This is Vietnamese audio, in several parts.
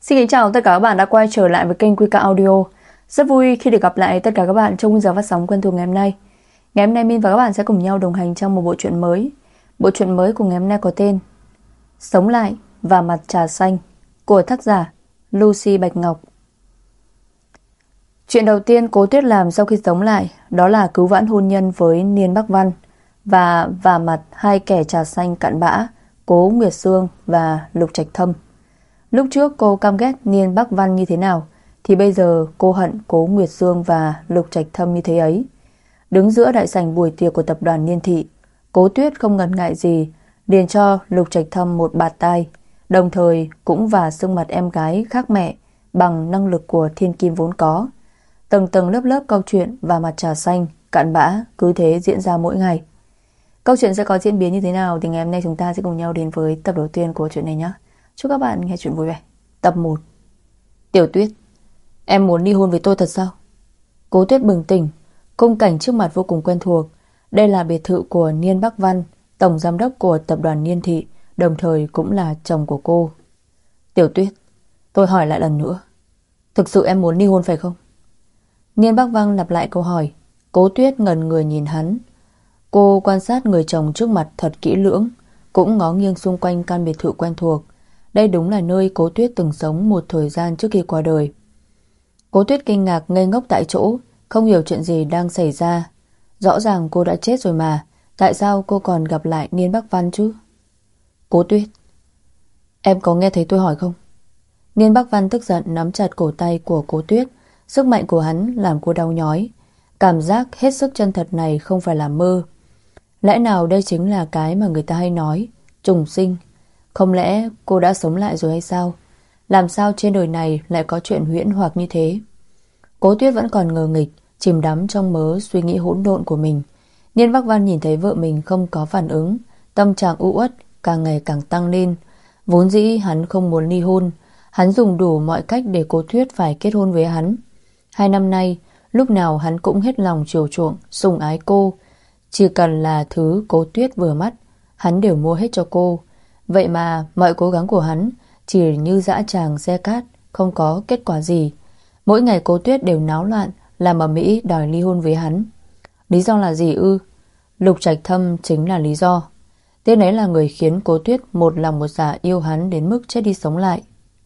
Xin kính chào tất cả các bạn đã quay trở lại với kênh QK Audio. Rất vui khi được gặp lại tất cả các bạn trong khung giờ phát sóng quen thuộc ngày hôm nay. Ngày hôm nay Min và các bạn sẽ cùng nhau đồng hành trong một bộ truyện mới. Bộ truyện mới của ngày hôm nay có tên Sống lại và mặt trà xanh của tác giả Lucy Bạch Ngọc. Chuyện đầu tiên Cố Tuyết làm sau khi sống lại đó là cứu vãn hôn nhân với Niên Bắc Văn và vả mặt hai kẻ trà xanh cặn bã, Cố Nguyệt Sương và Lục Trạch Thâm. Lúc trước cô căm ghét Niên Bắc Văn như thế nào thì bây giờ cô hận Cố Nguyệt Sương và Lục Trạch Thâm như thế ấy. Đứng giữa đại sảnh buổi tiệc của tập đoàn Niên Thị, Cố Tuyết không ngần ngại gì liền cho Lục Trạch Thâm một bạt tai, đồng thời cũng vả sưng mặt em gái khác mẹ bằng năng lực của thiên kim vốn có. Tầng tầng lớp lớp câu chuyện và mặt trà xanh cặn bã cứ thế diễn ra mỗi ngày. Câu chuyện sẽ có diễn biến như thế nào thì ngày hôm nay chúng ta sẽ cùng nhau đến với tập đầu tiên của chuyện này nhé. Chúc các bạn nghe chuyện vui vẻ. Tập 1. Tiểu Tuyết, em muốn ly hôn với tôi thật sao? Cố Tuyết bừng tỉnh, khung cảnh trước mặt vô cùng quen thuộc. Đây là biệt thự của Niên Bắc Văn, tổng giám đốc của tập đoàn Niên Thị, đồng thời cũng là chồng của cô. Tiểu Tuyết, tôi hỏi lại lần nữa, thực sự em muốn ly hôn phải không? Niên Bắc Văn lặp lại câu hỏi. Cố Tuyết ngẩn người nhìn hắn. Cô quan sát người chồng trước mặt thật kỹ lưỡng, cũng ngó nghiêng xung quanh căn biệt thự quen thuộc. Đây đúng là nơi Cố Tuyết từng sống một thời gian trước khi qua đời. Cố Tuyết kinh ngạc ngây ngốc tại chỗ, không hiểu chuyện gì đang xảy ra. Rõ ràng cô đã chết rồi mà, tại sao cô còn gặp lại Niên Bắc Văn chứ? Cố Tuyết, em có nghe thấy tôi hỏi không? Niên Bắc Văn tức giận nắm chặt cổ tay của Cố Tuyết. Sức mạnh của hắn làm cô đau nhói. Cảm giác hết sức chân thật này không phải là mơ. Lẽ nào đây chính là cái mà người ta hay nói, trùng sinh? Không lẽ cô đã sống lại rồi hay sao? Làm sao trên đời này lại có chuyện huyễn hoặc như thế? Cố Tuyết vẫn còn ngờ nghịch, chìm đắm trong mớ suy nghĩ hỗn độn của mình. Niên Bắc Văn nhìn thấy vợ mình không có phản ứng, tâm trạng u uất càng ngày càng tăng lên. Vốn dĩ hắn không muốn ly hôn, hắn dùng đủ mọi cách để Cố Tuyết phải kết hôn với hắn. 2 năm nay, lúc nào hắn cũng hết lòng chiều chuộng, sủng ái cô. Chỉ cần là thứ Cố Tuyết vừa mắt, hắn đều mua hết cho cô. Vậy mà mọi cố gắng của hắn chỉ như dã tràng xe cát, không có kết quả gì. Mỗi ngày Cố Tuyết đều náo loạn, làm ầm ĩ đòi ly hôn với hắn. Lý do là gì ư? Lục Trạch Thâm chính là lý do. Tên ấy là người khiến Cố Tuyết một lòng một dạ yêu hắn đến mức chết đi sống lại.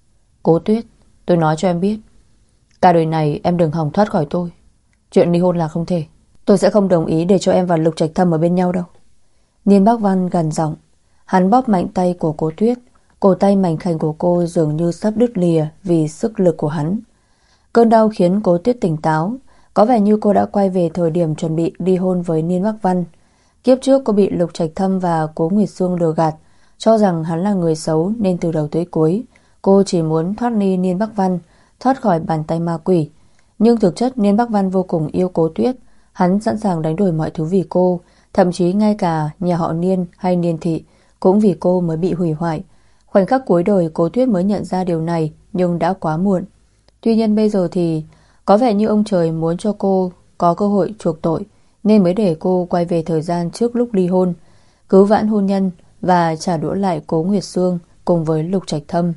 Cố Tuyết, tôi nói cho em biết, cả đời này em đừng hòng thoát khỏi tôi. Chuyện ly hôn là không thể. Tôi sẽ không đồng ý để cho em và Lục Trạch Thâm ở bên nhau đâu. Niên Bắc Văn gằn giọng. Hắn bóp mạnh tay của Cố Tuyết. Cổ tay mảnh khảnh của cô dường như sắp đứt lìa vì sức lực của hắn. Cơn đau khiến Cố Tuyết tỉnh táo. Có vẻ như cô đã quay về thời điểm chuẩn bị ly hôn với Niên Bắc Văn. Kiếp trước cô bị Lục Trạch Thâm và Cố Nguyệt Sương lừa gạt, cho rằng hắn là người xấu, nên từ đầu tới cuối cô chỉ muốn thoát ly Niên Bắc Văn, thoát khỏi bàn tay ma quỷ. Nhưng thực chất Niên Bắc Văn vô cùng yêu Cố Tuyết. Hắn sẵn sàng đánh đổi mọi thứ vì cô, thậm chí ngay cả nhà họ Niên hay Niên Thị cũng vì cô mới bị hủy hoại. Khoảnh khắc cuối đời Cố Tuyết mới nhận ra điều này, nhưng đã quá muộn. Tuy nhiên bây giờ thì có vẻ như ông trời muốn cho cô có cơ hội chuộc tội, nên mới để cô quay về thời gian trước lúc ly hôn, cứu vãn hôn nhân và trả đũa lại Cố Nguyệt Sương cùng với Lục Trạch Thâm.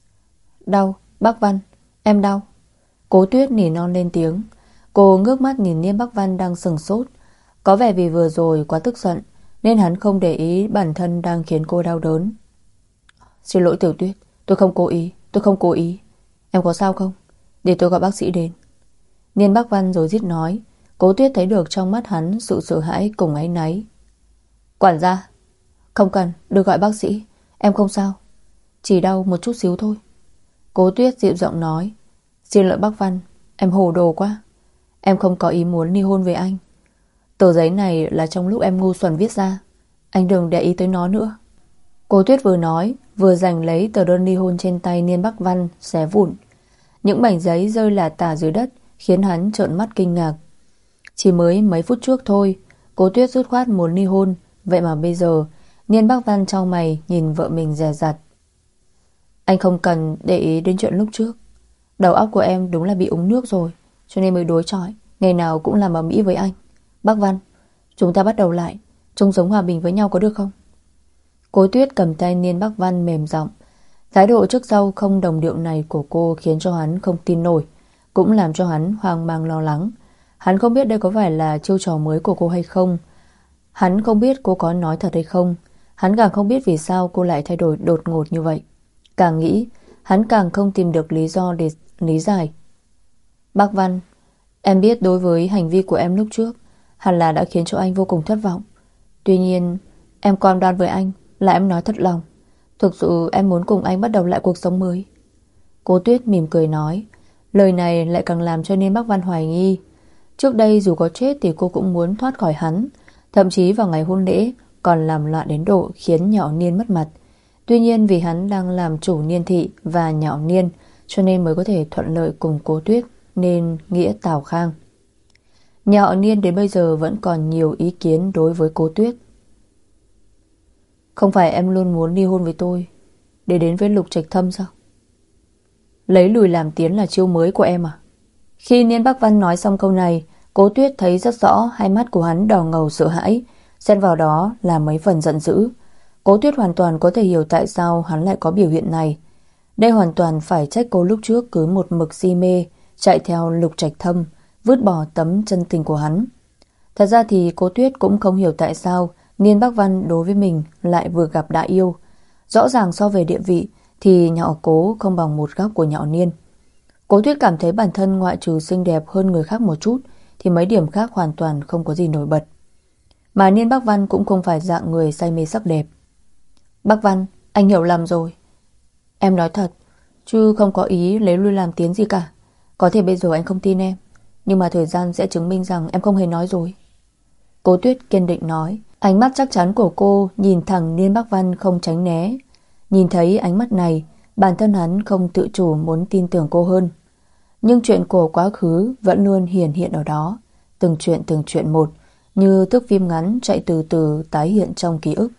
Đau, Bắc Văn, em đau. Cố Tuyết nỉ non lên tiếng. Cô ngước mắt nhìn Niên Bắc Văn đang sừng sốt. Có vẻ vì vừa rồi quá tức giận nên hắn không để ý bản thân đang khiến cô đau đớn. Xin lỗi Tiểu Tuyết, tôi không cố ý. Em có sao không? Để tôi gọi bác sĩ đến. Niên Bắc Văn rồi rít nói. Cố Tuyết thấy được trong mắt hắn sự sợ hãi cùng áy náy. Quản gia, không cần, đừng gọi bác sĩ, em không sao, chỉ đau một chút xíu thôi. Cố Tuyết dịu giọng nói. Xin lỗi bác Văn, em hồ đồ quá. Em không có ý muốn ly hôn với anh. Tờ giấy này là trong lúc em ngu xuẩn viết ra, anh đừng để ý tới nó nữa. Cố Tuyết vừa nói vừa giành lấy tờ đơn ly hôn trên tay Niên Bắc Văn xé vụn. Những mảnh giấy rơi lả tả dưới đất khiến hắn trợn mắt kinh ngạc. Chỉ mới mấy phút trước thôi Cố Tuyết dứt khoát muốn ly hôn, vậy mà bây giờ Niên Bắc Văn chau mày nhìn vợ mình dè dặt. Anh không cần để ý đến chuyện lúc trước. Đầu óc của em đúng là bị uống nước rồi, cho nên mới đối chọi, ngày nào cũng làm ầm ĩ với anh. Bắc Văn, chúng ta bắt đầu lại, chung sống hòa bình với nhau có được không? Cố Tuyết cầm tay Niên Bắc Văn mềm giọng. Thái độ trước sau không đồng điệu này của cô khiến cho hắn không tin nổi, cũng làm cho hắn hoang mang lo lắng. Hắn không biết đây có phải là chiêu trò mới của cô hay không. Hắn không biết cô có nói thật hay không. Hắn càng không biết vì sao cô lại thay đổi đột ngột như vậy. Càng nghĩ, hắn càng không tìm được lý do để lý giải. Bác Văn, em biết đối với hành vi của em lúc trước hẳn là đã khiến cho anh vô cùng thất vọng. Tuy nhiên, em cam đoan với anh là em nói thật lòng. Thực sự em muốn cùng anh bắt đầu lại cuộc sống mới. Cố Tuyết mỉm cười nói. Lời này lại càng làm cho Niên Bắc Văn hoài nghi. Trước đây dù có chết thì cô cũng muốn thoát khỏi hắn. Thậm chí vào ngày hôn lễ còn làm loạn đến độ khiến nhỏ Niên mất mặt. Tuy nhiên vì hắn đang làm chủ Niên thị và nhỏ Niên, cho nên mới có thể thuận lợi cùng Cố Tuyết, nên nghĩa tào khang. Nhỏ Niên đến bây giờ vẫn còn nhiều ý kiến đối với Cố Tuyết. Không phải em luôn muốn ly hôn với tôi để đến với Lục Trạch Thâm sao? Lấy lùi làm tiến là chiêu mới của em à? Khi Niên Bắc Văn nói xong câu này, Cố Tuyết thấy rất rõ hai mắt của hắn đỏ ngầu sợ hãi, xen vào đó là mấy phần giận dữ. Cố Tuyết hoàn toàn có thể hiểu tại sao hắn lại có biểu hiện này. Đây hoàn toàn phải trách cô lúc trước cứ một mực si mê chạy theo Lục Trạch Thâm, vứt bỏ tấm chân tình của hắn. Thật ra thì Cố Tuyết cũng không hiểu tại sao Niên Bắc Văn đối với mình lại vừa gặp đã yêu. Rõ ràng so về địa vị thì nhỏ Cố không bằng một góc của nhỏ Niên. Cố Tuyết cảm thấy bản thân ngoại trừ xinh đẹp hơn người khác một chút thì mấy điểm khác hoàn toàn không có gì nổi bật. Mà Niên Bắc Văn cũng không phải dạng người say mê sắc đẹp. Bắc Văn, anh hiểu lầm rồi. Em nói thật, chứ không có ý lấy lui làm tiến gì cả. Có thể bây giờ anh không tin em, nhưng mà thời gian sẽ chứng minh rằng em không hề nói dối. Cố Tuyết kiên định nói. Ánh mắt chắc chắn của cô nhìn thẳng Niên Bắc Văn không tránh né. Nhìn thấy ánh mắt này, bản thân hắn không tự chủ muốn tin tưởng cô hơn. Nhưng chuyện của quá khứ vẫn luôn hiển hiện ở đó, từng chuyện một, như thước phim ngắn chạy từ từ tái hiện trong ký ức.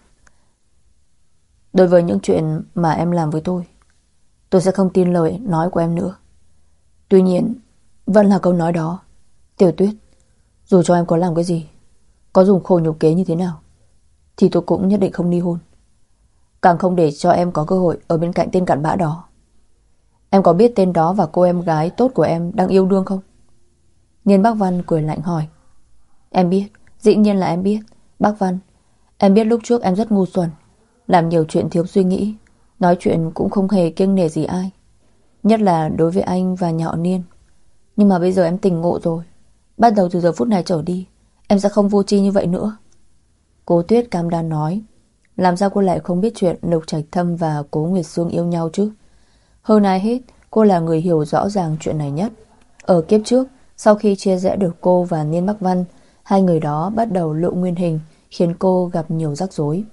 Đối với những chuyện mà em làm với tôi sẽ không tin lời nói của em nữa. Tuy nhiên, vẫn là câu nói đó. Tiểu Tuyết, dù cho em có làm cái gì, có dùng khổ nhục kế như thế nào, thì tôi cũng nhất định không ly hôn. Càng không để cho em có cơ hội ở bên cạnh tên cặn bã đó. Em có biết tên đó và cô em gái tốt của em đang yêu đương không? Niên Bắc Văn cười lạnh hỏi. Em biết, dĩ nhiên là em biết. Bắc Văn, em biết lúc trước em rất ngu xuẩn, làm nhiều chuyện thiếu suy nghĩ, nói chuyện cũng không hề kiêng nể gì ai, nhất là đối với anh và nhỏ Niên. Nhưng mà bây giờ em tỉnh ngộ rồi. Bắt đầu từ giờ phút này trở đi, em sẽ không vô tri như vậy nữa. Cố Tuyết cam đoan nói. Làm sao cô lại không biết chuyện Lục Trạch Thâm và Cố Nguyệt Sương yêu nhau chứ? Hơn ai hết, cô là người hiểu rõ ràng chuyện này nhất. Ở kiếp trước, sau khi chia rẽ được cô và Niên Bắc Văn, hai người đó bắt đầu lộ nguyên hình, khiến cô gặp nhiều rắc rối.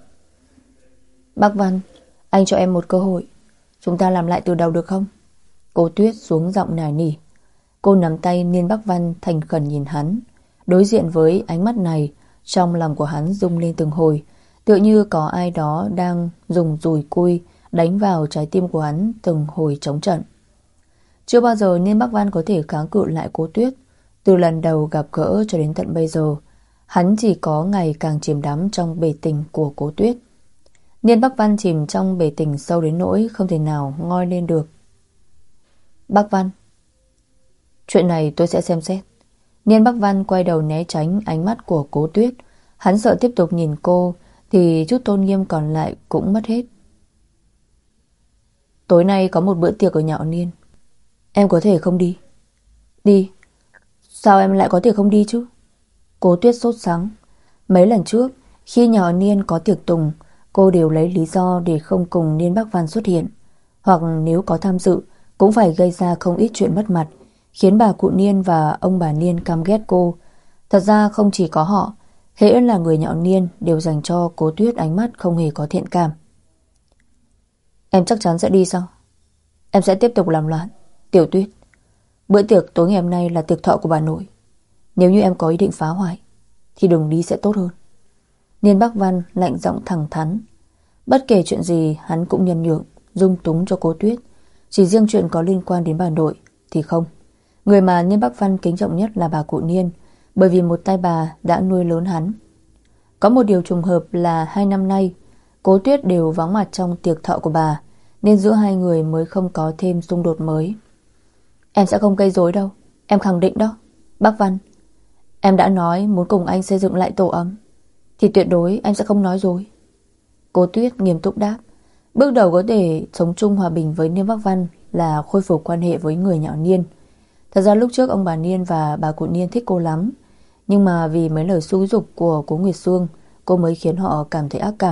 Bắc Văn, anh cho em một cơ hội, chúng ta làm lại từ đầu được không? Cố Tuyết xuống giọng nài nỉ. Cô nắm tay Niên Bắc Văn thành khẩn nhìn hắn. Đối diện với ánh mắt này, trong lòng của hắn rung lên từng hồi, tựa như có ai đó đang dùng dùi cui đánh vào trái tim của hắn từng hồi trống trận. Chưa bao giờ Niên Bắc Văn có thể kháng cự lại Cố Tuyết. Từ lần đầu gặp gỡ cho đến tận bây giờ, hắn chỉ có ngày càng chìm đắm trong bể tình của Cố Tuyết. Niên Bắc Văn chìm trong bể tình sâu đến nỗi không thể nào ngoi lên được. Bắc Văn, chuyện này tôi sẽ xem xét. Niên Bắc Văn quay đầu né tránh ánh mắt của Cố Tuyết. Hắn sợ tiếp tục nhìn cô thì chút tôn nghiêm còn lại cũng mất hết. Tối nay có một bữa tiệc ở nhà họ Niên, em có thể không đi? Đi? Sao em lại có thể không đi chứ? Cố Tuyết sốt sắng. Mấy lần trước khi nhà họ Niên có tiệc tùng, cô đều lấy lý do để không cùng Niên Bắc Văn xuất hiện, hoặc nếu có tham dự cũng phải gây ra không ít chuyện mất mặt, khiến bà cụ Niên và ông bà Niên căm ghét cô. Thật ra không chỉ có họ, hễ là người nhà họ Niên đều dành cho Cố Tuyết ánh mắt không hề có thiện cảm. Em chắc chắn sẽ đi sao? Em sẽ tiếp tục làm loạn. Tiểu Tuyết, bữa tiệc tối ngày hôm nay là tiệc thọ của bà nội. Nếu như em có ý định phá hoại thì đừng đi sẽ tốt hơn. Niên Bắc Văn lạnh giọng thẳng thắn. Bất kể chuyện gì hắn cũng nhân nhượng, dung túng cho Cố Tuyết. Chỉ riêng chuyện có liên quan đến bà nội thì không. Người mà Niên Bắc Văn kính trọng nhất là bà cụ Niên, bởi vì một tay bà đã nuôi lớn hắn. Có một điều trùng hợp là 2 năm nay Cố Tuyết đều vắng mặt trong tiệc thọ của bà, nên giữa hai người mới không có thêm xung đột mới. Em sẽ không gây rối đâu, em khẳng định đó. Bác Văn, em đã nói muốn cùng anh xây dựng lại tổ ấm thì tuyệt đối em sẽ không nói dối. Cố Tuyết nghiêm túc đáp. Bước đầu có thể sống chung hòa bình với Niên Bắc Văn là khôi phục quan hệ với người nhỏ Niên. Thật ra lúc trước ông bà Niên và bà cụ Niên thích cô lắm, nhưng mà vì mấy lời xúi giục của Cố Nguyệt Sương, cô mới khiến họ cảm thấy ác cảm.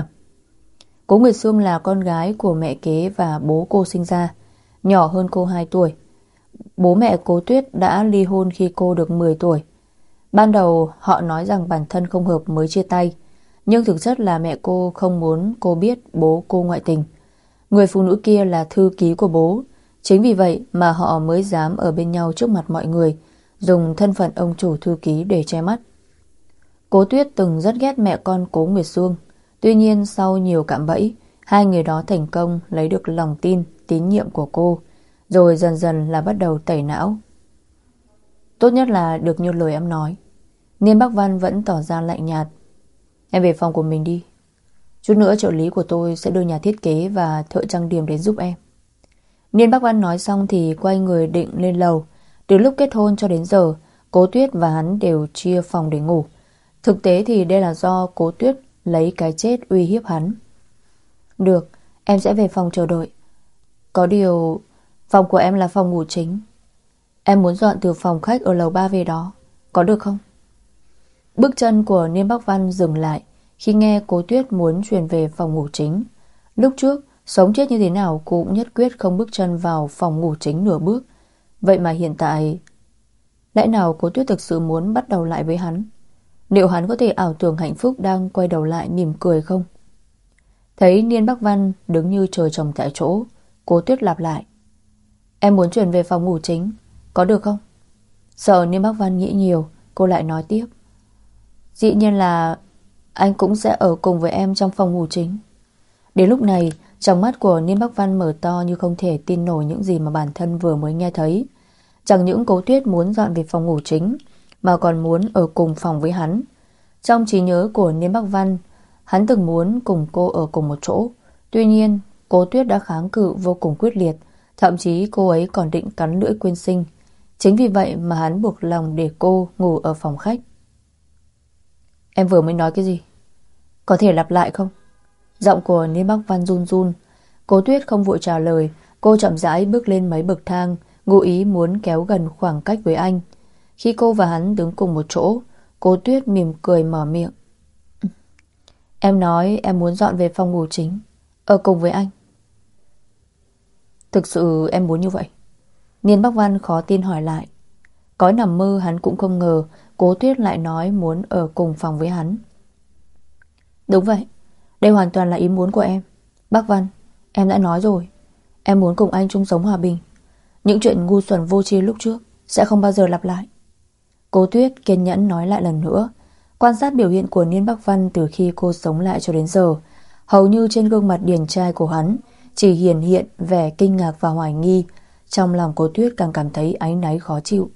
Cố Nguyệt Sương là con gái của mẹ kế và bố cô sinh ra, nhỏ hơn cô 2 tuổi. Bố mẹ Cố Tuyết đã ly hôn khi cô được 10 tuổi. Ban đầu họ nói rằng bản thân không hợp mới chia tay, nhưng thực chất là mẹ cô không muốn cô biết bố cô ngoại tình. Người phụ nữ kia là thư ký của bố. Chính vì vậy mà họ mới dám ở bên nhau trước mặt mọi người, dùng thân phận ông chủ thư ký để che mắt. Cố Tuyết từng rất ghét mẹ con Cố Nguyệt Sương. Tuy nhiên sau nhiều cạm bẫy, hai người đó thành công lấy được lòng tin, tín nhiệm của cô, rồi dần dần là bắt đầu tẩy não. Tốt nhất là được như lời em nói. Niên Bắc Văn vẫn tỏ ra lạnh nhạt. Em về phòng của mình đi. Chút nữa trợ lý của tôi sẽ đưa nhà thiết kế và thợ trang điểm đến giúp em. Niên Bắc Văn nói xong thì quay người định lên lầu. Từ lúc kết hôn cho đến giờ, Cố Tuyết và hắn đều chia phòng để ngủ. Thực tế thì đây là do Cố Tuyết lấy cái chết uy hiếp hắn. Được, em sẽ về phòng chờ đợi. Có điều, phòng của em là phòng ngủ chính. Em muốn dọn từ phòng khách ở lầu 3 về đó, có được không? Bước chân của Niên Bắc Văn dừng lại khi nghe Cố Tuyết muốn chuyển về phòng ngủ chính. Lúc trước, sống chết như thế nào cô cũng nhất quyết không bước chân vào phòng ngủ chính nửa bước. Vậy mà hiện tại, lẽ nào Cố Tuyết thực sự muốn bắt đầu lại với hắn? Liệu hắn có thể ảo tưởng hạnh phúc đang quay đầu lại mỉm cười không? Thấy Niên Bắc Văn đứng như trời trồng tại chỗ, Cố Tuyết lặp lại. Em muốn chuyển về phòng ngủ chính, có được không? Sợ Niên Bắc Văn nghĩ nhiều, cô lại nói tiếp. Dĩ nhiên là anh cũng sẽ ở cùng với em trong phòng ngủ chính. Đến lúc này, trong mắt của Niên Bắc Văn mở to như không thể tin nổi những gì mà bản thân vừa mới nghe thấy. Chẳng những Cố Tuyết muốn dọn về phòng ngủ chính, mà còn muốn ở cùng phòng với hắn. Trong trí nhớ của Niên Bắc Văn, hắn từng muốn cùng cô ở cùng một chỗ. Tuy nhiên, Cố Tuyết đã kháng cự vô cùng quyết liệt, thậm chí cô ấy còn định cắn lưỡi quên sinh. Chính vì vậy mà hắn buộc lòng để cô ngủ ở phòng khách. Em vừa mới nói cái gì? Có thể lặp lại không? Giọng của Niên Bắc Văn run run. Cố Tuyết không vội trả lời. Cô chậm rãi bước lên mấy bậc thang, ngụ ý muốn kéo gần khoảng cách với anh. Khi cô và hắn đứng cùng một chỗ, Cố Tuyết mỉm cười mở miệng. Em nói em muốn dọn về phòng ngủ chính, ở cùng với anh. Thực sự em muốn như vậy? Niên Bắc Văn khó tin hỏi lại. Có nằm mơ hắn cũng không ngờ Cố Tuyết lại nói muốn ở cùng phòng với hắn. Đúng vậy, đây hoàn toàn là ý muốn của em. Bác Văn, em đã nói rồi, em muốn cùng anh chung sống hòa bình. Những chuyện ngu xuẩn vô tri lúc trước sẽ không bao giờ lặp lại. Cố Tuyết kiên nhẫn nói lại lần nữa. Quan sát biểu hiện của Niên Bắc Văn từ khi cô sống lại cho đến giờ, hầu như trên gương mặt điển trai của hắn chỉ hiển hiện vẻ kinh ngạc và hoài nghi. Trong lòng Cố Tuyết càng cảm thấy áy náy khó chịu.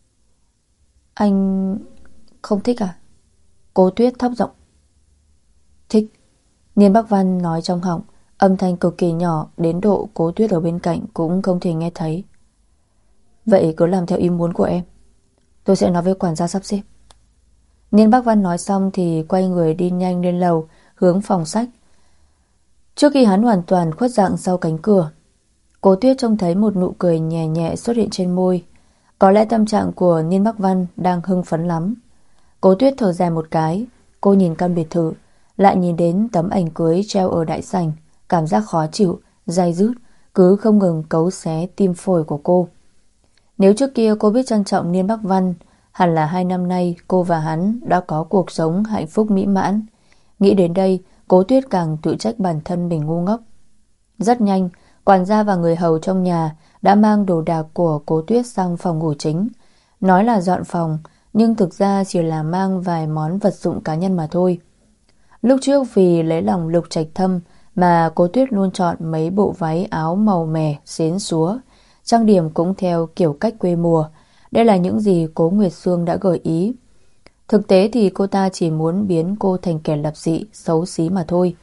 Anh không thích à? Cố Tuyết thấp giọng. Thích. Niên Bắc Văn nói trong họng, âm thanh cực kỳ nhỏ đến độ Cố Tuyết ở bên cạnh cũng không thể nghe thấy. Vậy cứ làm theo ý muốn của em, tôi sẽ nói với quản gia sắp xếp. Niên Bắc Văn nói xong thì quay người đi nhanh lên lầu, hướng phòng sách. Trước khi hắn hoàn toàn khuất dạng sau cánh cửa, Cố Tuyết trông thấy một nụ cười nhẹ nhẹ xuất hiện trên môi. Có lẽ tâm trạng của Niên Bắc Văn đang hưng phấn lắm. Cố Tuyết thở dài một cái. Cô nhìn căn biệt thự, lại nhìn đến tấm ảnh cưới treo ở đại sảnh. Cảm giác khó chịu, day dứt cứ không ngừng cấu xé tim phổi của cô. Nếu trước kia cô biết trân trọng Niên Bắc Văn, hẳn là 2 năm nay cô và hắn đã có cuộc sống hạnh phúc mỹ mãn. Nghĩ đến đây, Cố Tuyết càng tự trách bản thân mình ngu ngốc. Rất nhanh, quản gia và người hầu trong nhà đã mang đồ đạc của Cố Tuyết sang phòng ngủ chính. Nói là dọn phòng, nhưng thực ra chỉ là mang vài món vật dụng cá nhân mà thôi. Lúc trước vì lấy lòng Lục Trạch Thâm mà Cố Tuyết luôn chọn mấy bộ váy áo màu mè xến xúa, trang điểm cũng theo kiểu cách quê mùa. Đây là những gì Cố Nguyệt Sương đã gợi ý. Thực tế thì cô ta chỉ muốn biến cô thành kẻ lập dị, xấu xí mà thôi.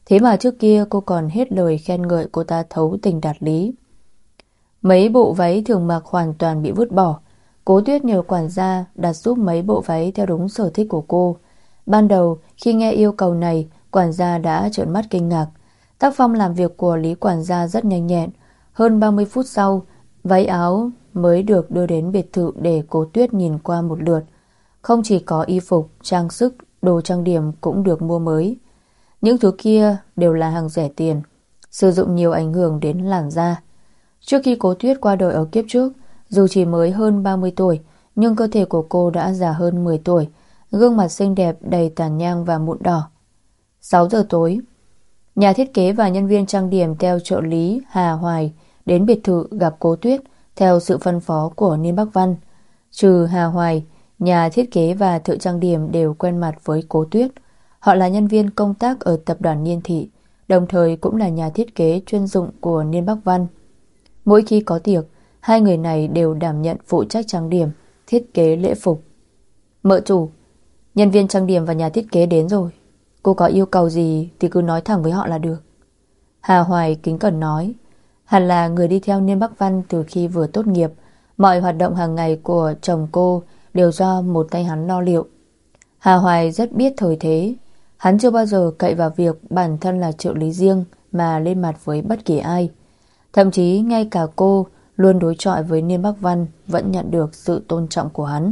Thế mà trước kia cô còn hết lời khen ngợi cô ta thấu tình đạt lý. Mấy bộ váy thường mặc hoàn toàn bị vứt bỏ. Cố Tuyết nhờ quản gia đặt giúp mấy bộ váy theo đúng sở thích của cô. Ban đầu khi nghe yêu cầu này, quản gia đã trợn mắt kinh ngạc. Tác phong làm việc của Lý quản gia rất nhanh nhẹn. Hơn 30 phút sau, váy áo mới được đưa đến biệt thự để Cố Tuyết nhìn qua một lượt. Không chỉ có y phục, trang sức, đồ trang điểm cũng được mua mới. Những thứ kia đều là hàng rẻ tiền, sử dụng nhiều ảnh hưởng đến làn da. Trước khi Cố Tuyết qua đời ở kiếp trước, dù chỉ mới hơn 30 tuổi, nhưng cơ thể của cô đã già hơn 10 tuổi, gương mặt xinh đẹp đầy tàn nhang và mụn đỏ. 6 giờ tối, nhà thiết kế và nhân viên trang điểm theo trợ lý Hà Hoài đến biệt thự gặp Cố Tuyết theo sự phân phó của Niên Bắc Văn. Trừ Hà Hoài, nhà thiết kế và thợ trang điểm đều quen mặt với Cố Tuyết. Họ là nhân viên công tác ở tập đoàn Niên Thị, đồng thời cũng là nhà thiết kế chuyên dụng của Niên Bắc Văn. Mỗi khi có tiệc, hai người này đều đảm nhận phụ trách trang điểm, thiết kế lễ phục. Mợ chủ, nhân viên trang điểm và nhà thiết kế đến rồi. Cô có yêu cầu gì thì cứ nói thẳng với họ là được. Hà Hoài kính cẩn nói. Hẳn là người đi theo Niên Bắc Văn từ khi vừa tốt nghiệp. Mọi hoạt động hàng ngày của chồng cô đều do một tay hắn lo liệu. Hà Hoài rất biết thời thế. Hắn chưa bao giờ cậy vào việc bản thân là trợ lý riêng mà lên mặt với bất kỳ ai. Thậm chí ngay cả cô luôn đối chọi với Niên Bắc Văn vẫn nhận được sự tôn trọng của hắn.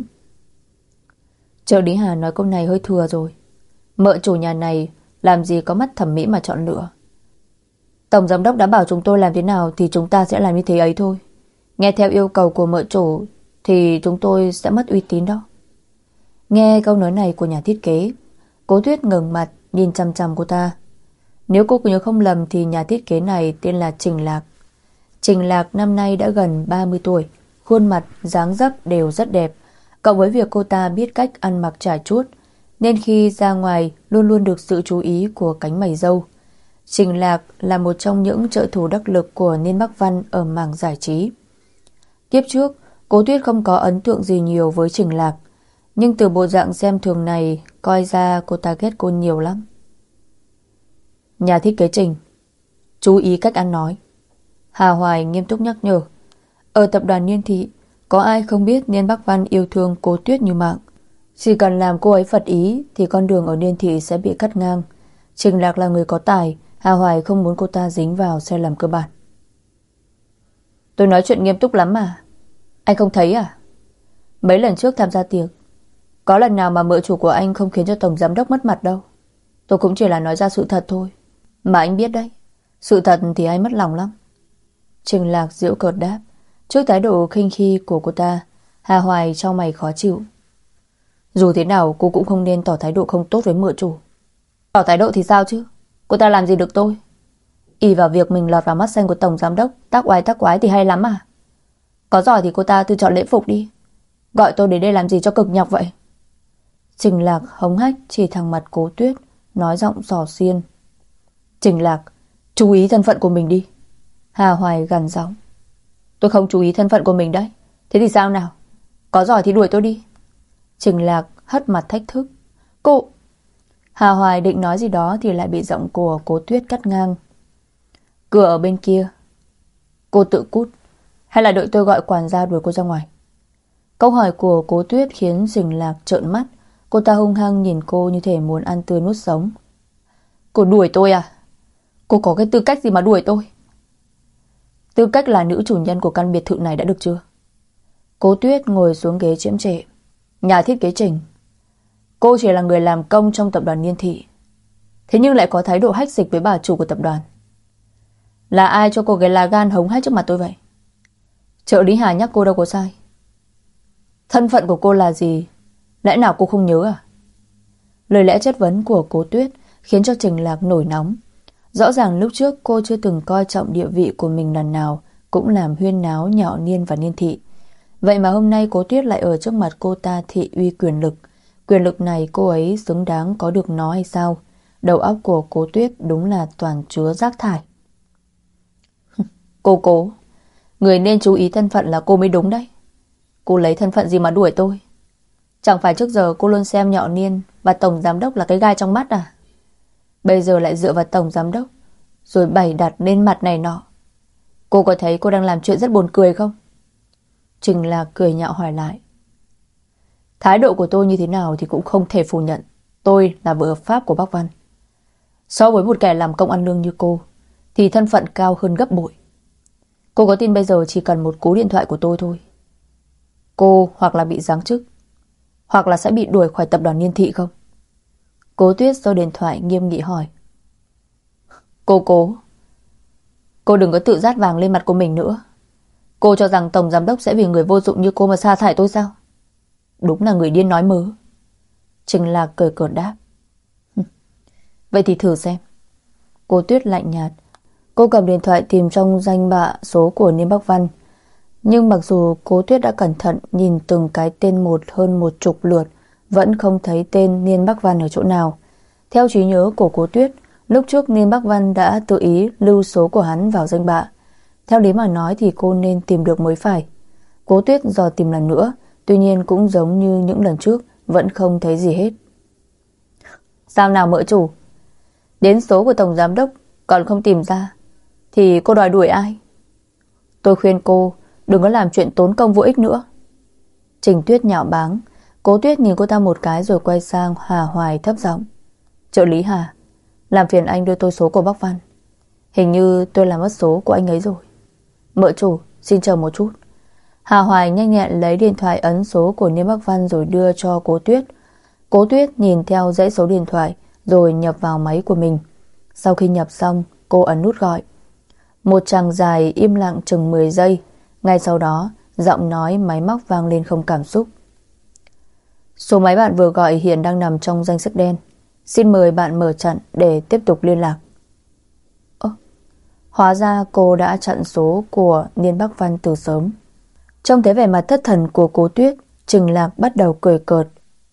Trợ lý Hà nói câu này hơi thừa rồi. Mợ chủ nhà này làm gì có mắt thẩm mỹ mà chọn lựa. Tổng giám đốc đã bảo chúng tôi làm thế nào thì chúng ta sẽ làm như thế ấy thôi. Nghe theo yêu cầu của mợ chủ thì chúng tôi sẽ mất uy tín đó. Nghe câu nói này của nhà thiết kế, Cố Tuyết ngẩng mặt nhìn chằm chằm cô ta. Nếu cô nhớ không lầm thì nhà thiết kế này tên là Trình Lạc. Trình Lạc năm nay đã gần 30 tuổi, khuôn mặt, dáng dấp đều rất đẹp. Cộng với việc cô ta biết cách ăn mặc trải chuốt, nên khi ra ngoài luôn luôn được sự chú ý của cánh mày râu. Trình Lạc là một trong những trợ thủ đắc lực của Niên Bắc Văn ở mảng giải trí. Kiếp trước, Cố Tuyết không có ấn tượng gì nhiều với Trình Lạc, nhưng từ bộ dạng xem thường này coi ra cô ta ghét cô nhiều lắm. Nhà thiết kế Trình, chú ý cách ăn nói. Hà Hoài nghiêm túc nhắc nhở. Ở tập đoàn Niên Thị, có ai không biết Niên Bắc Văn yêu thương Cố Tuyết như mạng. Chỉ cần làm cô ấy phật ý thì con đường ở Niên Thị sẽ bị cắt ngang. Trình Lạc là người có tài, Hà Hoài không muốn cô ta dính vào sai lầm cơ bản. Tôi nói chuyện nghiêm túc lắm mà. Anh không thấy à? Mấy lần trước tham gia tiệc, có lần nào mà mợ chủ của anh không khiến cho tổng giám đốc mất mặt đâu. Tôi cũng chỉ là nói ra sự thật thôi. Mà anh biết đấy, sự thật thì anh mất lòng lắm. Trình Lạc giễu cợt đáp. Trước thái độ khinh khi của cô ta, Hà Hoài trao mày khó chịu. Dù thế nào cô cũng không nên tỏ thái độ không tốt với mợ chủ. Tỏ thái độ thì sao chứ? Cô ta làm gì được tôi? Ỷ vào việc mình lọt vào mắt xanh của tổng giám đốc, tác oái thì hay lắm à? Có giỏi thì cô ta tự chọn lễ phục đi. Gọi tôi đến đây làm gì cho cực nhọc vậy? Trình Lạc hống hách chỉ thẳng mặt Cố Tuyết, nói giọng xỏ xiên. Trình Lạc, chú ý thân phận của mình đi. Hà Hoài gằn giọng. Tôi không chú ý thân phận của mình đấy. Thế thì sao nào? Có giỏi thì đuổi tôi đi. Trình Lạc hất mặt thách thức. Cô... Hà Hoài định nói gì đó thì lại bị giọng của Cố Tuyết cắt ngang. Cửa ở bên kia. Cô tự cút, hay là đợi tôi gọi quản gia đuổi cô ra ngoài? Câu hỏi của Cố Tuyết khiến Trình Lạc trợn mắt. Cô ta hung hăng nhìn cô như thể muốn ăn tươi nuốt sống. Cô đuổi tôi à? Cô có cái tư cách gì mà đuổi tôi? Tư cách là nữ chủ nhân của căn biệt thự này đã được chưa? Cố Tuyết ngồi xuống ghế chiếm trệ. Nhà thiết kế Trình, cô chỉ là người làm công trong tập đoàn Niên Thị, thế nhưng lại có thái độ hách dịch với bà chủ của tập đoàn. Là ai cho cô cái lá gan hống hách trước mặt tôi vậy? Trợ lý Hà nhắc cô đâu có sai. Thân phận của cô là gì? Lẽ nào cô không nhớ à? Lời lẽ chất vấn của Cố Tuyết khiến cho Trình Lạc nổi nóng. Rõ ràng lúc trước cô chưa từng coi trọng địa vị của mình lần nào, cũng làm huyên náo nhạo Niên và Niên Thị. Vậy mà hôm nay Cố Tuyết lại ở trước mặt cô ta thị uy quyền lực. Quyền lực này cô ấy xứng đáng có được nó hay sao? Đầu óc của Cố Tuyết đúng là toàn chứa rác thải. Cố, người nên chú ý thân phận là cô mới đúng đấy. Cô lấy thân phận gì mà đuổi tôi? Chẳng phải trước giờ cô luôn xem nhạo Niên và tổng giám đốc là cái gai trong mắt à? bây giờ lại dựa vào tổng giám đốc, rồi bày đặt lên mặt này nọ. Cô có thấy cô đang làm chuyện rất buồn cười không? Trình Lạc cười nhạo hỏi lại. Thái độ của tôi như thế nào thì cũng không thể phủ nhận tôi là vợ hợp pháp của bác Văn. So với một kẻ làm công ăn lương như cô thì thân phận cao hơn gấp bội. Cô có tin bây giờ chỉ cần một cú điện thoại của tôi thôi, cô hoặc là bị giáng chức, hoặc là sẽ bị đuổi khỏi tập đoàn Niên Thị không? Cố Tuyết giơ điện thoại nghiêm nghị hỏi. Cô đừng có tự dát vàng lên mặt của mình nữa. Cô cho rằng tổng giám đốc sẽ vì người vô dụng như cô mà sa thải tôi sao? Đúng là người điên nói mớ. Trình Lạc cười cợt đáp. Vậy thì thử xem. Cô Tuyết lạnh nhạt. Cô cầm điện thoại tìm trong danh bạ số của Niên Bắc Văn. Nhưng mặc dù Cố Tuyết đã cẩn thận nhìn từng cái tên một hơn 10 lượt, vẫn không thấy tên Niên Bắc Văn ở chỗ nào. Theo trí nhớ của Cố Tuyết, lúc trước Niên Bắc Văn đã tự ý lưu số của hắn vào danh bạ. Theo lý mà nói thì cô nên tìm được mới phải. Cố Tuyết dò tìm lần nữa, tuy nhiên cũng giống như những lần trước, vẫn không thấy gì hết. Sao nào mợ chủ? Đến số của tổng giám đốc còn không tìm ra thì cô đòi đuổi ai? Tôi khuyên cô đừng có làm chuyện tốn công vô ích nữa. Trình Tuyết nhạo báng. Cố Tuyết nhìn cô ta một cái rồi quay sang Hà Hoài thấp giọng. Trợ lý Hà, làm phiền anh đưa tôi số của bác Văn. Hình như tôi làm mất số của anh ấy rồi. Mợ chủ, xin chờ một chút. Hà Hoài nhanh nhẹn lấy điện thoại ấn số của Niên Bắc Văn rồi đưa cho Cố Tuyết. Cố Tuyết nhìn theo dãy số điện thoại rồi nhập vào máy của mình. Sau khi nhập xong, cô ấn nút gọi. Một chàng dài im lặng chừng 10 giây. Ngay sau đó, giọng nói máy móc vang lên không cảm xúc. Số máy bạn vừa gọi hiện đang nằm trong danh sách đen. Xin mời bạn mở chặn để tiếp tục liên lạc. Hóa ra cô đã chặn số của Niên Bắc Văn từ sớm. Trông thấy vẻ mặt thất thần của Cố Tuyết, Trình Lạc bắt đầu cười cợt.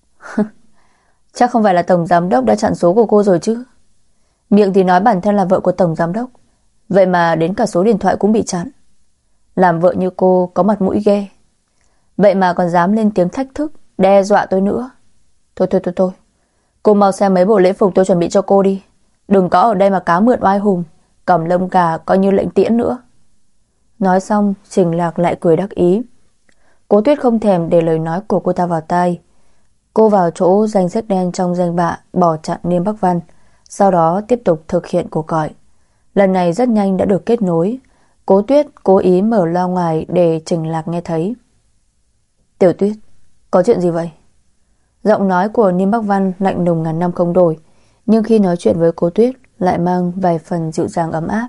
Chắc không phải là tổng giám đốc đã chặn số của cô rồi chứ? Miệng thì nói bản thân là vợ của tổng giám đốc, vậy mà đến cả số điện thoại cũng bị chặn. Làm vợ như cô có mặt mũi ghê. Vậy mà còn dám lên tiếng thách thức, đe dọa tôi nữa. Thôi. Cô mau xem mấy bộ lễ phục tôi chuẩn bị cho cô đi. Đừng có ở đây mà cá mượn oai hùng, cầm lông gà coi như lệnh tiễn nữa. Nói xong, Trình Lạc lại cười đắc ý. Cố Tuyết không thèm để lời nói của cô ta vào tai. Cô vào chỗ danh sách đen trong danh bạ, bỏ chặn Niên Bắc Văn, sau đó tiếp tục thực hiện cuộc gọi. Lần này rất nhanh đã được kết nối. Cố Tuyết cố ý mở loa ngoài để Trình Lạc nghe thấy. Tiểu Tuyết, có chuyện gì vậy? Giọng nói của Niên Bắc Văn lạnh lùng ngàn năm không đổi, nhưng khi nói chuyện với Cố Tuyết lại mang vài phần dịu dàng ấm áp.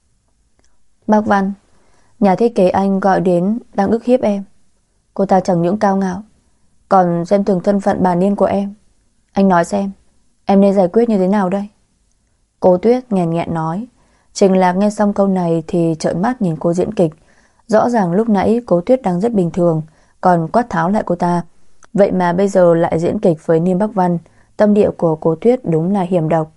Bác Văn, nhà thiết kế anh gọi đến đang ức hiếp em. Cô ta chẳng những cao ngạo, còn xem thường thân phận bà Niên của em. Anh nói xem, em nên giải quyết như thế nào đây? Cố Tuyết nghẹn nghẹn nói. Trình Lạc nghe xong câu này thì trợn mắt nhìn cô diễn kịch. Rõ ràng lúc nãy Cố Tuyết đang rất bình thường, còn quát tháo lại cô ta. Vậy mà bây giờ lại diễn kịch với Niên Bắc Văn. Tâm địa của Cố Tuyết đúng là hiểm độc.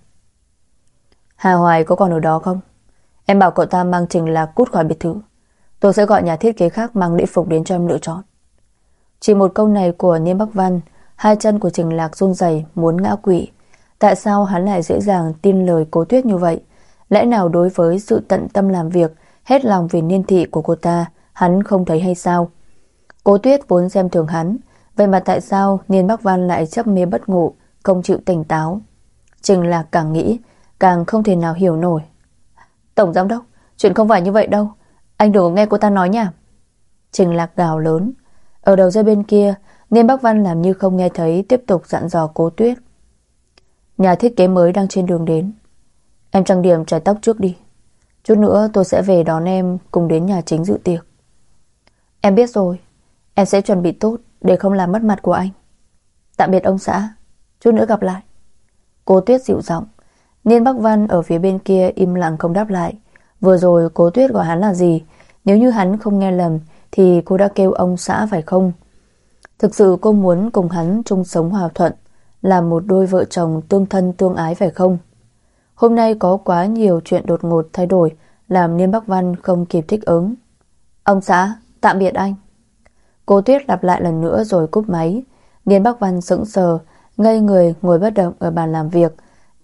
Hà Hoài có còn ở đó không? Em bảo cậu ta mang Trình Lạc cút khỏi biệt thự. Tôi sẽ gọi nhà thiết kế khác mang lễ phục đến cho em lựa chọn. Chỉ một câu này của Niên Bắc Văn, hai chân của Trình Lạc run rẩy muốn ngã quỵ. Tại sao hắn lại dễ dàng tin lời Cố Tuyết như vậy? Lẽ nào đối với sự tận tâm làm việc, hết lòng vì Niên Thị của cô ta, hắn không thấy hay sao? Cố Tuyết vốn xem thường hắn, vậy mà tại sao Niên Bắc Văn lại chấp mê bất ngộ, không chịu tỉnh táo? Trình Lạc càng nghĩ, càng không thể nào hiểu nổi. Tổng giám đốc, chuyện không phải như vậy đâu. Anh đừng có nghe cô ta nói nhảm. Trình Lạc gào lớn. Ở đầu dây bên kia, Niên Bắc Văn làm như không nghe thấy, tiếp tục dặn dò Cố Tuyết. Nhà thiết kế mới đang trên đường đến. Em trang điểm chải tóc trước đi. Chút nữa tôi sẽ về đón em cùng đến nhà chính dự tiệc. Em biết rồi. Em sẽ chuẩn bị tốt để không làm mất mặt của anh. Tạm biệt ông xã. Chút nữa gặp lại. Cố Tuyết dịu giọng. Niên Bắc Văn ở phía bên kia im lặng không đáp lại. Vừa rồi Cố Tuyết gọi hắn là gì? Nếu như hắn không nghe lầm thì cô đã kêu ông xã phải không? Thực sự cô muốn cùng hắn chung sống hòa thuận, làm một đôi vợ chồng tương thân tương ái phải không? Hôm nay có quá nhiều chuyện đột ngột thay đổi, làm Niên Bắc Văn không kịp thích ứng. Ông xã, tạm biệt anh. Cố Tuyết lặp lại lần nữa rồi cúp máy. Niên Bắc Văn sững sờ, ngây người ngồi bất động ở bàn làm việc.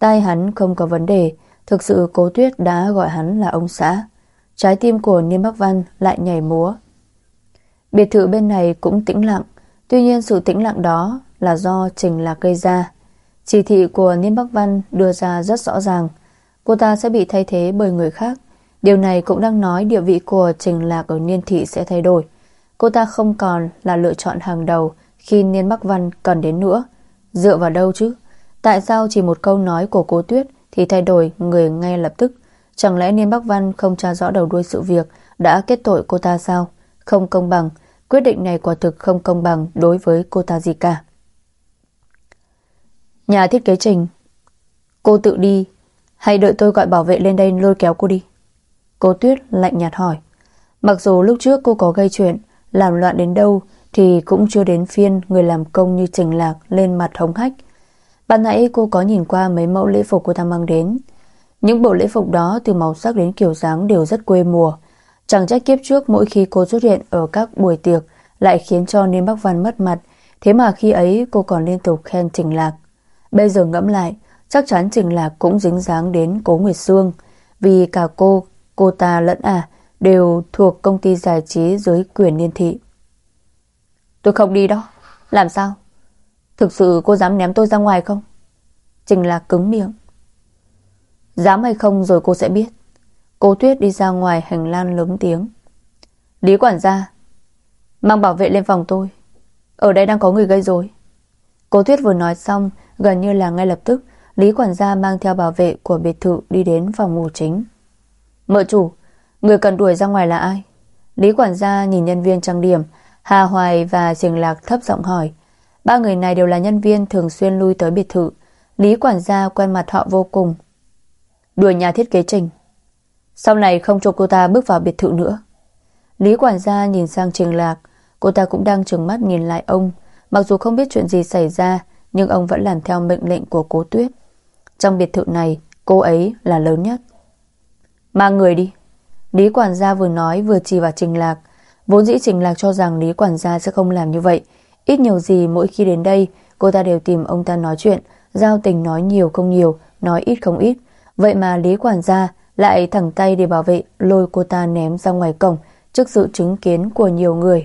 Tai hắn không có vấn đề. Thực sự Cố Tuyết đã gọi hắn là ông xã. Trái tim của Niên Bắc Văn lại nhảy múa. Biệt thự bên này cũng tĩnh lặng. Tuy nhiên sự tĩnh lặng đó là do Trình Lạc gây ra. Chỉ thị của Niên Bắc Văn đưa ra rất rõ ràng. Cô ta sẽ bị thay thế bởi người khác. Điều này cũng đang nói địa vị của Trình Lạc ở Niên thị sẽ thay đổi. Cô ta không còn là lựa chọn hàng đầu khi Niên Bắc Văn cần đến nữa. Dựa vào đâu chứ? Tại sao chỉ một câu nói của Cố Tuyết thì thay đổi người ngay lập tức? Chẳng lẽ Niên Bắc Văn không tra rõ đầu đuôi sự việc đã kết tội cô ta sao? Không công bằng. Quyết định này quả thực không công bằng đối với cô ta gì cả. Nhà thiết kế Trình, cô tự đi hay đợi tôi gọi bảo vệ lên đây lôi kéo cô đi? Cố Tuyết lạnh nhạt hỏi. Mặc dù lúc trước cô có gây chuyện, làm loạn đến đâu thì cũng chưa đến phiên người làm công như Trình Lạc lên mặt hống hách. Ban nãy cô có nhìn qua mấy mẫu lễ phục cô ta mang đến. Những bộ lễ phục đó từ màu sắc đến kiểu dáng đều rất quê mùa. Chẳng trách kiếp trước mỗi khi cô xuất hiện ở các buổi tiệc lại khiến cho Niên Bắc Văn mất mặt. Thế mà khi ấy cô còn liên tục khen Trình Lạc. Bây giờ ngẫm lại, chắc chắn Trình Lạc cũng dính dáng đến Cố Nguyệt Sương. Vì cả cô ta lẫn đều thuộc công ty giải trí dưới quyền Niên thị. Tôi không đi đâu. Làm sao? Thực sự cô dám ném tôi ra ngoài không? Trình Lạc cứng miệng. Dám hay không rồi cô sẽ biết. Cố Tuyết đi ra ngoài hành lang lớn tiếng. Lý quản gia, mang bảo vệ lên phòng tôi. Ở đây đang có người gây rối. Cố Tuyết vừa nói xong, gần như là ngay lập tức Lý quản gia mang theo bảo vệ của biệt thự đi đến phòng ngủ chính. Mợ chủ, người cần đuổi ra ngoài là ai? Lý quản gia nhìn nhân viên trang điểm Hà Hoài và Trình Lạc thấp giọng hỏi. Ba người này đều là nhân viên thường xuyên lui tới biệt thự. Lý quản gia quen mặt họ vô cùng. Đuổi nhà thiết kế Trình, sau này không cho cô ta bước vào biệt thự nữa. Lý quản gia nhìn sang Trình Lạc. Cô ta cũng đang trừng mắt nhìn lại ông. Mặc dù không biết chuyện gì xảy ra, nhưng ông vẫn làm theo mệnh lệnh của Cố Tuyết. Trong biệt thự này, cô ấy là lớn nhất. Mang người đi. Lý quản gia vừa nói vừa chỉ vào Trình Lạc. Vốn dĩ Trình Lạc cho rằng Lý quản gia sẽ không làm như vậy. Ít nhiều gì mỗi khi đến đây, cô ta đều tìm ông ta nói chuyện. Giao tình nói nhiều không nhiều, nói ít không ít. Vậy mà Lý quản gia lại thẳng tay để bảo vệ lôi cô ta ném ra ngoài cổng trước sự chứng kiến của nhiều người.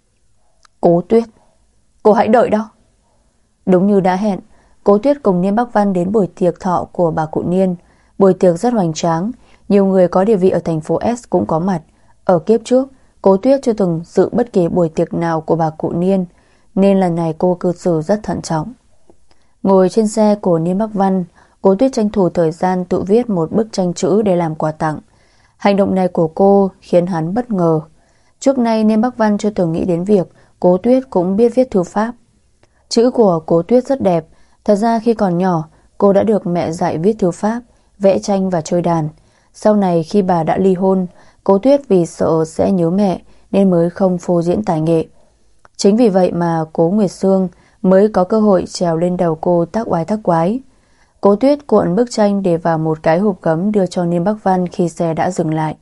Cố Tuyết, cô hãy đợi đó. Đúng như đã hẹn, Cố Tuyết cùng Niên Bắc Văn đến buổi tiệc thọ của bà cụ Niên. Buổi tiệc rất hoành tráng, nhiều người có địa vị ở thành phố S cũng có mặt. Ở kiếp trước, Cố Tuyết chưa từng dự bất kỳ buổi tiệc nào của bà cụ Niên, nên lần này cô cư xử rất thận trọng. Ngồi trên xe của Niên Bắc Văn, Cố Tuyết tranh thủ thời gian tự viết một bức tranh chữ để làm quà tặng. Hành động này của cô khiến hắn bất ngờ. Trước nay Niên Bắc Văn chưa từng nghĩ đến việc Cố Tuyết cũng biết viết thư pháp. Chữ của Cố Tuyết rất đẹp. Thật ra khi còn nhỏ, cô đã được mẹ dạy viết thư pháp, vẽ tranh và chơi đàn. Sau này khi bà đã ly hôn, Cố Tuyết vì sợ sẽ nhớ mẹ nên mới không phô diễn tài nghệ. Chính vì vậy mà Cố Nguyệt Sương mới có cơ hội trèo lên đầu cô tác oái tác quái. Cố Tuyết cuộn bức tranh để vào một cái hộp gấm đưa cho Niên Bắc Văn khi xe đã dừng lại.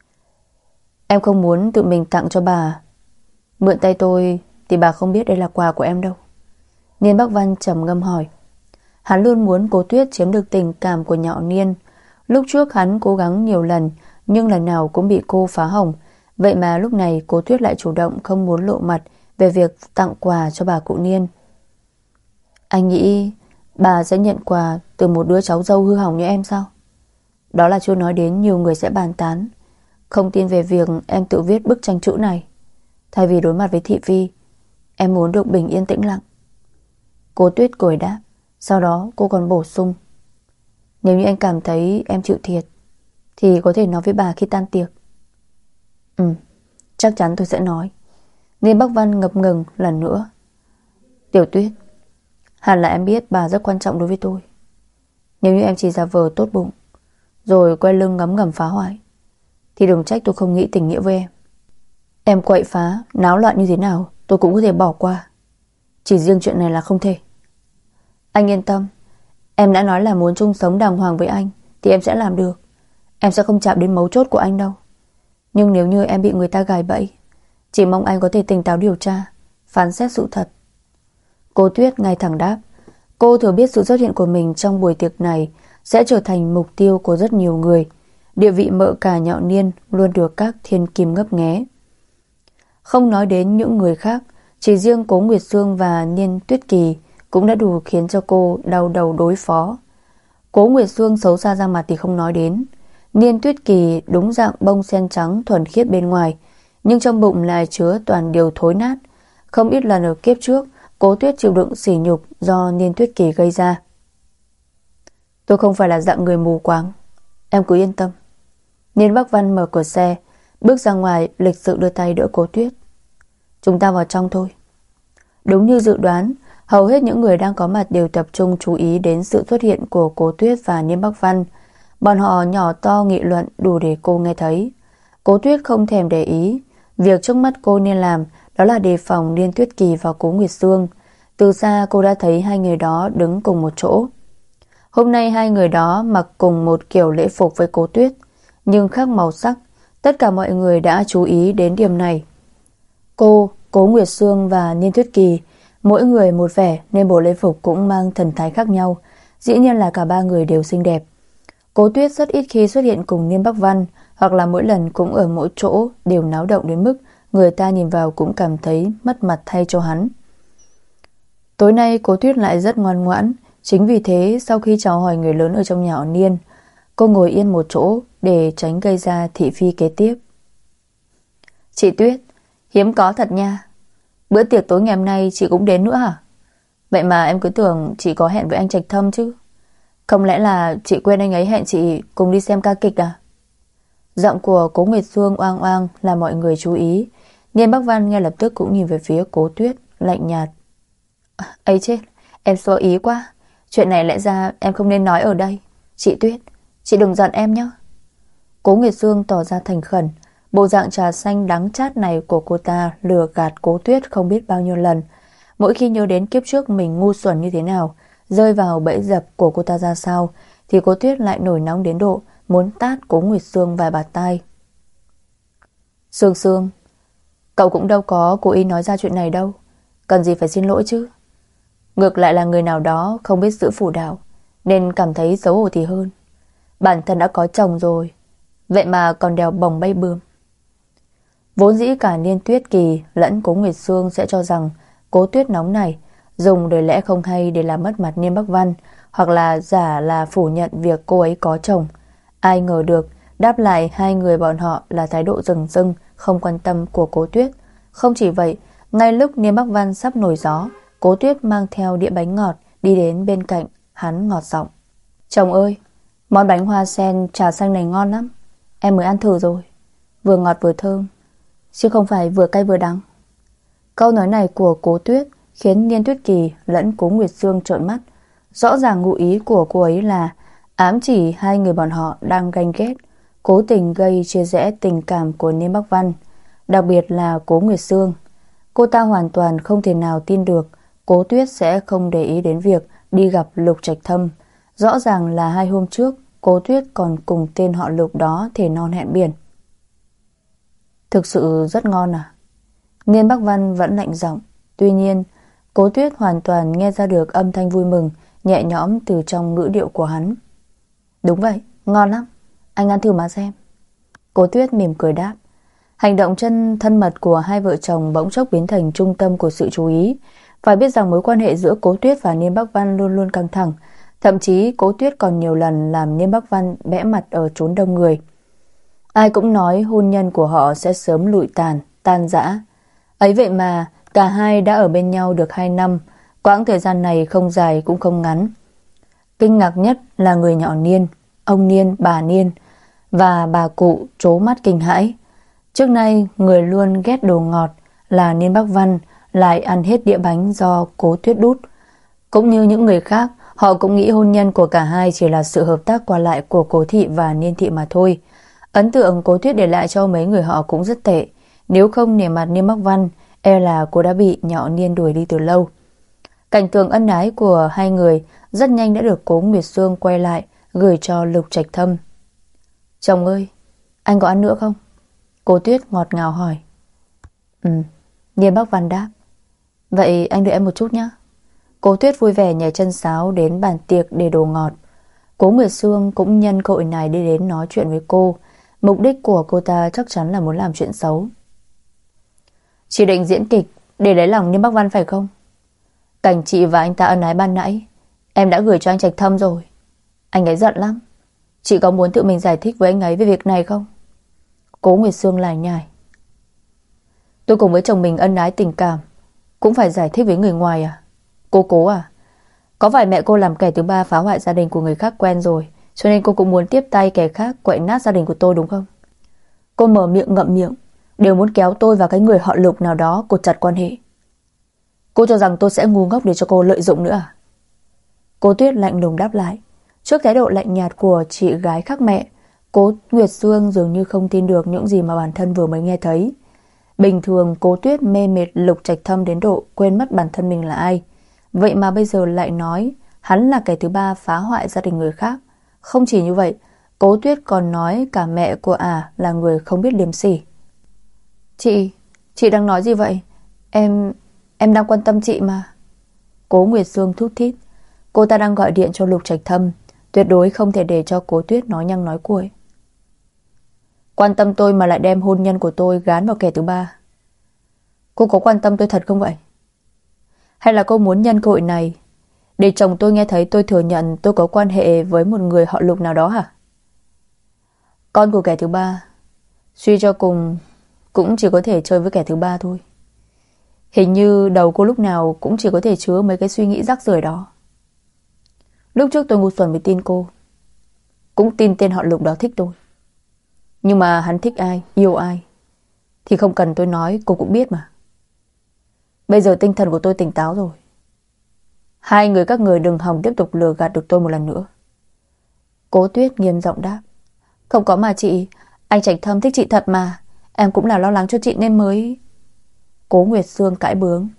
Em không muốn tự mình tặng cho bà. Mượn tay tôi thì bà không biết đây là quà của em đâu. Niên Bắc Văn trầm ngâm hỏi. Hắn luôn muốn Cố Tuyết chiếm được tình cảm của nhỏ Niên. Lúc trước hắn cố gắng nhiều lần, nhưng lần nào cũng bị cô phá hỏng. Vậy mà lúc này Cố Tuyết lại chủ động không muốn lộ mặt về việc tặng quà cho bà cụ Niên. Anh nghĩ bà sẽ nhận quà từ một đứa cháu dâu hư hỏng như em sao? Đó là chưa nói đến nhiều người sẽ bàn tán. Không tin về việc em tự viết bức tranh chữ này. Thay vì đối mặt với thị phi, em muốn được bình yên tĩnh lặng. Cố Tuyết cười đáp. Sau đó cô còn bổ sung. Nếu như anh cảm thấy em chịu thiệt thì có thể nói với bà khi tan tiệc. Chắc chắn tôi sẽ nói. Niên Bắc Văn ngập ngừng lần nữa. Tiểu Tuyết, hẳn là em biết bà rất quan trọng đối với tôi. Nếu như em chỉ giả vờ tốt bụng rồi quay lưng ngấm ngầm phá hoại thì đừng trách tôi không nghĩ tình nghĩa với em. Em quậy phá, náo loạn như thế nào tôi cũng có thể bỏ qua. Chỉ riêng chuyện này là không thể. Anh yên tâm, em đã nói là muốn chung sống đàng hoàng với anh thì em sẽ làm được. Em sẽ không chạm đến mấu chốt của anh đâu. Nhưng nếu như em bị người ta gài bẫy, chỉ mong anh có thể tỉnh táo điều tra, phán xét sự thật. Cô Tuyết ngay thẳng đáp. Cô thừa biết sự xuất hiện của mình trong buổi tiệc này sẽ trở thành mục tiêu của rất nhiều người. Địa vị mợ cả Nhạo Niên luôn được các thiên kim ngấp nghé. Không nói đến những người khác, chỉ riêng Cố Nguyệt Sương và Niên Tuyết Kỳ cũng đã đủ khiến cho cô đau đầu đối phó. Cố Nguyệt Sương xấu xa ra mặt thì không nói đến. Niên Tuyết Kỳ đúng dạng bông sen trắng thuần khiết bên ngoài, nhưng trong bụng lại chứa toàn điều thối nát. Không ít lần ở kiếp trước, Cố Tuyết chịu đựng sỉ nhục do Niên Tuyết Kỳ gây ra. Tôi không phải là dạng người mù quáng, em cứ yên tâm. Niên Bắc Văn mở cửa xe, bước ra ngoài, lịch sự đưa tay đỡ Cố Tuyết. Chúng ta vào trong thôi. Đúng như dự đoán, hầu hết những người đang có mặt đều tập trung chú ý đến sự xuất hiện của Cố Tuyết và Niên Bắc Văn. Bọn họ nhỏ to nghị luận đủ để cô nghe thấy. Cố Tuyết không thèm để ý. Việc trước mắt cô nên làm đó là đề phòng Niên Tuyết Kỳ và Cố Nguyệt Sương. Từ xa cô đã thấy hai người đó đứng cùng một chỗ. Hôm nay hai người đó mặc cùng một kiểu lễ phục với Cố Tuyết, nhưng khác màu sắc. Tất cả mọi người đã chú ý đến điểm này. Cô, Cố Nguyệt Sương và Niên Tuyết Kỳ mỗi người một vẻ nên bộ lễ phục cũng mang thần thái khác nhau. Dĩ nhiên là cả ba người đều xinh đẹp. Cố Tuyết rất ít khi xuất hiện cùng Niên Bắc Văn, hoặc là mỗi lần cũng ở mỗi chỗ đều náo động đến mức người ta nhìn vào cũng cảm thấy mất mặt thay cho hắn. Tối nay Cố Tuyết lại rất ngoan ngoãn. Chính vì thế sau khi chào hỏi người lớn ở trong nhà họ Niên, cô ngồi yên một chỗ để tránh gây ra thị phi kế tiếp. Chị Tuyết, hiếm có thật nha. Bữa tiệc tối ngày hôm nay chị cũng đến nữa hả? Vậy mà em cứ tưởng chị có hẹn với anh Trạch Thâm chứ. Không lẽ là chị quên anh ấy hẹn chị cùng đi xem ca kịch à? Giọng của Cố Nguyệt Sương oang oang làm mọi người chú ý. Niên Bắc Văn ngay lập tức cũng nhìn về phía Cố Tuyết, lạnh nhạt. Ấy chết, em sơ ý quá. Chuyện này lẽ ra em không nên nói ở đây. Chị Tuyết, chị đừng giận em nhé. Cố Nguyệt Sương tỏ ra thành khẩn. Bộ dạng trà xanh đắng chát này của cô ta lừa gạt Cố Tuyết không biết bao nhiêu lần. Mỗi khi nhớ đến kiếp trước mình ngu xuẩn như thế nào, rơi vào bẫy dập của cô ta ra sao, thì Cố Tuyết lại nổi nóng đến độ muốn tát Cố Nguyệt Sương vài bạt tai. Sương Sương, cậu cũng đâu có cố ý nói ra chuyện này đâu, cần gì phải xin lỗi chứ. Ngược lại là người nào đó không biết giữ phụ đạo, nên cảm thấy xấu hổ thì hơn. Bản thân đã có chồng rồi, vậy mà còn đèo bồng bay bướm. Vốn dĩ cả Niên Tuyết Kỳ lẫn Cố Nguyệt Sương sẽ cho rằng Cố Tuyết nóng này dùng lời lẽ không hay để làm mất mặt Niên Bắc Văn, hoặc là giả là phủ nhận việc cô ấy có chồng. Ai ngờ được đáp lại hai người bọn họ là thái độ rừng rưng không quan tâm của Cố Tuyết. Không chỉ vậy, ngay lúc Niên Bắc Văn sắp nổi gió, Cố Tuyết mang theo đĩa bánh ngọt đi đến bên cạnh hắn ngọt giọng. Chồng ơi, món bánh hoa sen trà xanh này ngon lắm, em mới ăn thử rồi. Vừa ngọt vừa thơm, chứ không phải vừa cay vừa đắng. Câu nói này của Cố Tuyết khiến Niên Tuyết Kỳ lẫn Cố Nguyệt Sương trợn mắt. Rõ ràng ngụ ý của cô ấy là ám chỉ hai người bọn họ đang ganh ghét, cố tình gây chia rẽ tình cảm của Niên Bắc Văn, đặc biệt là Cố Nguyệt Sương. Cô ta hoàn toàn không thể nào tin được Cố Tuyết sẽ không để ý đến việc đi gặp Lục Trạch Thâm. Rõ ràng là 2 hôm trước Cố Tuyết còn cùng tên họ Lục đó thề non hẹn biển. Thực sự rất ngon à? Niên Bắc Văn vẫn lạnh giọng. Tuy nhiên Cố Tuyết hoàn toàn nghe ra được âm thanh vui mừng nhẹ nhõm từ trong ngữ điệu của hắn. Đúng vậy, ngon lắm, anh ăn thử mà xem. Cố Tuyết mỉm cười đáp. Hành động thân mật của hai vợ chồng bỗng chốc biến thành trung tâm của sự chú ý. Phải biết rằng mối quan hệ giữa Cố Tuyết và Niên Bắc Văn luôn luôn căng thẳng. Thậm chí Cố Tuyết còn nhiều lần làm Niên Bắc Văn bẽ mặt ở chốn đông người. Ai cũng nói hôn nhân của họ sẽ sớm lụi tàn, tan rã. Ấy vậy mà cả hai đã ở bên nhau được 2 năm. Quãng thời gian này không dài cũng không ngắn. Kinh ngạc nhất là người nhỏ Niên, ông Niên, bà Niên và bà cụ trố mắt kinh hãi. Trước nay người luôn ghét đồ ngọt là Niên Bắc Văn lại ăn hết đĩa bánh do Cố Tuyết đút. Cũng như những người khác, họ cũng nghĩ hôn nhân của cả hai chỉ là sự hợp tác qua lại của Cố Thị và Niên Thị mà thôi. Ấn tượng Cố Tuyết để lại cho mấy người họ cũng rất tệ. Nếu không nể mặt Niên Bắc Văn, e là cô đã bị nhỏ Niên đuổi đi từ lâu. Cảnh tượng ân ái của hai người rất nhanh đã được Cố Nguyệt Sương quay lại gửi cho Lục Trạch Thâm. Chồng ơi, anh có ăn nữa không? Cố Tuyết ngọt ngào hỏi. Niên Bắc Văn đáp. Vậy anh đợi em một chút nhé. Cố Tuyết vui vẻ nhảy chân sáo đến bàn tiệc để đồ ngọt. Cố Nguyệt Sương cũng nhân cơ hội này đi đến nói chuyện với cô. Mục đích của cô ta chắc chắn là muốn làm chuyện xấu. Chị định diễn kịch để lấy lòng Niêm Bắc Văn phải không? Cảnh chị và anh ta ân ái ban nãy em đã gửi cho anh Trạch Thâm rồi. Anh ấy giận lắm. Chị có muốn tự mình giải thích với anh ấy về việc này không? Cố Nguyệt Sương lải nhải. Tôi cùng với chồng mình ân ái tình cảm, cũng phải giải thích với người ngoài à? Cô Cố à, có phải mẹ cô làm kẻ thứ ba phá hoại gia đình của người khác quen rồi, cho nên cô cũng muốn tiếp tay kẻ khác quậy nát gia đình của tôi đúng không? Cô mở miệng ngậm miệng, đều muốn kéo tôi và cái người họ Lục nào đó cột chặt quan hệ. Cô cho rằng tôi sẽ ngu ngốc để cho cô lợi dụng nữa à? Cố Tuyết lạnh lùng đáp lại. Trước thái độ lạnh nhạt của chị gái khác mẹ, Cố Nguyệt Sương dường như không tin được những gì mà bản thân vừa mới nghe thấy. Bình thường Cố Tuyết mê mệt Lục Trạch Thâm đến độ quên mất bản thân mình là ai. Vậy mà bây giờ lại nói hắn là kẻ thứ ba phá hoại gia đình người khác. Không chỉ như vậy, Cố Tuyết còn nói cả mẹ của là người không biết liêm sỉ. Chị đang nói gì vậy? Em đang quan tâm chị mà. Cố Nguyệt Sương thút thít. Cô ta đang gọi điện cho Lục Trạch Thâm, tuyệt đối không thể để cho Cố Tuyết nói nhăng nói cuội. Quan tâm tôi mà lại đem hôn nhân của tôi gán vào kẻ thứ ba. Cô có quan tâm tôi thật không vậy? Hay là cô muốn nhân cơ hội này để chồng tôi nghe thấy tôi thừa nhận tôi có quan hệ với một người họ Lục nào đó hả? Con của kẻ thứ ba, suy cho cùng cũng chỉ có thể chơi với kẻ thứ ba thôi. Hình như đầu cô lúc nào cũng chỉ có thể chứa mấy cái suy nghĩ rác rưởi đó. Lúc trước tôi ngu xuẩn mới tin cô, cũng tin tên họ Lục đó thích tôi. Nhưng mà hắn thích ai, yêu ai thì không cần tôi nói, cô cũng biết mà. Bây giờ tinh thần của tôi tỉnh táo rồi. Hai người các người đừng hòng tiếp tục lừa gạt được tôi một lần nữa. Cố Tuyết nghiêm giọng đáp. Không có mà chị, anh Trạch Thâm thích chị thật mà. Em cũng là lo lắng cho chị nên mới... Cố Nguyệt Sương cãi bướng.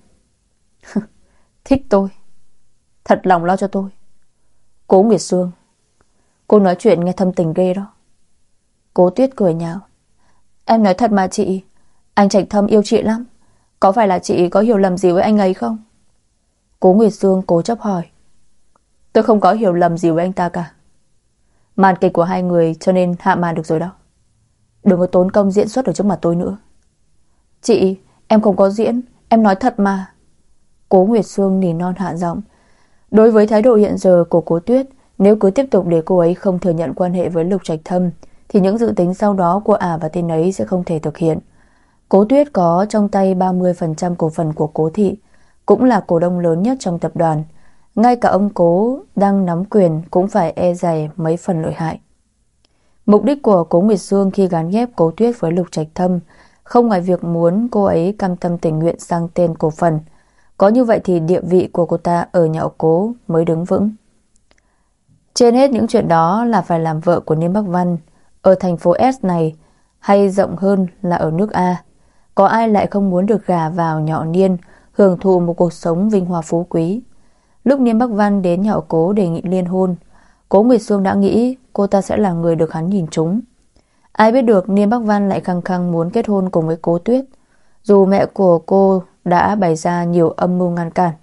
Thích tôi, thật lòng lo cho tôi. Cố Nguyệt Sương, cô nói chuyện nghe thâm tình ghê đó. Cố Tuyết cười nhạo. Em nói thật mà chị, anh Trạch Thâm yêu chị lắm. Có phải là chị có hiểu lầm gì với anh ấy không? Cố Nguyệt Sương cố chấp hỏi. Tôi không có hiểu lầm gì với anh ta cả. Màn kịch của hai người cho nên hạ màn được rồi đó. Đừng có tốn công diễn xuất ở trước mặt tôi nữa. Chị, em không có diễn, em nói thật mà. Cố Nguyệt Sương nỉ non hạ giọng. Đối với thái độ hiện giờ của Cố Tuyết, nếu cứ tiếp tục để cô ấy không thừa nhận quan hệ với Lục Trạch Thâm thì những dự tính sau đó của và tên ấy sẽ không thể thực hiện. Cố Tuyết có trong tay 30% cổ phần của Cố Thị, cũng là cổ đông lớn nhất trong tập đoàn. Ngay cả ông Cố đang nắm quyền cũng phải e dè mấy phần lợi hại. Mục đích của Cố Nguyệt Sương khi gán ghép Cố Tuyết với Lục Trạch Thâm không ngoài việc muốn cô ấy cam tâm tình nguyện sang tên cổ phần. Có như vậy thì địa vị của cô ta ở nhà họ Cố mới đứng vững. Trên hết những chuyện đó là phải làm vợ của Niêm Bắc Văn ở thành phố S này, hay rộng hơn là ở nước A. Có ai lại không muốn được gả vào nhà họ Niên, hưởng thụ một cuộc sống vinh hoa phú quý. Lúc Niêm Bắc Văn đến nhà họ Cố đề nghị liên hôn, Cố Nguyệt Sương đã nghĩ cô ta sẽ là người được hắn nhìn trúng. Ai biết được Niêm Bắc Văn lại khăng khăng muốn kết hôn cùng với Cố Tuyết, dù mẹ của cô đã bày ra nhiều âm mưu ngăn cản.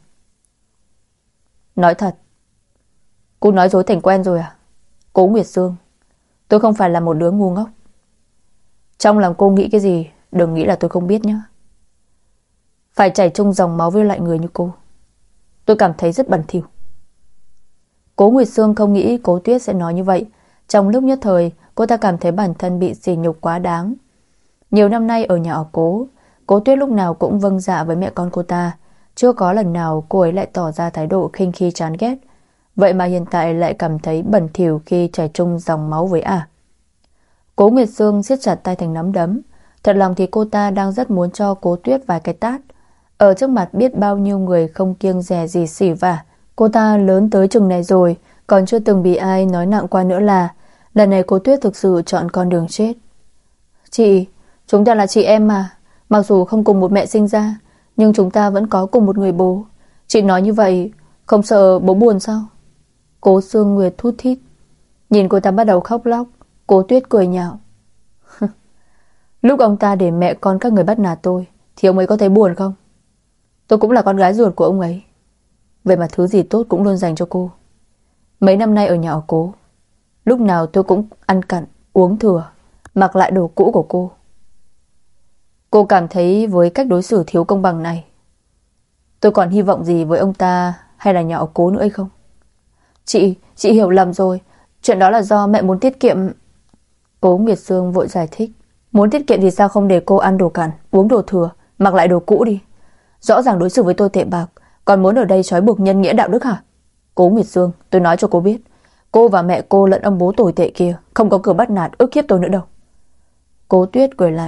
Nói thật, cô nói dối thành quen rồi à? Cố Nguyệt Sương, tôi không phải là một đứa ngu ngốc. Trong lòng cô nghĩ cái gì, đừng nghĩ là tôi không biết nhé. Phải chảy chung dòng máu với loại người như cô, tôi cảm thấy rất bẩn thỉu. Cố Nguyệt Sương không nghĩ Cố Tuyết sẽ nói như vậy. Trong lúc nhất thời, cô ta cảm thấy bản thân bị sỉ nhục quá đáng. Nhiều năm nay ở nhà ở Cố Tuyết lúc nào cũng vâng dạ với mẹ con cô ta. Chưa có lần nào cô ấy lại tỏ ra thái độ khinh khi chán ghét. Vậy mà hiện tại lại cảm thấy bẩn thỉu khi chảy chung dòng máu với Cố Nguyệt Sương siết chặt tay thành nắm đấm. Thật lòng thì cô ta đang rất muốn cho Cố Tuyết vài cái tát. Ở trước mặt biết bao nhiêu người không kiêng dè gì xỉ vả. Cô ta lớn tới chừng này rồi, còn chưa từng bị ai nói nặng qua nữa là lần này Cố Tuyết thực sự chọn con đường chết. Chị, chúng ta là chị em mà. Mặc dù không cùng một mẹ sinh ra, nhưng chúng ta vẫn có cùng một người bố. Chị nói như vậy, không sợ bố buồn sao? Cố Sương Nguyệt thút thít. Nhìn cô ta bắt đầu khóc lóc, Cố Tuyết cười nhạo. Lúc ông ta để mẹ con các người bắt nạt tôi thì ông ấy có thấy buồn không? Tôi cũng là con gái ruột của ông ấy. vậy mà thứ gì tốt cũng luôn dành cho cô. Mấy năm nay ở nhà họ Cố, lúc nào tôi cũng ăn cặn, uống thừa, mặc lại đồ cũ của cô. Cô cảm thấy với cách đối xử thiếu công bằng này, tôi còn hy vọng gì với ông ta hay là nhà họ Cố nữa hay không? Chị hiểu lầm rồi. Chuyện đó là do mẹ muốn tiết kiệm. Cố Nguyệt Sương vội giải thích. Muốn tiết kiệm thì sao không để cô ăn đồ cặn, uống đồ thừa, mặc lại đồ cũ đi. Rõ ràng đối xử với tôi tệ bạc, còn muốn ở đây trói buộc nhân nghĩa đạo đức hả? Cố Nguyệt Sương, tôi nói cho cô biết, cô và mẹ cô lẫn ông bố tồi tệ kia không có cửa bắt nạt ức hiếp tôi nữa đâu. Cố Tuyết cười lạnh.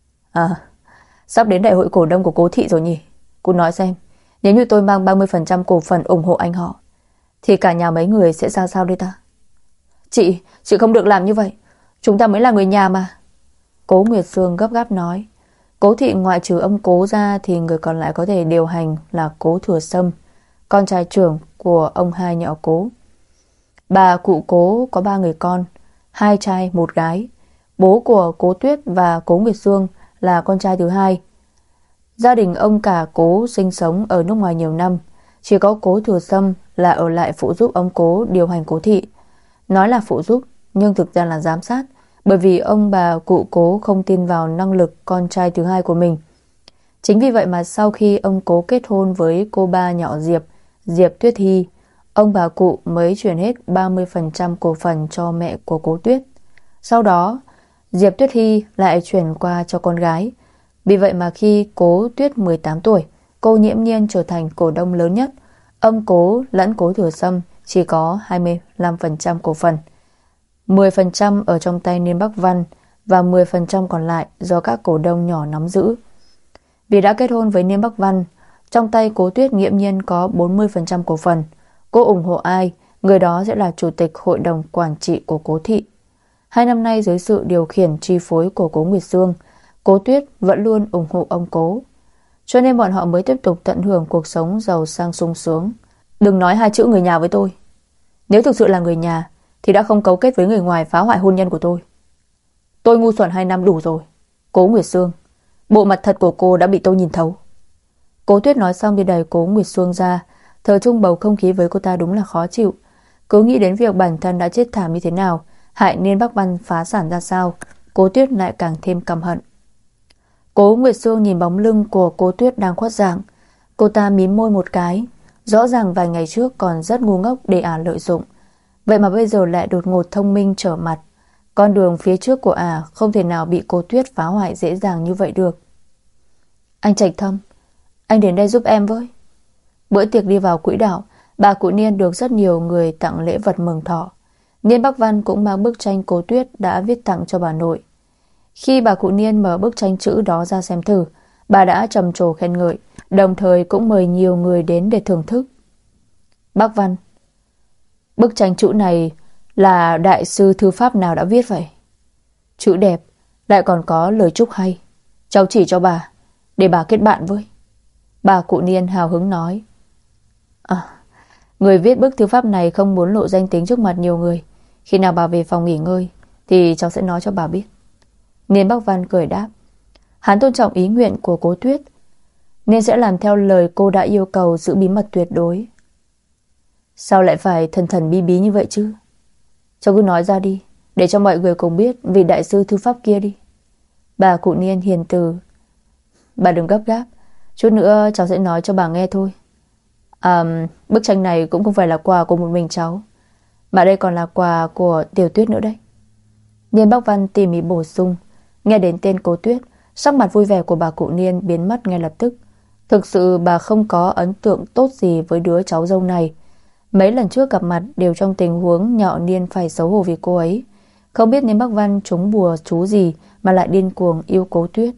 Sắp đến đại hội cổ đông của Cố thị rồi nhỉ? Cô nói xem, nếu như tôi mang 30% cổ phần ủng hộ anh họ, thì cả nhà mấy người sẽ ra sao đây ta? Chị không được làm như vậy. Chúng ta mới là người nhà mà. Cố Nguyệt Sương gấp gáp nói. Cố thị ngoại trừ ông Cố ra thì người còn lại có thể điều hành là Cố Thừa Sâm, con trai trưởng của ông hai nhà họ Cố. Bà cụ Cố có 3 người con, 2 trai 1 gái. Bố của Cố Tuyết và Cố Nguyệt Sương là con trai thứ hai. Gia đình ông cả Cố sinh sống ở nước ngoài nhiều năm, chỉ có Cố Thừa Sâm là ở lại phụ giúp ông Cố điều hành Cố thị. Nói là phụ giúp nhưng thực ra là giám sát, bởi vì ông bà cụ Cố không tin vào năng lực con trai thứ hai của mình. Chính vì vậy mà sau khi ông Cố kết hôn với cô ba nhỏ Diệp Tuyết Hy, ông bà cụ mới chuyển hết 30% cổ phần cho mẹ của Cố Tuyết. Sau đó Diệp Tuyết Hy lại chuyển qua cho con gái. Vì vậy mà khi Cố Tuyết 18 tuổi, cô Nhiễm Nhiên trở thành cổ đông lớn nhất. Ông Cố lẫn Cố Thừa Sâm chỉ có 25% cổ phần, 10% ở trong tay Niên Bắc Văn và 10% còn lại do các cổ đông nhỏ nắm giữ. Vì đã kết hôn với Niên Bắc Văn, trong tay Cố Tuyết nghiễm nhiên có 40% cổ phần. Cô ủng hộ ai, người đó sẽ là chủ tịch hội đồng quản trị của Cố thị. 2 năm nay dưới sự điều khiển chi phối của Cố Nguyệt Sương, Cố Tuyết vẫn luôn ủng hộ ông Cố, cho nên bọn họ mới tiếp tục tận hưởng cuộc sống giàu sang sung sướng. Đừng nói 2 chữ người nhà với tôi. Nếu thực sự là người nhà thì đã không cấu kết với người ngoài phá hoại hôn nhân của tôi. Tôi ngu xuẩn 2 năm đủ rồi. Cố Nguyệt Sương, bộ mặt thật của cô đã bị tôi nhìn thấu. Cố Tuyết nói xong thì đẩy Cố Nguyệt Sương ra. Thời trung bầu không khí với cô ta đúng là khó chịu. Cứ nghĩ đến việc bản thân đã chết thảm như thế nào, hại Niên Bắc Văn phá sản ra sao, Cố Tuyết lại càng thêm căm hận. Cố Nguyệt Sương nhìn bóng lưng của Cố Tuyết đang khuất dạng. Cô ta mím môi một cái. Rõ ràng vài ngày trước còn rất ngu ngốc để ả lợi dụng, vậy mà bây giờ lại đột ngột thông minh trở mặt. Con đường phía trước của ả không thể nào bị Cố Tuyết phá hoại dễ dàng như vậy được. Anh Trạch Thâm, anh đến đây giúp em với. Bữa tiệc đi vào quỹ đạo, bà cụ Niên được rất nhiều người tặng lễ vật mừng thọ. Niên Bắc Văn cũng mang bức tranh Cố Tuyết đã viết tặng cho bà nội. Khi bà cụ Niên mở bức tranh chữ đó ra xem thử, bà đã trầm trồ khen ngợi, đồng thời cũng mời nhiều người đến để thưởng thức. Bắc Văn, bức tranh chữ này là đại sư thư pháp nào đã viết vậy? Chữ đẹp, lại còn có lời chúc hay. Cháu chỉ cho bà, để bà kết bạn với. Bà cụ Niên hào hứng nói. Người viết bức thư pháp này không muốn lộ danh tính trước mặt nhiều người. Khi nào bà về phòng nghỉ ngơi thì cháu sẽ nói cho bà biết. Niên Bắc Văn cười đáp. Hắn tôn trọng ý nguyện của Cố Tuyết, nên sẽ làm theo lời cô đã yêu cầu giữ bí mật tuyệt đối. Sao lại phải thần thần bí bí như vậy chứ? Cháu cứ nói ra đi, để cho mọi người cùng biết vị đại sư thư pháp kia đi. Bà cụ Niên hiền từ. Bà đừng gấp gáp, chút nữa cháu sẽ nói cho bà nghe thôi. Bức tranh này cũng không phải là quà của một mình cháu, mà đây còn là quà của Tiểu Tuyết nữa đấy. Niên Bắc Văn tỉ mỉ bổ sung. Nghe đến tên Cố Tuyết, sắc mặt vui vẻ của bà cụ Niên biến mất ngay lập tức. Thực sự bà không có ấn tượng tốt gì với đứa cháu dâu này. Mấy lần trước gặp mặt đều trong tình huống nhọ Niên phải xấu hổ vì cô ấy. Không biết Niên Bắc Văn trúng bùa chú gì mà lại điên cuồng yêu Cố Tuyết.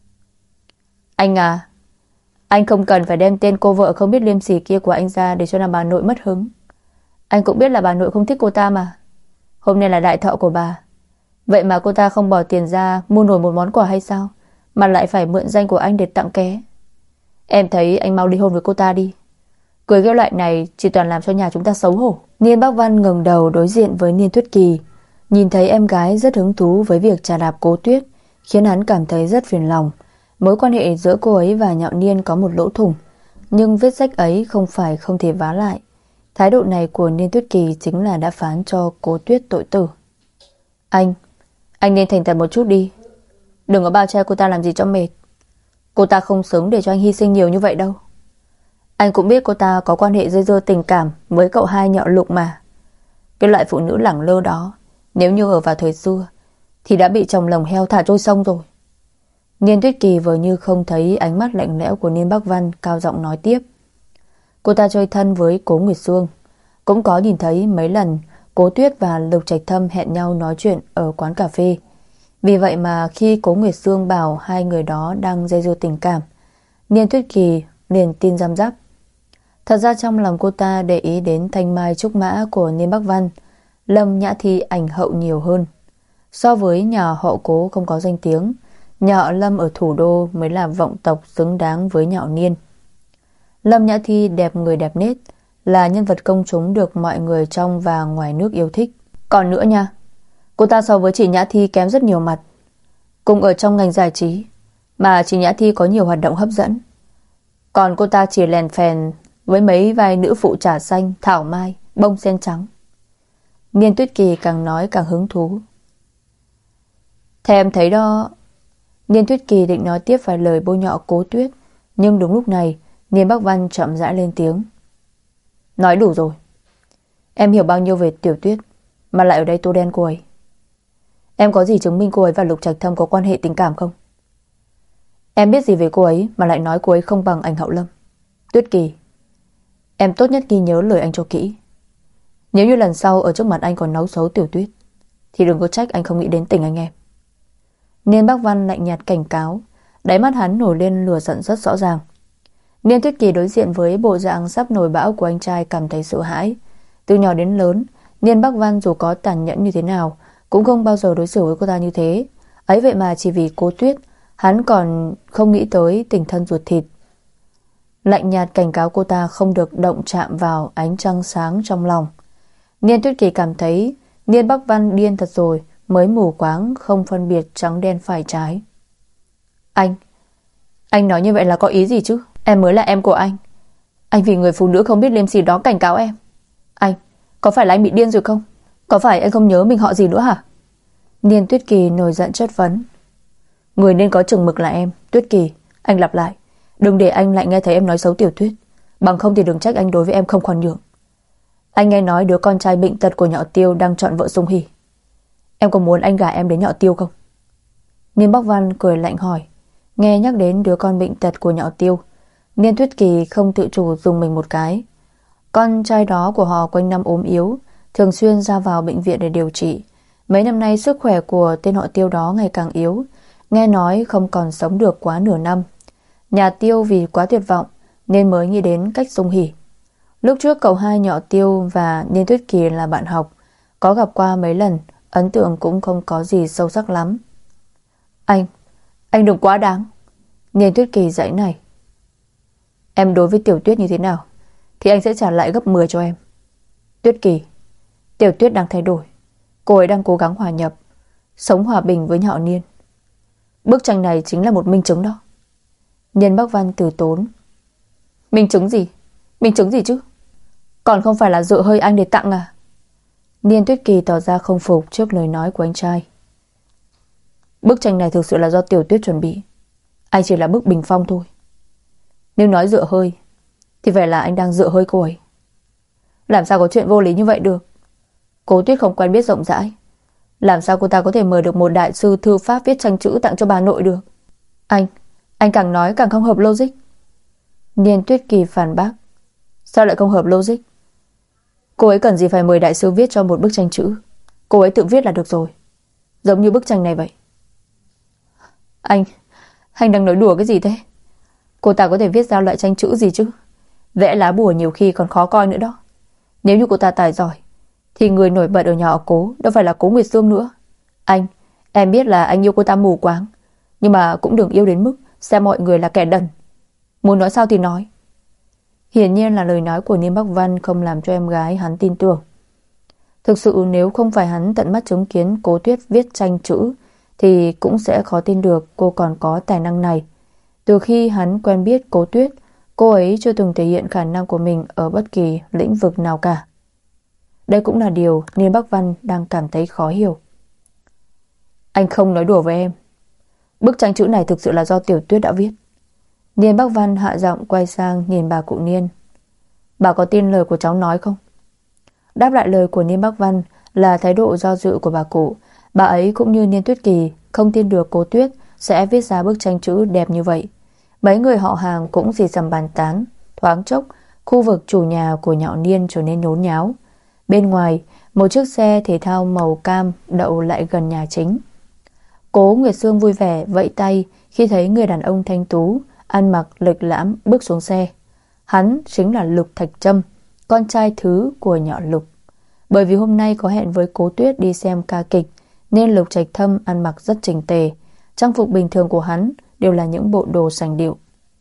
Anh à, anh không cần phải đem tên cô vợ không biết liêm sỉ kia của anh ra để cho làm bà nội mất hứng. Anh cũng biết là bà nội không thích cô ta mà. Hôm nay là đại thọ của bà, vậy mà cô ta không bỏ tiền ra mua nổi một món quà hay sao, mà lại phải mượn danh của anh để tặng ké. Em thấy anh mau ly hôn với cô ta đi. Cười gheo loại này chỉ toàn làm cho nhà chúng ta xấu hổ. Niên Bắc Văn ngẩng đầu đối diện với Niên Tuyết Kỳ, nhìn thấy em gái rất hứng thú với việc trà đạp Cố Tuyết, khiến hắn cảm thấy rất phiền lòng. Mối quan hệ giữa cô ấy và Nhạo Niên có một lỗ thủng. Nhưng vết rách ấy không phải không thể vá lại. Thái độ này của Niên Tuyết Kỳ chính là đã phán cho Cố Tuyết tội tử. Anh nên thành thật một chút đi. Đừng có bao che cô ta làm gì cho mệt. Cô ta không xứng để cho anh hy sinh nhiều như vậy đâu. Anh cũng biết cô ta có quan hệ dây dưa tình cảm với cậu hai Nhọ Lục mà. Cái loại phụ nữ lẳng lơ đó, nếu như ở vào thời xưa thì đã bị chồng lồng heo thả trôi sông rồi. Niên Tuyết Kỳ vừa như không thấy ánh mắt lạnh lẽo của Niên Bắc Văn, cao giọng nói tiếp. Cô ta chơi thân với Cố Nguyệt Sương, cũng có nhìn thấy mấy lần Cố Tuyết và Lục Trạch Thâm hẹn nhau nói chuyện ở quán cà phê. Vì vậy mà khi Cố Nguyệt Sương bảo hai người đó đang dây dưa tình cảm, Niên Tuyết Kỳ liền tin răm rắp. Thật ra trong lòng cô ta để ý đến thanh mai trúc mã của Niên Bắc Văn, Lâm Nhã Thi ảnh hậu nhiều hơn. So với nhà họ Cố không có danh tiếng, nhà họ Lâm ở thủ đô mới là vọng tộc xứng đáng với nhà họ Niên. Lâm Nhã Thi đẹp người đẹp nết, là nhân vật công chúng được mọi người trong và ngoài nước yêu thích. Còn nữa nha, cô ta so với chị Nhã Thi kém rất nhiều mặt. Cùng ở trong ngành giải trí, mà chị Nhã Thi có nhiều hoạt động hấp dẫn, còn cô ta chỉ lèn phèn với mấy vai nữ phụ trà xanh, thảo mai, bông sen trắng. Niên Tuyết Kỳ càng nói càng hứng thú. Thế em thấy đó. Niên Tuyết Kỳ định nói tiếp vài lời bôi nhọ Cố Tuyết, nhưng đúng lúc này Niên Bắc Văn chậm rãi lên tiếng. Nói đủ rồi. Em hiểu bao nhiêu về Tiểu Tuyết mà lại ở đây tô đen cô ấy? Em có gì chứng minh cô ấy và Lục Trạch Thâm có quan hệ tình cảm không? Em biết gì về cô ấy mà lại nói cô ấy không bằng anh Hậu Lâm? Tuyết Kỳ, em tốt nhất ghi nhớ lời anh cho kỹ. Nếu như lần sau ở trước mặt anh còn nấu xấu Tiểu Tuyết thì đừng có trách anh không nghĩ đến tình anh em. Niên Bắc Văn lạnh nhạt cảnh cáo, đáy mắt hắn nổi lên lửa giận rất rõ ràng. Niên Tuyết Kỳ đối diện với bộ dạng sắp nổi bão của anh trai cảm thấy sợ hãi. Từ nhỏ đến lớn, Niên Bắc Văn dù có tàn nhẫn như thế nào cũng không bao giờ đối xử với cô ta như thế. Ấy vậy mà chỉ vì Cố Tuyết, hắn còn không nghĩ tới tình thân ruột thịt. Lạnh nhạt cảnh cáo cô ta không được động chạm vào ánh trăng sáng trong lòng. Niên Tuyết Kỳ cảm thấy Niên Bắc Văn điên thật rồi, mới mù quáng không phân biệt trắng đen phải trái. Anh nói như vậy là có ý gì chứ? Em mới là em của anh. Anh vì người phụ nữ không biết liêm sỉ đó cảnh cáo em. Anh, có phải là anh bị điên rồi không? Có phải anh không nhớ mình họ gì nữa hả? Niên Tuyết Kỳ nổi giận chất vấn. Người nên có chừng mực là em, Tuyết Kỳ. Anh lặp lại, đừng để anh lại nghe thấy em nói xấu Tiểu Tuyết, bằng không thì đừng trách anh đối với em không khoan nhượng. Anh nghe nói đứa con trai bệnh tật của Nhọ Tiêu đang chọn vợ Dung Hỉ. Em có muốn anh gả em đến Nhọ Tiêu không? Niên Bắc Văn cười lạnh hỏi. Nghe nhắc đến đứa con bệnh tật của Nhọ Tiêu, Niên Tuyết Kỳ không tự chủ dùng mình một cái. Con trai đó của họ quanh năm ốm yếu, thường xuyên ra vào bệnh viện để điều trị. Mấy năm nay sức khỏe của tên họ Tiêu đó ngày càng yếu, nghe nói không còn sống được quá nửa năm. Nhà Tiêu vì quá tuyệt vọng nên mới nghĩ đến cách Dung Hỉ. Lúc trước cậu hai Nhọ Tiêu và Niên Tuyết Kỳ là bạn học, có gặp qua mấy lần, ấn tượng cũng không có gì sâu sắc lắm. Anh đừng quá đáng. Niên Tuyết Kỳ dãy này. Em đối với Tiểu Tuyết như thế nào thì anh sẽ trả lại gấp 10 cho em. Tuyết Kỳ, Tiểu Tuyết đang thay đổi, cô ấy đang cố gắng hòa nhập, sống hòa bình với nhà họ Niên. Bức tranh này chính là một minh chứng đó. Niên Bắc Văn từ tốn. Minh chứng gì? Minh chứng gì chứ? Còn không phải là dựa hơi anh để tặng à? Niên Tuyết Kỳ tỏ ra không phục trước lời nói của anh trai. Bức tranh này thực sự là do Tiểu Tuyết chuẩn bị, anh chỉ là bức bình phong thôi. Nếu nói dựa hơi thì phải là anh đang dựa hơi cô ấy. Làm sao có chuyện vô lý như vậy được? Cố Tuyết không quen biết rộng rãi, làm sao cô ta có thể mời được một đại sư thư pháp viết tranh chữ tặng cho bà nội được? Anh càng nói càng không hợp logic. Niên Tuyết Kỳ phản bác. Sao lại không hợp logic? Cô ấy cần gì phải mời đại sư viết cho một bức tranh chữ? Cô ấy tự viết là được rồi, giống như bức tranh này vậy. Anh đang nói đùa cái gì thế? Cô ta có thể viết ra loại tranh chữ gì chứ? Vẽ lá bùa nhiều khi còn khó coi nữa đó. Nếu như cô ta tài giỏi thì người nổi bật ở nhà họ Cố đâu phải là Cố Nguyệt Sương nữa. Em biết là anh yêu cô ta mù quáng, nhưng mà cũng đừng yêu đến mức xem mọi người là kẻ đần. Muốn nói sao thì nói. Hiển nhiên là lời nói của Niên Bắc Văn không làm cho em gái hắn tin tưởng. Thực sự nếu không phải hắn tận mắt chứng kiến Cố Tuyết viết tranh chữ thì cũng sẽ khó tin được cô còn có tài năng này. Từ khi hắn quen biết Cố Tuyết, Cô ấy chưa từng thể hiện khả năng của mình ở bất kỳ lĩnh vực nào cả. Đây cũng là điều Niên Bắc Văn đang cảm thấy khó hiểu. Anh không nói đùa với em. Bức tranh chữ này thực sự là do Tiểu Tuyết đã viết. Niên Bắc Văn hạ giọng quay sang nhìn bà cụ Niên. Bà có tin lời của cháu nói không? Đáp lại lời của Niên Bắc Văn là thái độ do dự của bà cụ. Bà ấy cũng như Niên Tuyết Kỳ không tin được Cố Tuyết sẽ viết ra bức tranh chữ đẹp như vậy. Mấy người họ hàng cũng xì xầm bàn tán. Thoáng chốc, khu vực chủ nhà của Nhạo Niên trở nên nhốn nháo. Bên ngoài, một chiếc xe thể thao màu cam đậu lại gần nhà chính. Cố Nguyệt Sương vui vẻ vẫy tay khi thấy người đàn ông thanh tú ăn mặc lịch lãm bước xuống xe. Hắn chính là Lục Thạch Trâm, con trai thứ của nhỏ Lục. Bởi vì hôm nay có hẹn với Cố Tuyết đi xem ca kịch, nên Lục Trạch Thâm ăn mặc rất chỉnh tề. Trang phục bình thường của hắn đều là những bộ đồ sành điệu.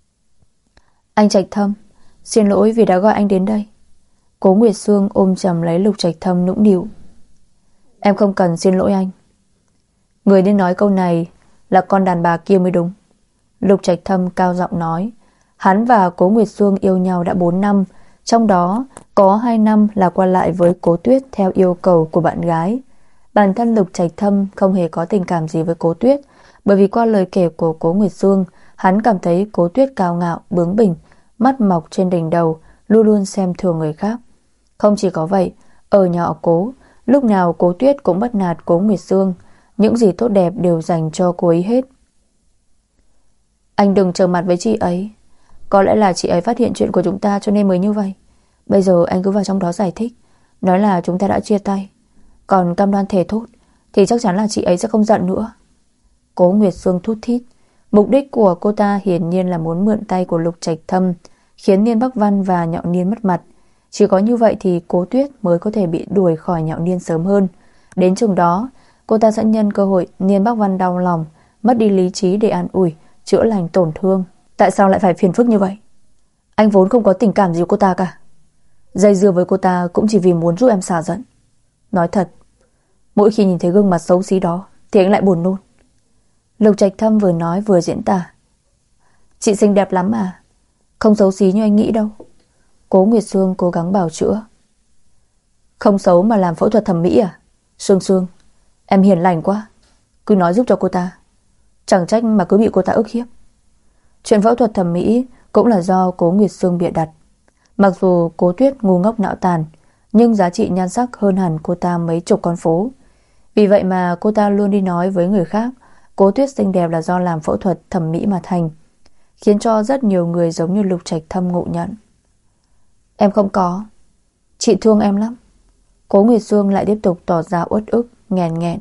Anh Trạch Thâm, xin lỗi vì đã gọi anh đến đây. Cố Nguyệt Sương ôm chầm lấy Lục Trạch Thâm nũng nịu. Em không cần xin lỗi anh. Người nên nói câu này là con đàn bà kia mới đúng. Lục Trạch Thâm cao giọng nói. Hắn và Cố Nguyệt Sương yêu nhau đã 4 năm, trong đó có 2 năm là qua lại với Cố Tuyết theo yêu cầu của bạn gái. Bản thân Lục Trạch Thâm không hề có tình cảm gì với Cố Tuyết, bởi vì qua lời kể của Cố Nguyệt Sương, hắn cảm thấy Cố Tuyết cao ngạo, bướng bỉnh, mắt mọc trên đỉnh đầu, luôn luôn xem thường người khác. Không chỉ có vậy, ở nhà họ Cố, lúc nào Cố Tuyết cũng bắt nạt Cố Nguyệt Sương, những gì tốt đẹp đều dành cho cô ấy hết. Anh đừng trở mặt với chị ấy. Có lẽ là chị ấy phát hiện chuyện của chúng ta cho nên mới như vậy. Bây giờ anh cứ vào trong đó giải thích, nói là chúng ta đã chia tay. Còn cam đoan thề thốt thì chắc chắn là chị ấy sẽ không giận nữa. Cố Nguyệt Sương thút thít. Mục đích của cô ta hiển nhiên là muốn mượn tay của Lục Trạch Thâm, khiến Niên Bắc Văn và Nhạo Niên mất mặt. Chỉ có như vậy thì Cố Tuyết mới có thể bị đuổi khỏi Nhạo Niên sớm hơn. Đến chừng đó, cô ta sẽ nhân cơ hội Niên Bắc Văn đau lòng, mất đi lý trí để an ủi, chữa lành tổn thương. Tại sao lại phải phiền phức như vậy? Anh vốn không có tình cảm gì với cô ta cả. Dây dưa với cô ta cũng chỉ vì muốn giúp em xả giận. Nói thật, mỗi khi nhìn thấy gương mặt xấu xí đó thì anh lại buồn nôn. Lục Trạch Thâm vừa nói vừa diễn tả. Chị xinh đẹp lắm mà, không xấu xí như anh nghĩ đâu. Cố Nguyệt Sương cố gắng bào chữa. Không xấu mà làm phẫu thuật thẩm mỹ à? Sương Sương, em hiền lành quá, cứ nói giúp cho cô ta. Chẳng trách mà cứ bị cô ta ức hiếp. Chuyện phẫu thuật thẩm mỹ cũng là do Cố Nguyệt Sương bịa đặt. Mặc dù Cố Tuyết ngu ngốc não tàn, nhưng giá trị nhan sắc hơn hẳn cô ta mấy chục con phố. Vì vậy mà cô ta luôn đi nói với người khác Cố Tuyết xinh đẹp là do làm phẫu thuật thẩm mỹ mà thành, khiến cho rất nhiều người giống như Lục Trạch Thâm ngộ nhận. Em không có, chị thương em lắm. Cố Nguyệt Sương lại tiếp tục tỏ ra uất ức, nghẹn nghẹn.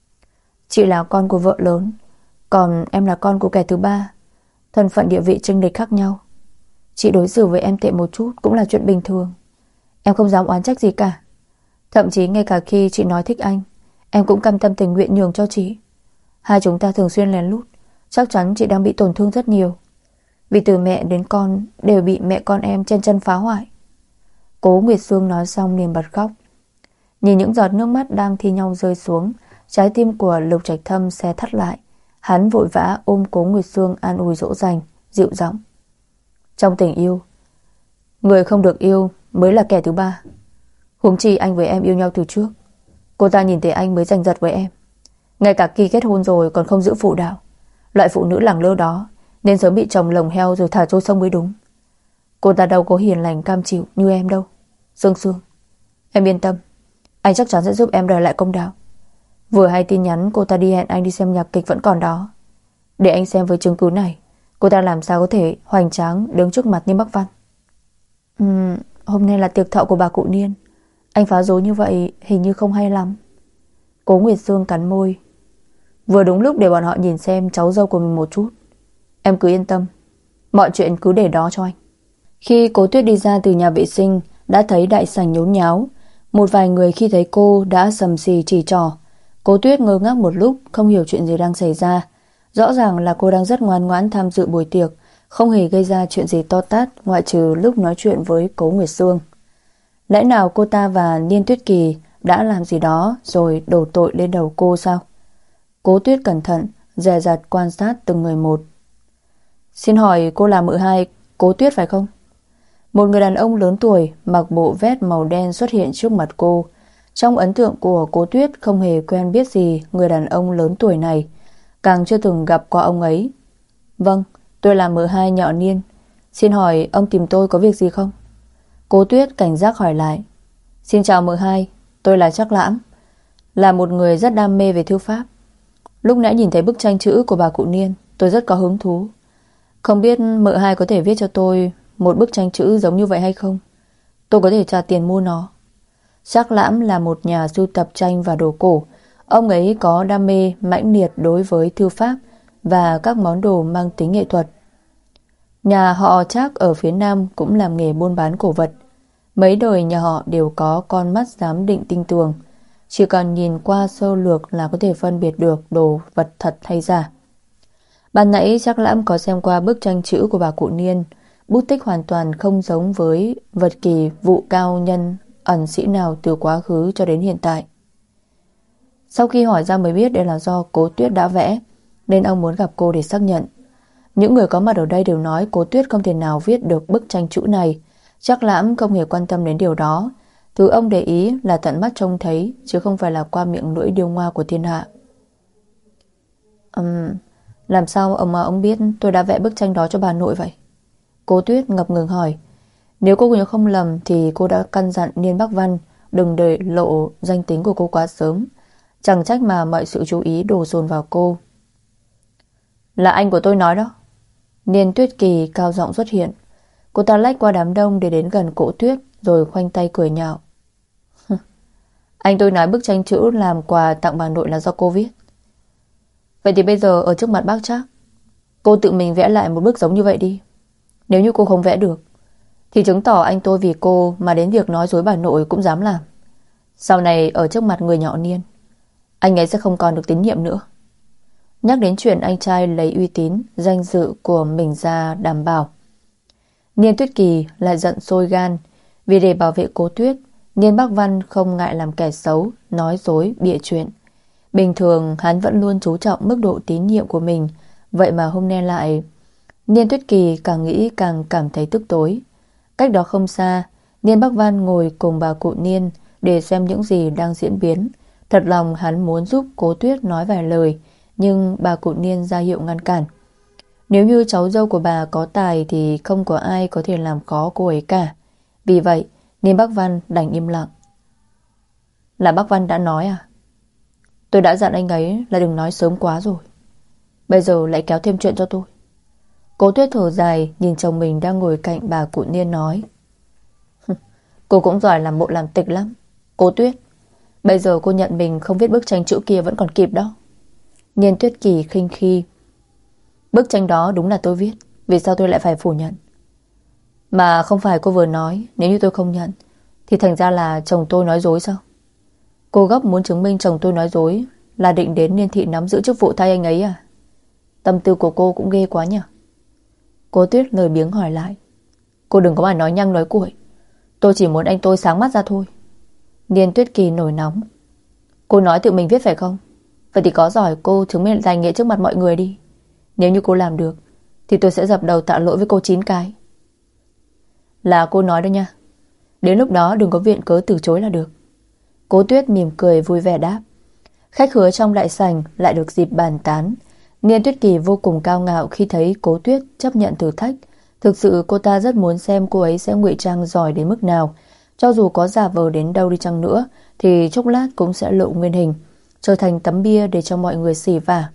Chị là con của vợ lớn, còn em là con của kẻ thứ ba. Thân phận địa vị chênh lệch khác nhau. Chị đối xử với em tệ một chút cũng là chuyện bình thường. Em không dám oán trách gì cả. Thậm chí ngay cả khi chị nói thích anh, em cũng cam tâm tình nguyện nhường cho chị. Hai chúng ta thường xuyên lén lút, chắc chắn chị đang bị tổn thương rất nhiều. Vì từ mẹ đến con đều bị mẹ con em chen chân phá hoại. Cố Nguyệt Sương nói xong liền bật khóc. Nhìn những giọt nước mắt đang thi nhau rơi xuống, trái tim của Lục Trạch Thâm se thắt lại. Hắn vội vã ôm Cố Nguyệt Sương an ủi dỗ dành, dịu giọng. Trong tình yêu, người không được yêu mới là kẻ thứ ba. Huống chi anh với em yêu nhau từ trước. Cô ta nhìn thấy anh mới giành giật với em. Ngay cả khi kết hôn rồi còn không giữ phụ đạo. Loại phụ nữ lẳng lơ đó nên sớm bị chồng lồng heo rồi thả trôi sông mới đúng. Cô ta đâu có hiền lành cam chịu như em đâu. Sương Sương, em yên tâm, anh chắc chắn sẽ giúp em đòi lại công đạo. Vừa hay tin nhắn cô ta đi hẹn anh đi xem nhạc kịch vẫn còn đó. Để anh xem với chứng cứ này, cô ta làm sao có thể hoành tráng đứng trước mặt Niên Bắc Văn. Hôm nay là tiệc thọ của bà cụ Niên. Anh phá rối như vậy hình như không hay lắm. Cố Nguyệt Sương cắn môi. Vừa đúng lúc để bọn họ nhìn xem cháu dâu của mình một chút. Em cứ yên tâm, mọi chuyện cứ để đó cho anh. Khi Cố Tuyết đi ra từ nhà vệ sinh, đã thấy đại sảnh nhốn nháo. Một vài người khi thấy cô đã sầm xì chỉ trỏ. Cố Tuyết ngơ ngác một lúc, không hiểu chuyện gì đang xảy ra. Rõ ràng là cô đang rất ngoan ngoãn tham dự buổi tiệc, không hề gây ra chuyện gì to tát ngoại trừ lúc nói chuyện với Cố Nguyệt Sương. Lẽ nào cô ta và Niên Tuyết Kỳ đã làm gì đó rồi đổ tội lên đầu cô sao? Cố Tuyết cẩn thận, dè dặt quan sát từng người một. Xin hỏi cô là mợ hai Cố Tuyết phải không? Một người đàn ông lớn tuổi mặc bộ vest màu đen xuất hiện trước mặt cô. Trong ấn tượng của Cố Tuyết không hề quen biết gì người đàn ông lớn tuổi này, càng chưa từng gặp qua ông ấy. Vâng, tôi là M2 Nhọ Niên. Xin hỏi ông tìm tôi có việc gì không? Cố Tuyết cảnh giác hỏi lại. Xin chào M2, tôi là Trác Lãm, là một người rất đam mê về thư pháp. Lúc nãy nhìn thấy bức tranh chữ của bà cụ Niên, tôi rất có hứng thú. Không biết M2 có thể viết cho tôi một bức tranh chữ giống như vậy hay không? Tôi có thể trả tiền mua nó. Trác Lãm là một nhà sưu tập tranh và đồ cổ. Ông ấy có đam mê mãnh liệt đối với thư pháp và các món đồ mang tính nghệ thuật. Nhà họ Trác ở phía Nam cũng làm nghề buôn bán cổ vật. Mấy đời nhà họ đều có con mắt giám định tinh tường, chỉ cần nhìn qua sơ lược là có thể phân biệt được đồ vật thật hay giả. Ban nãy Trác Lãm có xem qua bức tranh chữ của bà cụ Niên. Bút tích hoàn toàn không giống với vật kỳ vụ cao nhân ẩn sĩ nào từ quá khứ cho đến hiện tại. Sau khi hỏi ra mới biết đây là do Cố Tuyết đã vẽ, nên ông muốn gặp cô để xác nhận. Những người có mặt ở đây đều nói Cố Tuyết không thể nào viết được bức tranh chữ này. Trác Lãm không hề quan tâm đến điều đó. Thứ ông để ý là tận mắt trông thấy, chứ không phải là qua miệng lưỡi điêu ngoa của thiên hạ. Làm sao ông biết tôi đã vẽ bức tranh đó cho bà nội vậy? Cố Tuyết ngập ngừng hỏi. Nếu cô nhớ không lầm thì cô đã căn dặn Niên Bắc Văn đừng để lộ danh tính của cô quá sớm. Chẳng trách mà mọi sự chú ý đổ dồn vào cô. Là anh của tôi nói đó. Niên Tuyết Kỳ cao giọng xuất hiện. Cô ta lách qua đám đông để đến gần Cố Tuyết, rồi khoanh tay cười nhạo. Anh tôi nói bức tranh chữ làm quà tặng bà nội là do cô viết. Vậy thì bây giờ ở trước mặt bác Trác, cô tự mình vẽ lại một bức giống như vậy đi. Nếu như cô không vẽ được thì chứng tỏ anh tôi vì cô mà đến việc nói dối bà nội cũng dám làm. Sau này ở trước mặt người Nhọ Niên, anh ấy sẽ không còn được tín nhiệm nữa. Nhắc đến chuyện anh trai lấy uy tín, danh dự của mình ra đảm bảo, Niên Tuyết Kỳ lại giận sôi gan. Vì để bảo vệ Cố Tuyết, Niên Bắc Văn không ngại làm kẻ xấu, nói dối, bịa chuyện. Bình thường hắn vẫn luôn chú trọng mức độ tín nhiệm của mình, vậy mà hôm nay lại... Niên Tuyết Kỳ càng nghĩ càng cảm thấy tức tối. Cách đó không xa, Niên Bắc Văn ngồi cùng bà cụ Niên để xem những gì đang diễn biến. Thật lòng hắn muốn giúp Cố Tuyết nói vài lời, nhưng bà cụ Niên ra hiệu ngăn cản. Nếu như cháu dâu của bà có tài thì không có ai có thể làm khó cô ấy cả. Vì vậy, Niên Bắc Văn đành im lặng. Là Bắc Văn đã nói à? Tôi đã dặn anh ấy là đừng nói sớm quá rồi. Bây giờ lại kéo thêm chuyện cho tôi. Cố Tuyết thở dài nhìn chồng mình đang ngồi cạnh bà cụ Niên nói. Cô cũng giỏi làm bộ làm tịch lắm. Cố Tuyết, bây giờ cô nhận mình không viết bức tranh chữ kia vẫn còn kịp đó. Niên Tuyết Kỳ khinh khi. Bức tranh đó đúng là tôi viết, vì sao tôi lại phải phủ nhận? Mà không phải cô vừa nói nếu như tôi không nhận thì thành ra là chồng tôi nói dối sao? Cô gấp muốn chứng minh chồng tôi nói dối là định đến Niên thị nắm giữ chức vụ thay anh ấy à? Tâm tư của cô cũng ghê quá nhỉ. Cố Tuyết lười biếng hỏi lại. Cô đừng có mà nói nhăng nói cuội. Tôi chỉ muốn anh tôi sáng mắt ra thôi. Niên Tuyết Kỳ nổi nóng. Cô nói tự mình viết phải không? Vậy thì có giỏi cô chứng minh tài nghệ trước mặt mọi người đi. Nếu như cô làm được thì tôi sẽ dập đầu tạ lỗi với cô 9 cái. Là cô nói đó nha. Đến lúc đó đừng có viện cớ từ chối là được. Cố Tuyết mỉm cười vui vẻ đáp. Khách khứa trong đại sảnh lại được dịp bàn tán. Niên Tuyết Kỳ vô cùng cao ngạo khi thấy Cố Tuyết chấp nhận thử thách. Thực sự cô ta rất muốn xem cô ấy sẽ ngụy trang giỏi đến mức nào. Cho dù có giả vờ đến đâu đi chăng nữa thì chốc lát cũng sẽ lộ nguyên hình, trở thành tấm bia để cho mọi người xỉ vả.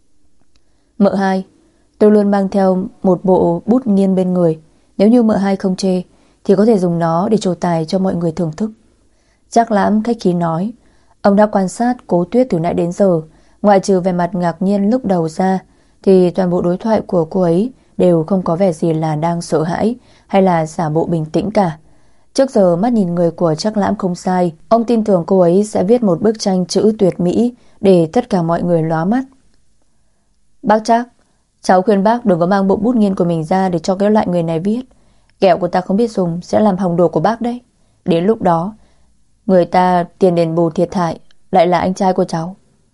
M2, tôi luôn mang theo một bộ bút nghiên bên người. Nếu như M2 không chê thì có thể dùng nó để trổ tài cho mọi người thưởng thức. Trác Lãm khách khí nói. Ông đã quan sát Cố Tuyết từ nãy đến giờ. Ngoại trừ vẻ mặt ngạc nhiên lúc đầu ra thì toàn bộ đối thoại của cô ấy đều không có vẻ gì là đang sợ hãi hay là giả bộ bình tĩnh cả. Trước giờ mắt nhìn người của Trác Lãm không sai. Ông tin tưởng cô ấy sẽ viết một bức tranh chữ tuyệt mỹ để tất cả mọi người lóa mắt. Bác Trác, cháu khuyên bác đừng có mang bộ bút nghiên của mình ra để cho cái loại người này viết. Kẹo của ta không biết dùng sẽ làm hỏng đồ của bác đấy. Đến lúc đó người ta tiền đền bù thiệt hại lại là anh trai của cháu.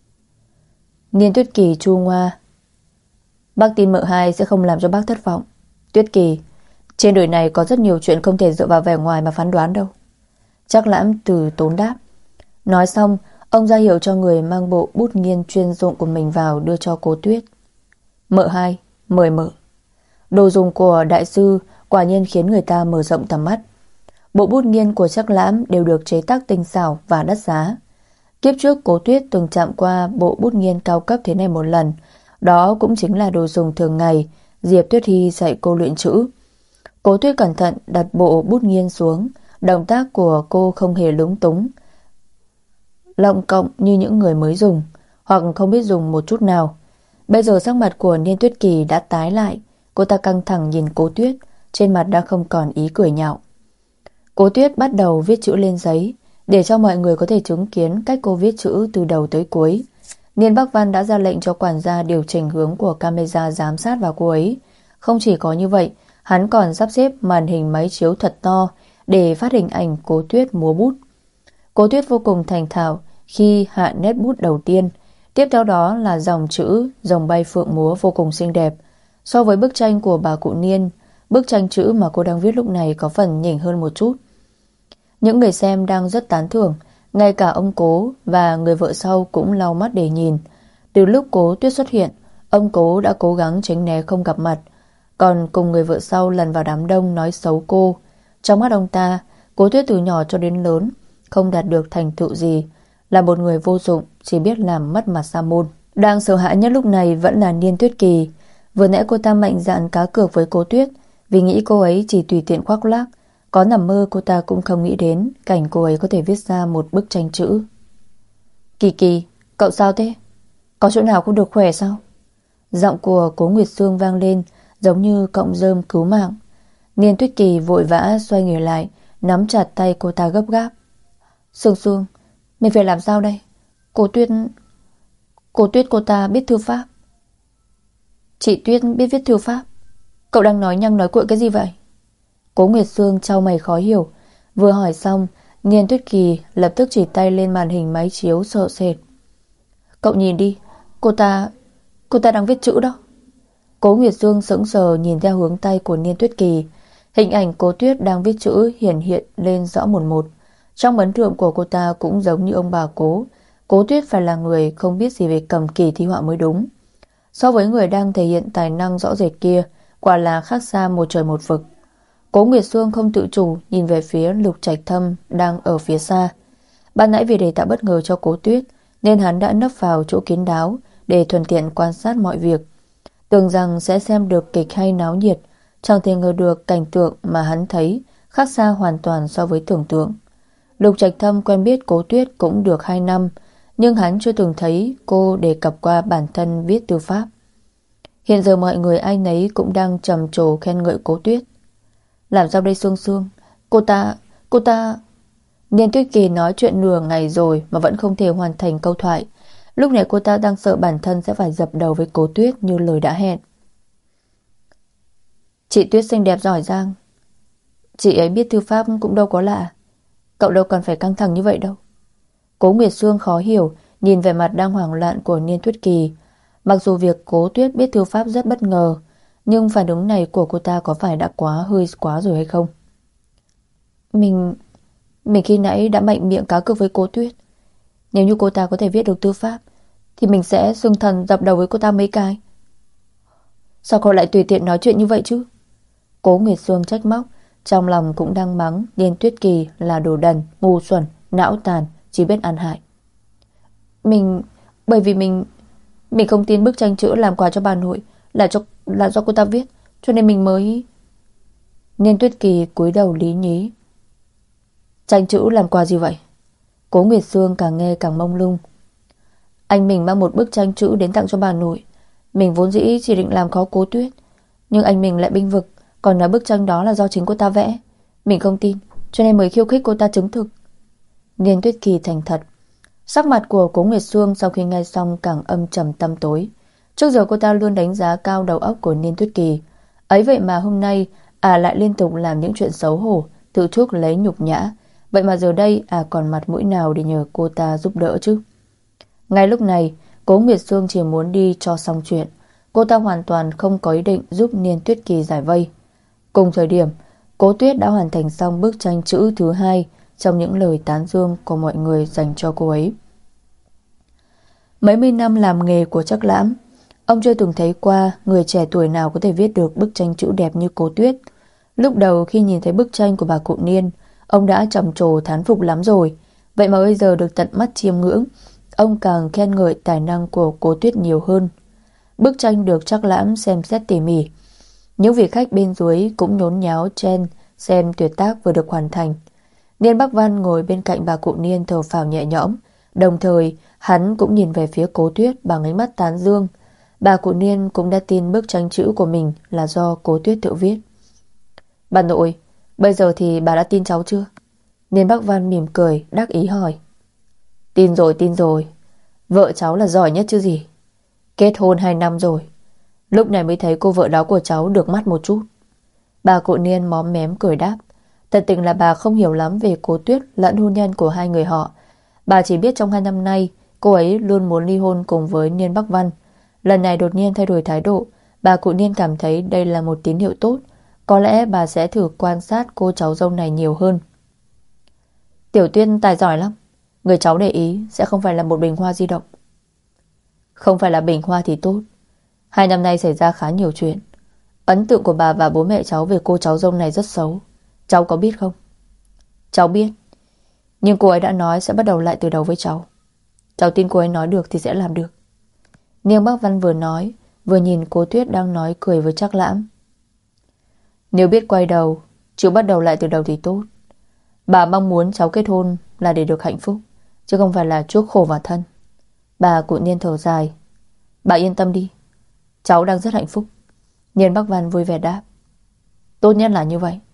Niên Tuyết Kỳ chua ngoa. Bác tin M2 sẽ không làm cho bác thất vọng. Tuyết Kỳ, Trên đời này có rất nhiều chuyện không thể dựa vào vẻ ngoài mà phán đoán đâu. Trác Lãm từ tốn đáp. Nói xong, ông ra hiệu cho người mang bộ bút nghiên chuyên dụng của mình vào đưa cho Cố Tuyết. Mợ hai, mời mợ. Đồ dùng của đại sư quả nhiên khiến người ta mở rộng tầm mắt. Bộ bút nghiên của Trác Lãm đều được chế tác tinh xảo và đắt giá. Kiếp trước Cố Tuyết từng chạm qua bộ bút nghiên cao cấp thế này một lần. Đó cũng chính là đồ dùng thường ngày Diệp Tuyết Hy dạy cô luyện chữ. Cố Tuyết cẩn thận đặt bộ bút nghiên xuống. Động tác của cô không hề lúng túng, lọng cộng như những người mới dùng hoặc không biết dùng một chút nào. Bây giờ sắc mặt của Niên Tuyết Kỳ đã tái lại. Cô ta căng thẳng nhìn Cố Tuyết, trên mặt đã không còn ý cười nhạo. Cố Tuyết bắt đầu viết chữ lên giấy, để cho mọi người có thể chứng kiến cách cô viết chữ từ đầu tới cuối. Niên Bắc Văn đã ra lệnh cho quản gia điều chỉnh hướng của camera giám sát vào cô ấy. Không chỉ có như vậy, hắn còn sắp xếp màn hình máy chiếu thật to để phát hình ảnh Cố Tuyết múa bút. Cố Tuyết vô cùng thành thạo khi hạ nét bút đầu tiên. Tiếp theo đó là dòng chữ rồng bay phượng múa vô cùng xinh đẹp. So với bức tranh của bà cụ Niên, bức tranh chữ mà cô đang viết lúc này có phần nhỉnh hơn một chút. Những người xem đang rất tán thưởng. Ngay cả ông Cố và người vợ sau cũng lau mắt để nhìn. Từ lúc Cố Tuyết xuất hiện, ông Cố đã cố gắng tránh né không gặp mặt, còn cùng người vợ sau lần vào đám đông nói xấu cô. Trong mắt ông ta, Cố Tuyết từ nhỏ cho đến lớn không đạt được thành tựu gì, là một người vô dụng, chỉ biết làm mất mặt sa môn. Đang sợ hãi nhất lúc này vẫn là Niên Tuyết Kỳ. Vừa nãy cô ta mạnh dạn cá cược với Cố Tuyết vì nghĩ cô ấy chỉ tùy tiện khoác lác. Có nằm mơ cô ta cũng không nghĩ đến cảnh cô ấy có thể viết ra một bức tranh chữ. Kỳ Kỳ, cậu sao thế? Có chỗ nào không được khỏe sao? Giọng của Cố Nguyệt Sương vang lên giống như cọng rơm cứu mạng. Niên Tuyết Kỳ vội vã xoay người lại, nắm chặt tay cô ta gấp gáp. Sương Sương, mình phải làm sao đây? Cô Tuyết cô ta biết thư pháp. Chị Tuyết biết viết thư pháp? Cậu đang nói nhăng nói cuội cái gì vậy? Cố Nguyệt Sương chau mày khó hiểu. Vừa hỏi xong, Niên Tuyết Kỳ lập tức chỉ tay lên màn hình máy chiếu sợ sệt. Cậu nhìn đi, cô ta đang viết chữ đó. Cố Nguyệt Sương sững sờ nhìn theo hướng tay của Niên Tuyết Kỳ. Hình ảnh Cố Tuyết đang viết chữ hiển hiện lên rõ một một. Trong ấn tượng của cô ta cũng giống như ông bà Cố. Cố Tuyết phải là người không biết gì về cầm kỳ thi họa mới đúng. So với người đang thể hiện tài năng rõ rệt kia, quả là khác xa một trời một vực. Cố Nguyệt Sương không tự chủ nhìn về phía Lục Trạch Thâm đang ở phía xa. Ban nãy vì để tạo bất ngờ cho Cố Tuyết nên hắn đã nấp vào chỗ kín đáo để thuận tiện quan sát mọi việc. Tưởng rằng sẽ xem được kịch hay náo nhiệt, chẳng thể ngờ được cảnh tượng mà hắn thấy khác xa hoàn toàn so với tưởng tượng. Lục Trạch Thâm quen biết Cố Tuyết cũng được 2 năm, nhưng hắn chưa từng thấy cô đề cập qua bản thân viết thư pháp. Hiện giờ mọi người ai nấy cũng đang trầm trồ khen ngợi Cố Tuyết. Làm sao đây Sương Sương? Cô ta... Niên Tuyết Kỳ nói chuyện nửa ngày rồi mà vẫn không thể hoàn thành câu thoại. Lúc này cô ta đang sợ bản thân sẽ phải dập đầu với Cố Tuyết như lời đã hẹn. Chị Tuyết xinh đẹp giỏi giang. Chị ấy biết thư pháp cũng đâu có lạ. Cậu đâu cần phải căng thẳng như vậy đâu. Cố Nguyệt Sương khó hiểu nhìn vẻ mặt đang hoảng loạn của Niên Tuyết Kỳ. Mặc dù việc Cố Tuyết biết thư pháp rất bất ngờ, nhưng phản ứng này của cô ta có phải đã hơi quá rồi hay không? Mình khi nãy đã mạnh miệng cá cược với Cố Tuyết. Nếu như cô ta có thể viết được thư pháp thì mình sẽ xưng thần dập đầu với cô ta mấy cái. Sao cậu lại tùy tiện nói chuyện như vậy chứ? Cố Nguyệt Sương trách móc, trong lòng cũng đang mắng Niên Tuyết Kỳ là đồ đần, ngu xuẩn, não tàn, chỉ biết ăn hại. Bởi vì mình không tin bức tranh chữ làm quà cho bà nội là do cô ta viết, cho nên mình mới... Niên Tuyết Kỳ cúi đầu lý nhí. Tranh chữ làm quà gì vậy? Cố Nguyệt Sương càng nghe càng mông lung. Anh mình mang một bức tranh chữ đến tặng cho bà nội. Mình vốn dĩ chỉ định làm khó Cố Tuyết, nhưng anh mình lại bênh vực, còn nói bức tranh đó là do chính cô ta vẽ. Mình không tin, cho nên mới khiêu khích cô ta chứng thực. Niên Tuyết Kỳ thành thật. Sắc mặt của Cố Nguyệt Sương sau khi nghe xong càng âm trầm tăm tối. Trước giờ cô ta luôn đánh giá cao đầu óc của Niên Tuyết Kỳ, ấy vậy mà hôm nay lại liên tục làm những chuyện xấu hổ, tự chuốc lấy nhục nhã. Vậy mà giờ đây còn mặt mũi nào để nhờ cô ta giúp đỡ chứ? Ngay lúc này, Cố Nguyệt Sương chỉ muốn đi cho xong chuyện. Cô ta hoàn toàn không có ý định giúp Niên Tuyết Kỳ giải vây. Cùng thời điểm, Cố Tuyết đã hoàn thành xong bức tranh chữ thứ 2 trong những lời tán dương của mọi người dành cho cô ấy. Mấy mươi năm làm nghề của Trác Lãm, ông chưa từng thấy qua người trẻ tuổi nào có thể viết được bức tranh chữ đẹp như Cố Tuyết. Lúc đầu khi nhìn thấy bức tranh của bà cụ Niên, ông đã trầm trồ thán phục lắm rồi. Vậy mà bây giờ được tận mắt chiêm ngưỡng, ông càng khen ngợi tài năng của Cố Tuyết nhiều hơn. Bức tranh được Trác Lãm xem xét tỉ mỉ. Những vị khách bên dưới cũng nhốn nháo chen xem tuyệt tác vừa được hoàn thành. Niên Bắc Văn ngồi bên cạnh bà cụ Niên thở phào nhẹ nhõm, đồng thời hắn cũng nhìn về phía Cố Tuyết bằng ánh mắt tán dương. Bà cụ Niên cũng đã tin bức tranh chữ của mình là do Cố Tuyết tự viết. Bà nội, bây giờ thì bà đã tin cháu chưa? Niên Bắc Văn mỉm cười, đắc ý hỏi. Tin rồi. Vợ cháu là giỏi nhất chứ gì. Kết hôn 2 năm rồi, lúc này mới thấy cô vợ đó của cháu được mắt một chút. Bà cụ Niên móm mém cười đáp. Thật tình là bà không hiểu lắm về Cố Tuyết lẫn hôn nhân của hai người họ. Bà chỉ biết trong 2 năm nay cô ấy luôn muốn ly hôn cùng với Niên Bắc Văn. Lần này đột nhiên thay đổi thái độ, bà cụ Niên cảm thấy đây là một tín hiệu tốt. Có lẽ bà sẽ thử quan sát cô cháu dâu này nhiều hơn. Tiểu Tuyết tài giỏi lắm. Người cháu để ý sẽ không phải là một bình hoa di động. Không phải là bình hoa thì tốt. 2 năm nay xảy ra khá nhiều chuyện. Ấn tượng của bà và bố mẹ cháu về cô cháu dâu này rất xấu. Cháu có biết không? Cháu biết. Nhưng cô ấy đã nói sẽ bắt đầu lại từ đầu với cháu. Cháu tin cô ấy nói được thì sẽ làm được. Niên Bắc Văn vừa nói vừa nhìn Cố Tuyết đang nói cười với Trác Lãm. Nếu biết quay đầu chịu bắt đầu lại từ đầu thì tốt. Bà mong muốn cháu kết hôn là để được hạnh phúc, chứ không phải là chuốc khổ vào thân. Bà cụ Niên thở dài. Bà yên tâm đi, cháu đang rất hạnh phúc. Niên Bắc Văn vui vẻ đáp. Tốt nhất là như vậy.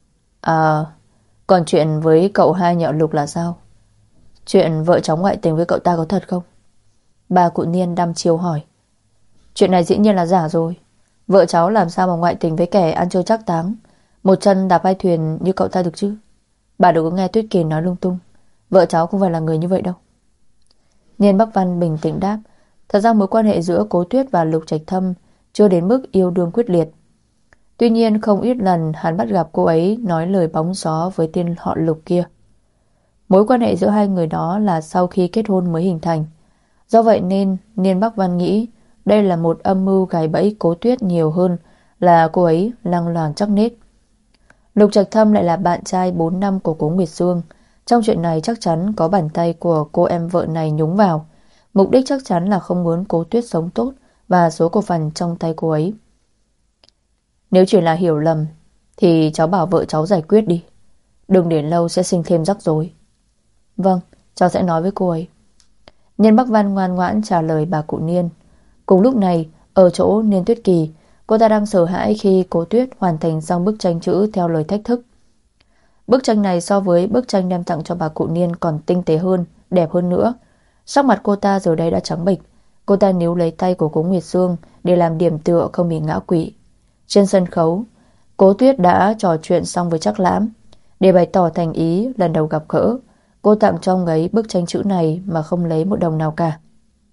Còn chuyện với cậu hai nhạo Lục là sao? Chuyện vợ cháu ngoại tình với cậu ta có thật không? Bà cụ Niên đăm chiêu hỏi. Chuyện này dĩ nhiên là giả rồi. Vợ cháu làm sao mà ngoại tình với kẻ ăn chơi trác táng, một chân đạp hai thuyền như cậu ta được chứ? Bà đừng có nghe Tuyết Kỳ nói lung tung. Vợ cháu không phải là người như vậy đâu. Niên Bắc Văn bình tĩnh đáp. Thật ra mối quan hệ giữa Cố Tuyết và Lục Trạch Thâm chưa đến mức yêu đương quyết liệt. Tuy nhiên không ít lần hắn bắt gặp cô ấy nói lời bóng gió với tên họ Lục kia. Mối quan hệ giữa hai người đó là sau khi kết hôn mới hình thành. Do vậy nên Niên Bắc Văn nghĩ đây là một âm mưu gài bẫy Cố Tuyết nhiều hơn là cô ấy lăng loàn chắc nết. Lục Trạch Thâm lại là bạn trai 4 năm của Cố Nguyệt Sương. Trong chuyện này chắc chắn có bàn tay của cô em vợ này nhúng vào. Mục đích chắc chắn là không muốn Cố Tuyết sống tốt và số cổ phần trong tay cô ấy. Nếu chỉ là hiểu lầm thì cháu bảo vợ cháu giải quyết đi. Đừng để lâu sẽ sinh thêm rắc rối. Vâng, cháu sẽ nói với cô ấy. Niên Bắc Văn ngoan ngoãn trả lời bà cụ Niên. Cùng lúc này, ở chỗ Niên Tuyết Kỳ, cô ta đang sợ hãi khi Cố Tuyết hoàn thành xong bức tranh chữ theo lời thách thức. Bức tranh này so với bức tranh đem tặng cho bà cụ Niên còn tinh tế hơn, đẹp hơn nữa. Sắc mặt cô ta giờ đây đã trắng bệch. Cô ta níu lấy tay của Cố Nguyệt Sương để làm điểm tựa không bị ngã quỵ. Trên sân khấu, Cố Tuyết đã trò chuyện xong với Trác Lãm. Để bày tỏ thành ý lần đầu gặp gỡ, cô tặng cho ông ấy bức tranh chữ này mà không lấy một đồng nào cả.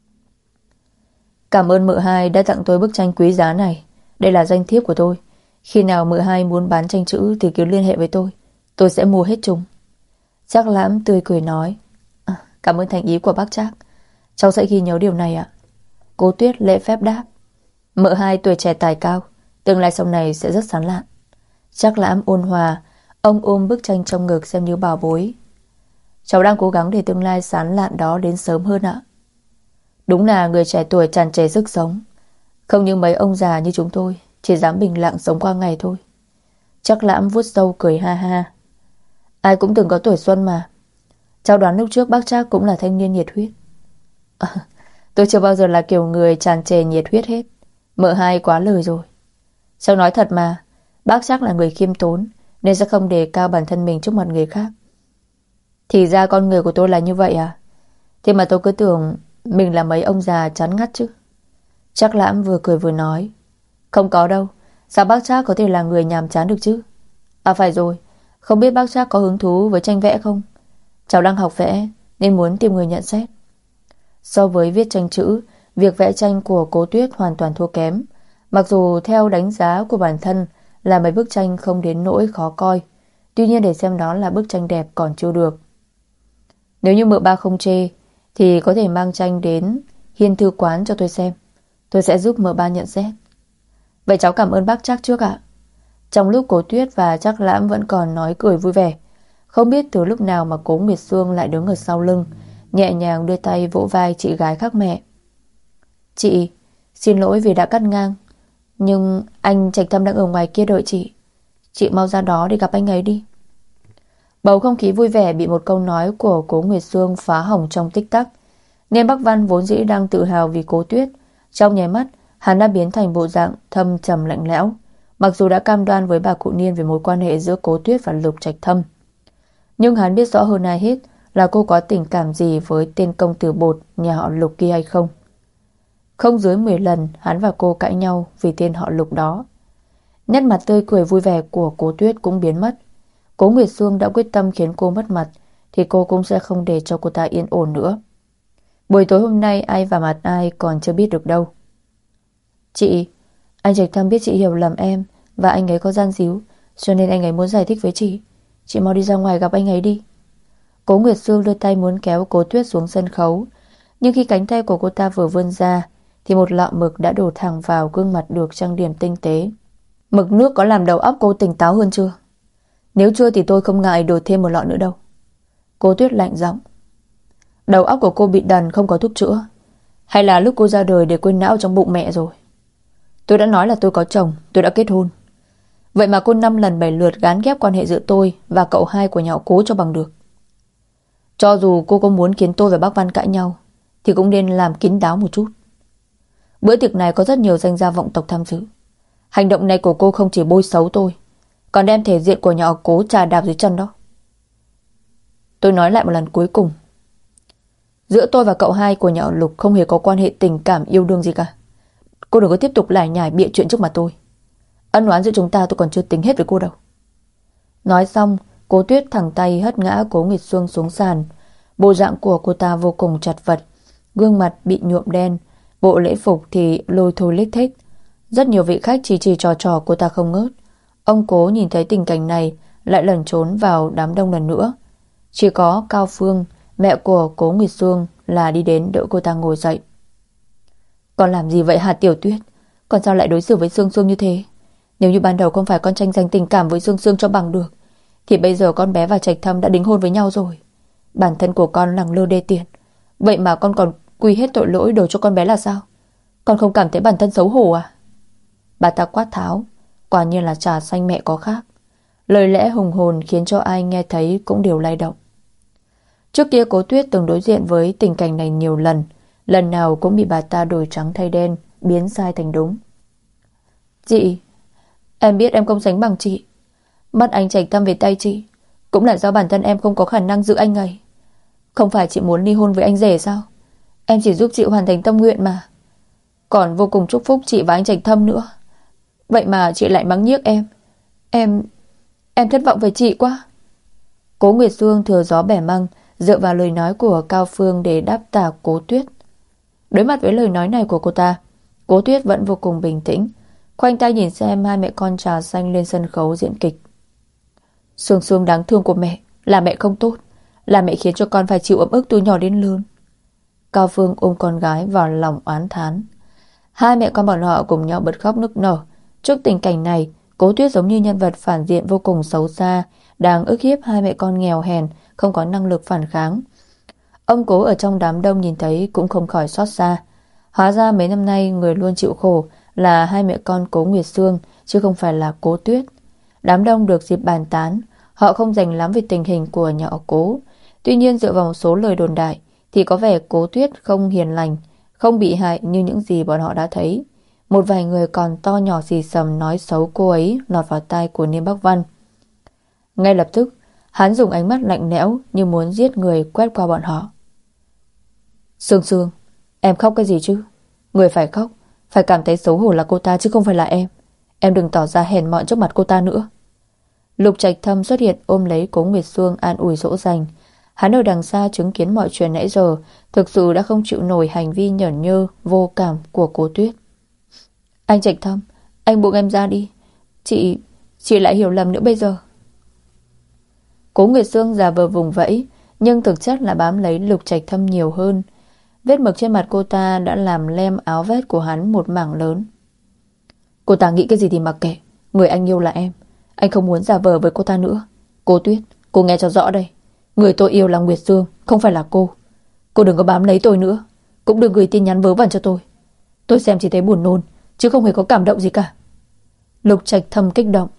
Cảm ơn Mợ Hai đã tặng tôi bức tranh quý giá này. Đây là danh thiếp của tôi. Khi nào Mợ Hai muốn bán tranh chữ thì cứ liên hệ với tôi sẽ mua hết chúng. Trác Lãm tươi cười nói. Cảm ơn thành ý của bác Trác. Cháu sẽ ghi nhớ điều này ạ. Cố Tuyết lễ phép đáp. Mợ Hai tuổi trẻ tài cao, tương lai sau này sẽ rất sáng lạn. Trác Lãm ôn hòa. Ông ôm bức tranh trong ngực xem như bảo bối. Cháu đang cố gắng để tương lai sáng lạn đó đến sớm hơn ạ. Đúng là người trẻ tuổi tràn trề sức sống. Không như mấy ông già như chúng tôi chỉ dám bình lặng sống qua ngày thôi. Trác Lãm vuốt râu cười ha ha. Ai cũng từng có tuổi xuân mà. Cháu đoán lúc trước bác Trác cũng là thanh niên nhiệt huyết. Tôi chưa bao giờ là kiểu người tràn trề nhiệt huyết hết. Mợ Hai quá lời rồi. Cháu nói thật mà, bác Trác là người khiêm tốn nên sẽ không đề cao bản thân mình trước mặt người khác. Thì ra con người của tôi là như vậy à? Thế mà tôi cứ tưởng mình là mấy ông già chán ngắt chứ. Trác Lãm vừa cười vừa nói. Không có đâu. Sao bác Trác có thể là người nhàm chán được chứ? À phải rồi, không biết bác Trác có hứng thú với tranh vẽ không? Cháu đang học vẽ nên muốn tìm người nhận xét. So với viết tranh chữ, việc vẽ tranh của Cố Tuyết hoàn toàn thua kém. Mặc dù theo đánh giá của bản thân là mấy bức tranh không đến nỗi khó coi. Tuy nhiên để xem đó là bức tranh đẹp còn chưa được. Nếu như mợ ba không chê thì có thể mang tranh đến Hiên thư quán cho tôi xem. Tôi sẽ giúp mợ ba nhận xét. Vậy cháu cảm ơn bác Trác trước ạ. Trong lúc Cố Tuyết và Trác Lãm vẫn còn nói cười vui vẻ, không biết từ lúc nào mà Cố Nguyệt Sương lại đứng ở sau lưng, nhẹ nhàng đưa tay vỗ vai chị gái khác mẹ. Chị, xin lỗi vì đã cắt ngang, nhưng anh Trạch Thâm đang ở ngoài kia đợi chị. Chị mau ra đó để gặp anh ấy đi. Bầu không khí vui vẻ bị một câu nói của Cố Nguyệt Sương phá hỏng trong tích tắc. Nên Bắc Văn vốn dĩ đang tự hào vì Cố Tuyết, trong nháy mắt hắn đã biến thành bộ dạng thâm trầm lạnh lẽo. Mặc dù đã cam đoan với bà cụ Niên về mối quan hệ giữa Cố Tuyết và Lục Trạch Thâm, nhưng hắn biết rõ hơn ai hết là cô có tình cảm gì với tên công tử bột nhà họ Lục kia hay không. Không dưới 10 lần hắn và cô cãi nhau vì tên họ Lục đó. Nét mặt tươi cười vui vẻ của Cố Tuyết cũng biến mất. Cố Nguyệt Sương đã quyết tâm khiến cô mất mặt thì cô cũng sẽ không để cho cô ta yên ổn nữa. Buổi tối hôm nay ai vào mặt ai còn chưa biết được đâu. Chị, anh Trạch Thâm biết chị hiểu lầm em và anh ấy có gian díu, cho nên anh ấy muốn giải thích với chị. Chị mau đi ra ngoài gặp anh ấy đi. Cố Nguyệt Sương đưa tay muốn kéo Cố Tuyết xuống sân khấu, nhưng khi cánh tay của cô ta vừa vươn ra thì một lọ mực đã đổ thẳng vào gương mặt được trang điểm tinh tế. Mực nước có làm đầu óc cô tỉnh táo hơn chưa? Nếu chưa thì tôi không ngại đổ thêm một lọ nữa đâu. Cố Tuyết lạnh giọng. Đầu óc của cô bị đần không có thuốc chữa, hay là lúc cô ra đời để quên não trong bụng mẹ rồi? Tôi đã nói là tôi có chồng, tôi đã kết hôn. Vậy mà cô 5 lần 7 lượt gán ghép quan hệ giữa tôi và cậu hai của nhà họ Cố cho bằng được. Cho dù cô có muốn khiến tôi và bác Văn cãi nhau thì cũng nên làm kín đáo một chút. Bữa tiệc này có rất nhiều danh gia vọng tộc tham dự. Hành động này của cô không chỉ bôi xấu tôi, còn đem thể diện của nhà họ Cố chà đạp dưới chân đó. Tôi nói lại một lần cuối cùng, giữa tôi và cậu hai của nhà họ Lục không hề có quan hệ tình cảm yêu đương gì cả. Cô đừng có tiếp tục lải nhải bịa chuyện trước mặt tôi. Ân oán giữa chúng ta tôi còn chưa tính hết với cô đâu. Nói xong, Cố Tuyết thẳng tay hất ngã Cố Nguyệt Sương xuống sàn. Bộ dạng của cô ta vô cùng chật vật, gương mặt bị nhuộm đen, bộ lễ phục thì lôi thôi lếch thếch. Rất nhiều vị khách chỉ trò trò cô ta không ngớt. Ông Cố nhìn thấy tình cảnh này lại lẩn trốn vào đám đông lần nữa. Chỉ có Cao Phương, mẹ của Cố Nguyệt Sương, là đi đến đỡ cô ta ngồi dậy. Con làm gì vậy hả Tiểu Tuyết? Con sao lại đối xử với Sương Sương như thế? Nếu như ban đầu không phải con tranh giành tình cảm với Sương Sương cho bằng được, thì bây giờ con bé và Trạch Thâm đã đính hôn với nhau rồi. Bản thân của con lẳng lơ đê tiện, vậy mà con còn quy hết tội lỗi đổ cho con bé là sao? Con không cảm thấy bản thân xấu hổ à? Bà ta quát tháo, quả nhiên là trà xanh mẹ có khác. Lời lẽ hùng hồn khiến cho ai nghe thấy cũng đều lay động. Trước kia Cố Tuyết từng đối diện với tình cảnh này nhiều lần, lần nào cũng bị bà ta đổi trắng thay đen, biến sai thành đúng. Chị, em biết em không sánh bằng chị. Bắt anh Trạch Thâm về tay chị cũng là do bản thân em không có khả năng giữ anh ấy. Không phải chị muốn ly hôn với anh rể sao? Em chỉ giúp chị hoàn thành tâm nguyện mà. Còn vô cùng chúc phúc chị và anh Trạch Thâm nữa. Vậy mà chị lại mắng nhiếc em. Em thất vọng về chị quá. Cố Nguyệt Sương thừa gió bẻ măng, dựa vào lời nói của Cao Phương để đáp trả Cố Tuyết. Đối mặt với lời nói này của cô ta, Cố Tuyết vẫn vô cùng bình tĩnh, khoanh tay nhìn xem hai mẹ con trà xanh lên sân khấu diễn kịch. Sương Sương đáng thương của mẹ, là mẹ không tốt, là mẹ khiến cho con phải chịu ấm ức từ nhỏ đến lớn. Cao Phương ôm con gái vào lòng oán thán. Hai mẹ con bọn họ cùng nhau bật khóc nức nở. Trước tình cảnh này, Cố Tuyết giống như nhân vật phản diện vô cùng xấu xa, đang ức hiếp hai mẹ con nghèo hèn, không có năng lực phản kháng. Ông Cố ở trong đám đông nhìn thấy cũng không khỏi xót xa. Hóa ra mấy năm nay người luôn chịu khổ là hai mẹ con Cố Nguyệt Sương, chứ không phải là Cố Tuyết. Đám đông được dịp bàn tán, họ không dành lắm về tình hình của nhà họ Cố. Tuy nhiên dựa vào một số lời đồn đại thì có vẻ Cố Tuyết không hiền lành, không bị hại như những gì bọn họ đã thấy. Một vài người còn to nhỏ xì xầm nói xấu cô ấy lọt vào tai của Niêm Bắc Văn. Ngay lập tức, hắn dùng ánh mắt lạnh lẽo như muốn giết người quét qua bọn họ. Sương Sương, em khóc cái gì chứ? Người phải khóc, phải cảm thấy xấu hổ là cô ta chứ không phải là em. Em đừng tỏ ra hèn mọn trước mặt cô ta nữa. Lục Trạch Thâm xuất hiện ôm lấy Cố Nguyệt Sương an ủi dỗ dành. Hắn ở đằng xa chứng kiến mọi chuyện nãy giờ, thực sự đã không chịu nổi hành vi nhởn nhơ, vô cảm của Cố Tuyết. Anh Trạch Thâm, anh buông em ra đi. chị lại hiểu lầm nữa bây giờ. Cố Nguyệt Sương giả vờ vùng vẫy, nhưng thực chất là bám lấy Lục Trạch Thâm nhiều hơn. Vết mực trên mặt cô ta đã làm lem áo vest của hắn một mảng lớn. Cô ta nghĩ cái gì thì mặc kệ, người anh yêu là em. Anh không muốn giả vờ với cô ta nữa. Cô Tuyết, cô nghe cho rõ đây. Người tôi yêu là Nguyệt Sương, không phải là cô. Cô đừng có bám lấy tôi nữa. Cũng đừng gửi tin nhắn vớ vẩn cho tôi. Tôi xem chỉ thấy buồn nôn, chứ không hề có cảm động gì cả. Lục Trạch Thâm kích động.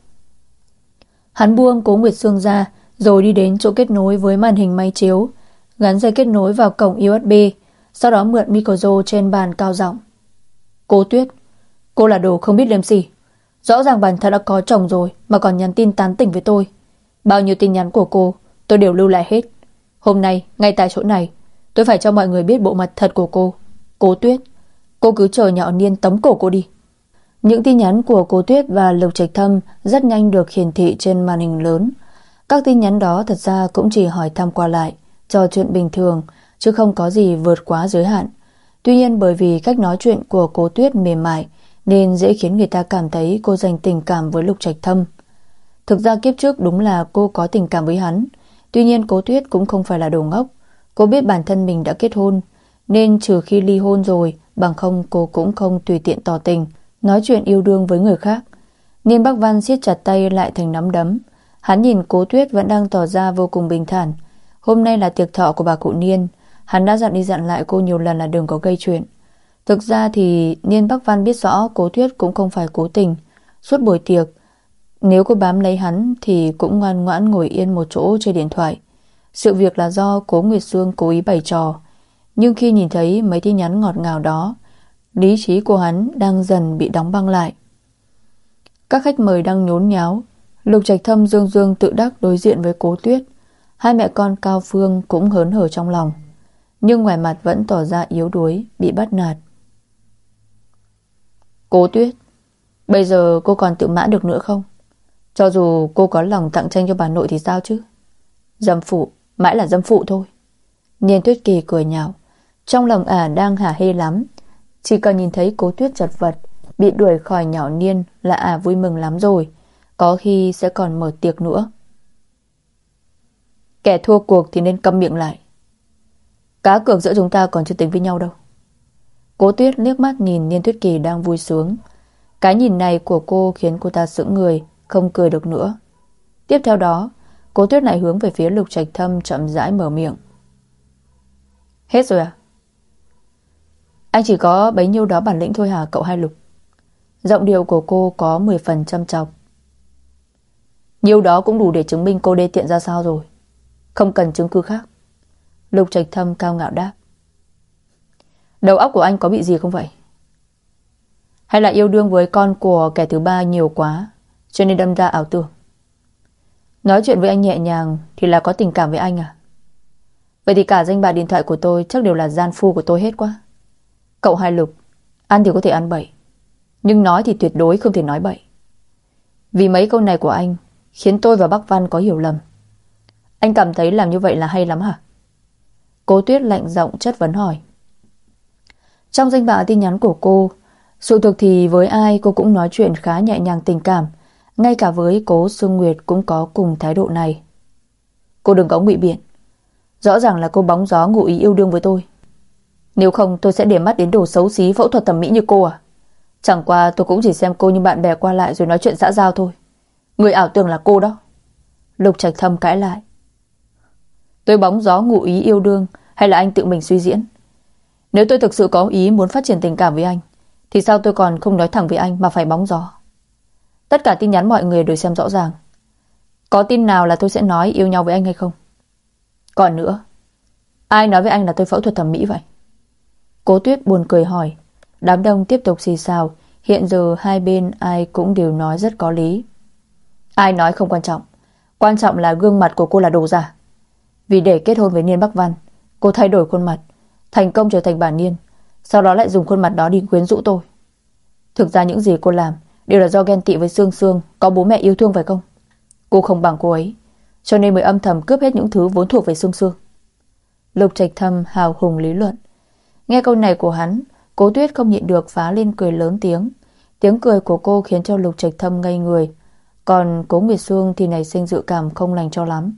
Hắn buông Cố Nguyệt Sương ra, rồi đi đến chỗ kết nối với màn hình máy chiếu, gắn dây kết nối vào cổng USB, sau đó mượn micro trên bàn cao giọng. Cố Tuyết, cô là đồ không biết liêm sỉ. Rõ ràng bản thân đã có chồng rồi mà còn nhắn tin tán tỉnh với tôi. Bao nhiêu tin nhắn của cô tôi đều lưu lại hết. Hôm nay, ngay tại chỗ này, tôi phải cho mọi người biết bộ mặt thật của cô. Cố Tuyết, cô cứ chờ nhỏ Niên tống cổ cô đi. Những tin nhắn của Cố Tuyết và Lục Trạch Thâm rất nhanh được hiển thị trên màn hình lớn. Các tin nhắn đó thật ra cũng chỉ hỏi thăm qua lại, trò chuyện bình thường, chứ không có gì vượt quá giới hạn. Tuy nhiên bởi vì cách nói chuyện của Cố Tuyết mềm mại nên dễ khiến người ta cảm thấy cô dành tình cảm với Lục Trạch Thâm. Thực ra kiếp trước đúng là cô có tình cảm với hắn. Tuy nhiên Cố Tuyết cũng không phải là đồ ngốc. Cô biết bản thân mình đã kết hôn, nên trừ khi ly hôn rồi, bằng không cô cũng không tùy tiện tỏ tình, nói chuyện yêu đương với người khác. Niên Bắc Văn siết chặt tay lại thành nắm đấm. Hắn nhìn Cố Tuyết vẫn đang tỏ ra vô cùng bình thản. Hôm nay là tiệc thọ của bà cụ Niên. Hắn đã dặn đi dặn lại cô nhiều lần là đừng có gây chuyện. Thực ra thì Niên Bắc Văn biết rõ Cố Tuyết cũng không phải cố tình. Suốt buổi tiệc, nếu cô bám lấy hắn thì cũng ngoan ngoãn ngồi yên một chỗ chơi điện thoại. Sự việc là do Cố Nguyệt Sương cố ý bày trò. Nhưng khi nhìn thấy mấy tin nhắn ngọt ngào đó, lý trí của hắn đang dần bị đóng băng lại. Các khách mời đang nhốn nháo. Lục Trạch Thâm dương dương tự đắc đối diện với Cố Tuyết. Hai mẹ con Cao Phương cũng hớn hở trong lòng, nhưng ngoài mặt vẫn tỏ ra yếu đuối, bị bắt nạt. Cố Tuyết, bây giờ cô còn tự mãn được nữa không? Cho dù cô có lòng tặng tranh cho bà nội thì sao chứ? Dâm phụ, mãi là dâm phụ thôi. Niên Tuyết Kỳ cười nhạo. Trong lòng ả đang hả hê lắm. Chỉ cần nhìn thấy Cố Tuyết chật vật, bị đuổi khỏi nhỏ Niên là ả vui mừng lắm rồi. Có khi sẽ còn mở tiệc nữa. Kẻ thua cuộc thì nên câm miệng lại. Cá cược giữa chúng ta còn chưa tính với nhau đâu. Cố Tuyết liếc mắt nhìn Niên Tuyết Kỳ đang vui sướng. Cái nhìn này của cô khiến cô ta sững người, không cười được nữa. Tiếp theo đó, Cố Tuyết lại hướng về phía Lục Trạch Thâm chậm rãi mở miệng. Hết rồi à? Anh chỉ có bấy nhiêu đó bản lĩnh thôi hả cậu Hai Lục? Giọng điệu của cô có 10 phần châm chọc. Nhiêu đó cũng đủ để chứng minh cô đê tiện ra sao rồi. Không cần chứng cứ khác. Lục Trạch Thâm cao ngạo đáp. Đầu óc của anh có bị gì không vậy? Hay là yêu đương với con của kẻ thứ ba nhiều quá, cho nên đâm ra ảo tưởng? Nói chuyện với anh nhẹ nhàng thì là có tình cảm với anh à? Vậy thì cả danh bạ điện thoại của tôi chắc đều là gian phu của tôi hết quá. Cậu Hai Lục, ăn thì có thể ăn bậy, nhưng nói thì tuyệt đối không thể nói bậy. Vì mấy câu này của anh khiến tôi và Bắc Văn có hiểu lầm. Anh cảm thấy làm như vậy là hay lắm hả? Cố Tuyết lạnh giọng chất vấn hỏi. Trong danh bạ tin nhắn của cô, sự thực thì với ai cô cũng nói chuyện khá nhẹ nhàng tình cảm. Ngay cả với Cố Sương Nguyệt cũng có cùng thái độ này. Cô đừng có ngụy biện. Rõ ràng là cô bóng gió ngụ ý yêu đương với tôi. Nếu không tôi sẽ để mắt đến đồ xấu xí phẫu thuật thẩm mỹ như cô à? Chẳng qua tôi cũng chỉ xem cô như bạn bè qua lại rồi nói chuyện xã giao thôi. Người ảo tưởng là cô đó. Lục Trạch Thâm cãi lại. Tôi bóng gió ngụ ý yêu đương hay là anh tự mình suy diễn? Nếu tôi thực sự có ý muốn phát triển tình cảm với anh thì sao tôi còn không nói thẳng với anh mà phải bóng gió? Tất cả tin nhắn mọi người đều xem rõ ràng. Có tin nào là tôi sẽ nói yêu nhau với anh hay không? Còn nữa, ai nói với anh là tôi phẫu thuật thẩm mỹ vậy? Cố Tuyết buồn cười hỏi. Đám đông tiếp tục xì xào. Hiện giờ hai bên ai cũng đều nói rất có lý. Ai nói không quan trọng. Quan trọng là gương mặt của cô là đồ giả. Vì để kết hôn với Niên Bắc Văn, cô thay đổi khuôn mặt, thành công trở thành bà Niên, sau đó lại dùng khuôn mặt đó đi quyến rũ tôi. Thực ra những gì cô làm đều là do ghen tị với Sương Sương có bố mẹ yêu thương phải không? Cô không bằng cô ấy, cho nên mới âm thầm cướp hết những thứ vốn thuộc về Sương Sương. Lục Trạch Thâm hào hùng lý luận. Nghe câu này của hắn, Cố Tuyết không nhịn được phá lên cười lớn tiếng. Tiếng cười của cô khiến cho Lục Trạch Thâm ngây người. Còn Cố Nguyệt Sương thì nảy sinh dự cảm không lành cho lắm.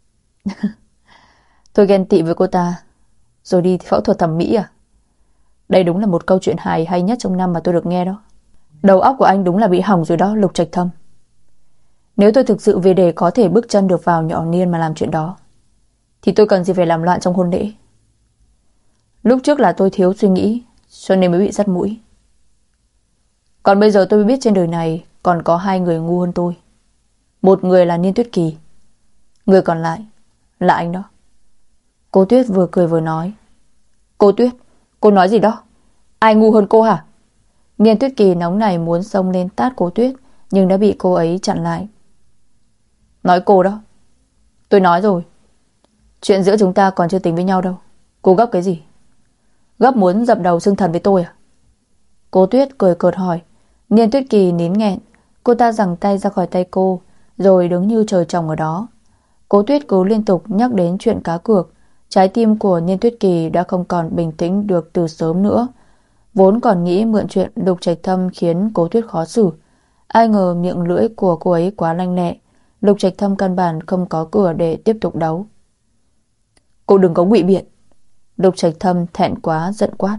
Tôi ghen tị với cô ta rồi đi phẫu thuật thẩm mỹ à? Đây đúng là một câu chuyện hài hay nhất trong năm mà tôi được nghe đó. Đầu óc của anh đúng là bị hỏng rồi đó, Lục Trạch Thâm. Nếu tôi thực sự vì để có thể bước chân được vào nhỏ Niên mà làm chuyện đó, thì tôi cần gì phải làm loạn trong hôn lễ. Lúc trước là tôi thiếu suy nghĩ, cho nên mới bị dắt mũi. Còn bây giờ tôi mới biết trên đời này còn có hai người ngu hơn tôi. Một người là Niên Tuyết Kỳ, người còn lại là anh đó. Cô Tuyết vừa cười vừa nói. Cô Tuyết, cô nói gì đó? Ai ngu hơn cô hả? Niên Tuyết Kỳ nóng này muốn xông lên tát Cô Tuyết, nhưng đã bị cô ấy chặn lại. Nói cô đó. Tôi nói rồi, chuyện giữa chúng ta còn chưa tính với nhau đâu. Cô gấp cái gì? Gấp muốn dập đầu xương thần với tôi à? Cô Tuyết cười cợt hỏi. Niên Tuyết Kỳ nín nghẹn. Cô ta giằng tay ra khỏi tay cô, rồi đứng như trời trồng ở đó. Cô Tuyết cứ liên tục nhắc đến chuyện cá cược. Trái tim của Niên Tuyết Kỳ đã không còn bình tĩnh được từ sớm nữa. Vốn còn nghĩ mượn chuyện Lục Trạch Thâm khiến Cố Tuyết khó xử, ai ngờ miệng lưỡi của cô ấy quá lanh lẹ. Lục Trạch Thâm căn bản không có cửa để tiếp tục đấu. Cô đừng có ngụy biện. Lục Trạch Thâm thẹn quá giận quát.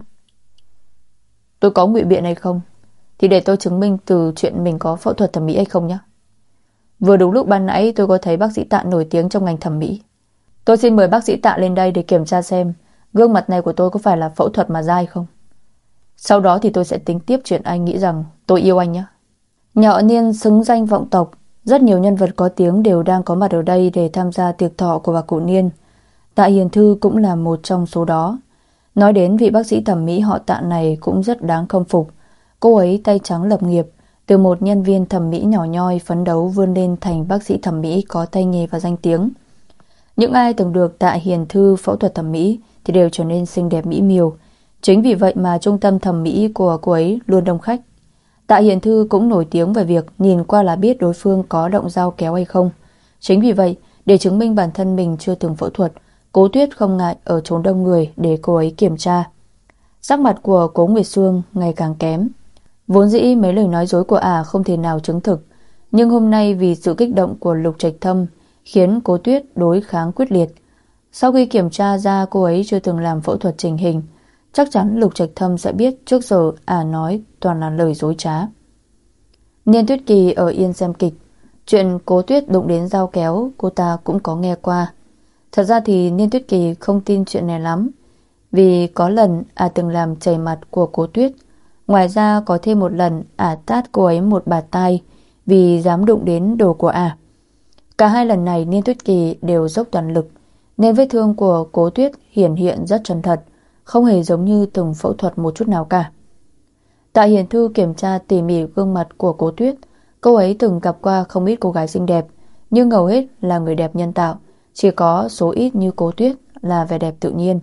Tôi có ngụy biện hay không thì để tôi chứng minh từ chuyện mình có phẫu thuật thẩm mỹ hay không nhé. Vừa đúng lúc ban nãy tôi có thấy bác sĩ Tạ nổi tiếng trong ngành thẩm mỹ. Tôi xin mời bác sĩ Tạ lên đây để kiểm tra xem gương mặt này của tôi có phải là phẫu thuật mà ra hay không. Sau đó thì tôi sẽ tính tiếp chuyện anh nghĩ rằng tôi yêu anh nhé. Nhà họ Niên xứng danh vọng tộc, rất nhiều nhân vật có tiếng đều đang có mặt ở đây để tham gia tiệc thọ của bà cụ Niên. Tạ Hiền Thư cũng là một trong số đó. Nói đến vị bác sĩ thẩm mỹ họ Tạ này cũng rất đáng khâm phục. Cô ấy tay trắng lập nghiệp, từ một nhân viên thẩm mỹ nhỏ nhoi phấn đấu vươn lên thành bác sĩ thẩm mỹ có tay nghề và danh tiếng. Những ai từng được Tạ Hiền Thư phẫu thuật thẩm mỹ thì đều trở nên xinh đẹp mỹ miều. Chính vì vậy mà trung tâm thẩm mỹ của cô ấy luôn đông khách. Tạ Hiền Thư cũng nổi tiếng về việc nhìn qua là biết đối phương có động dao kéo hay không. Chính vì vậy, để chứng minh bản thân mình chưa từng phẫu thuật, Cố Tuyết không ngại ở chốn đông người để cô ấy kiểm tra. Sắc mặt của Cố Nguyệt Sương ngày càng kém. Vốn dĩ mấy lời nói dối của ả không thể nào chứng thực, nhưng hôm nay vì sự kích động của Lục Trạch Thâm khiến Cố Tuyết đối kháng quyết liệt. Sau khi kiểm tra ra cô ấy chưa từng làm phẫu thuật chỉnh hình, chắc chắn Lục Trạch Thâm sẽ biết trước giờ ả nói toàn là lời dối trá. Niên Tuyết Kỳ ở yên xem kịch. Chuyện Cố Tuyết đụng đến dao kéo cô ta cũng có nghe qua. Thật ra thì Niên Tuyết Kỳ không tin chuyện này lắm, vì có lần ả từng làm chảy mặt của Cố Tuyết. Ngoài ra có thêm một lần ả tát cô ấy một bạt tai vì dám đụng đến đồ của ả. Cả hai lần này Niên Tuyết Kỳ đều dốc toàn lực, nên vết thương của Cố Tuyết hiển hiện rất chân thật, không hề giống như từng phẫu thuật một chút nào cả. Tạ Hiền Thư kiểm tra tỉ mỉ gương mặt của Cố Tuyết. Cô ấy từng gặp qua không ít cô gái xinh đẹp, nhưng hầu hết là người đẹp nhân tạo, chỉ có số ít như Cố Tuyết là vẻ đẹp tự nhiên.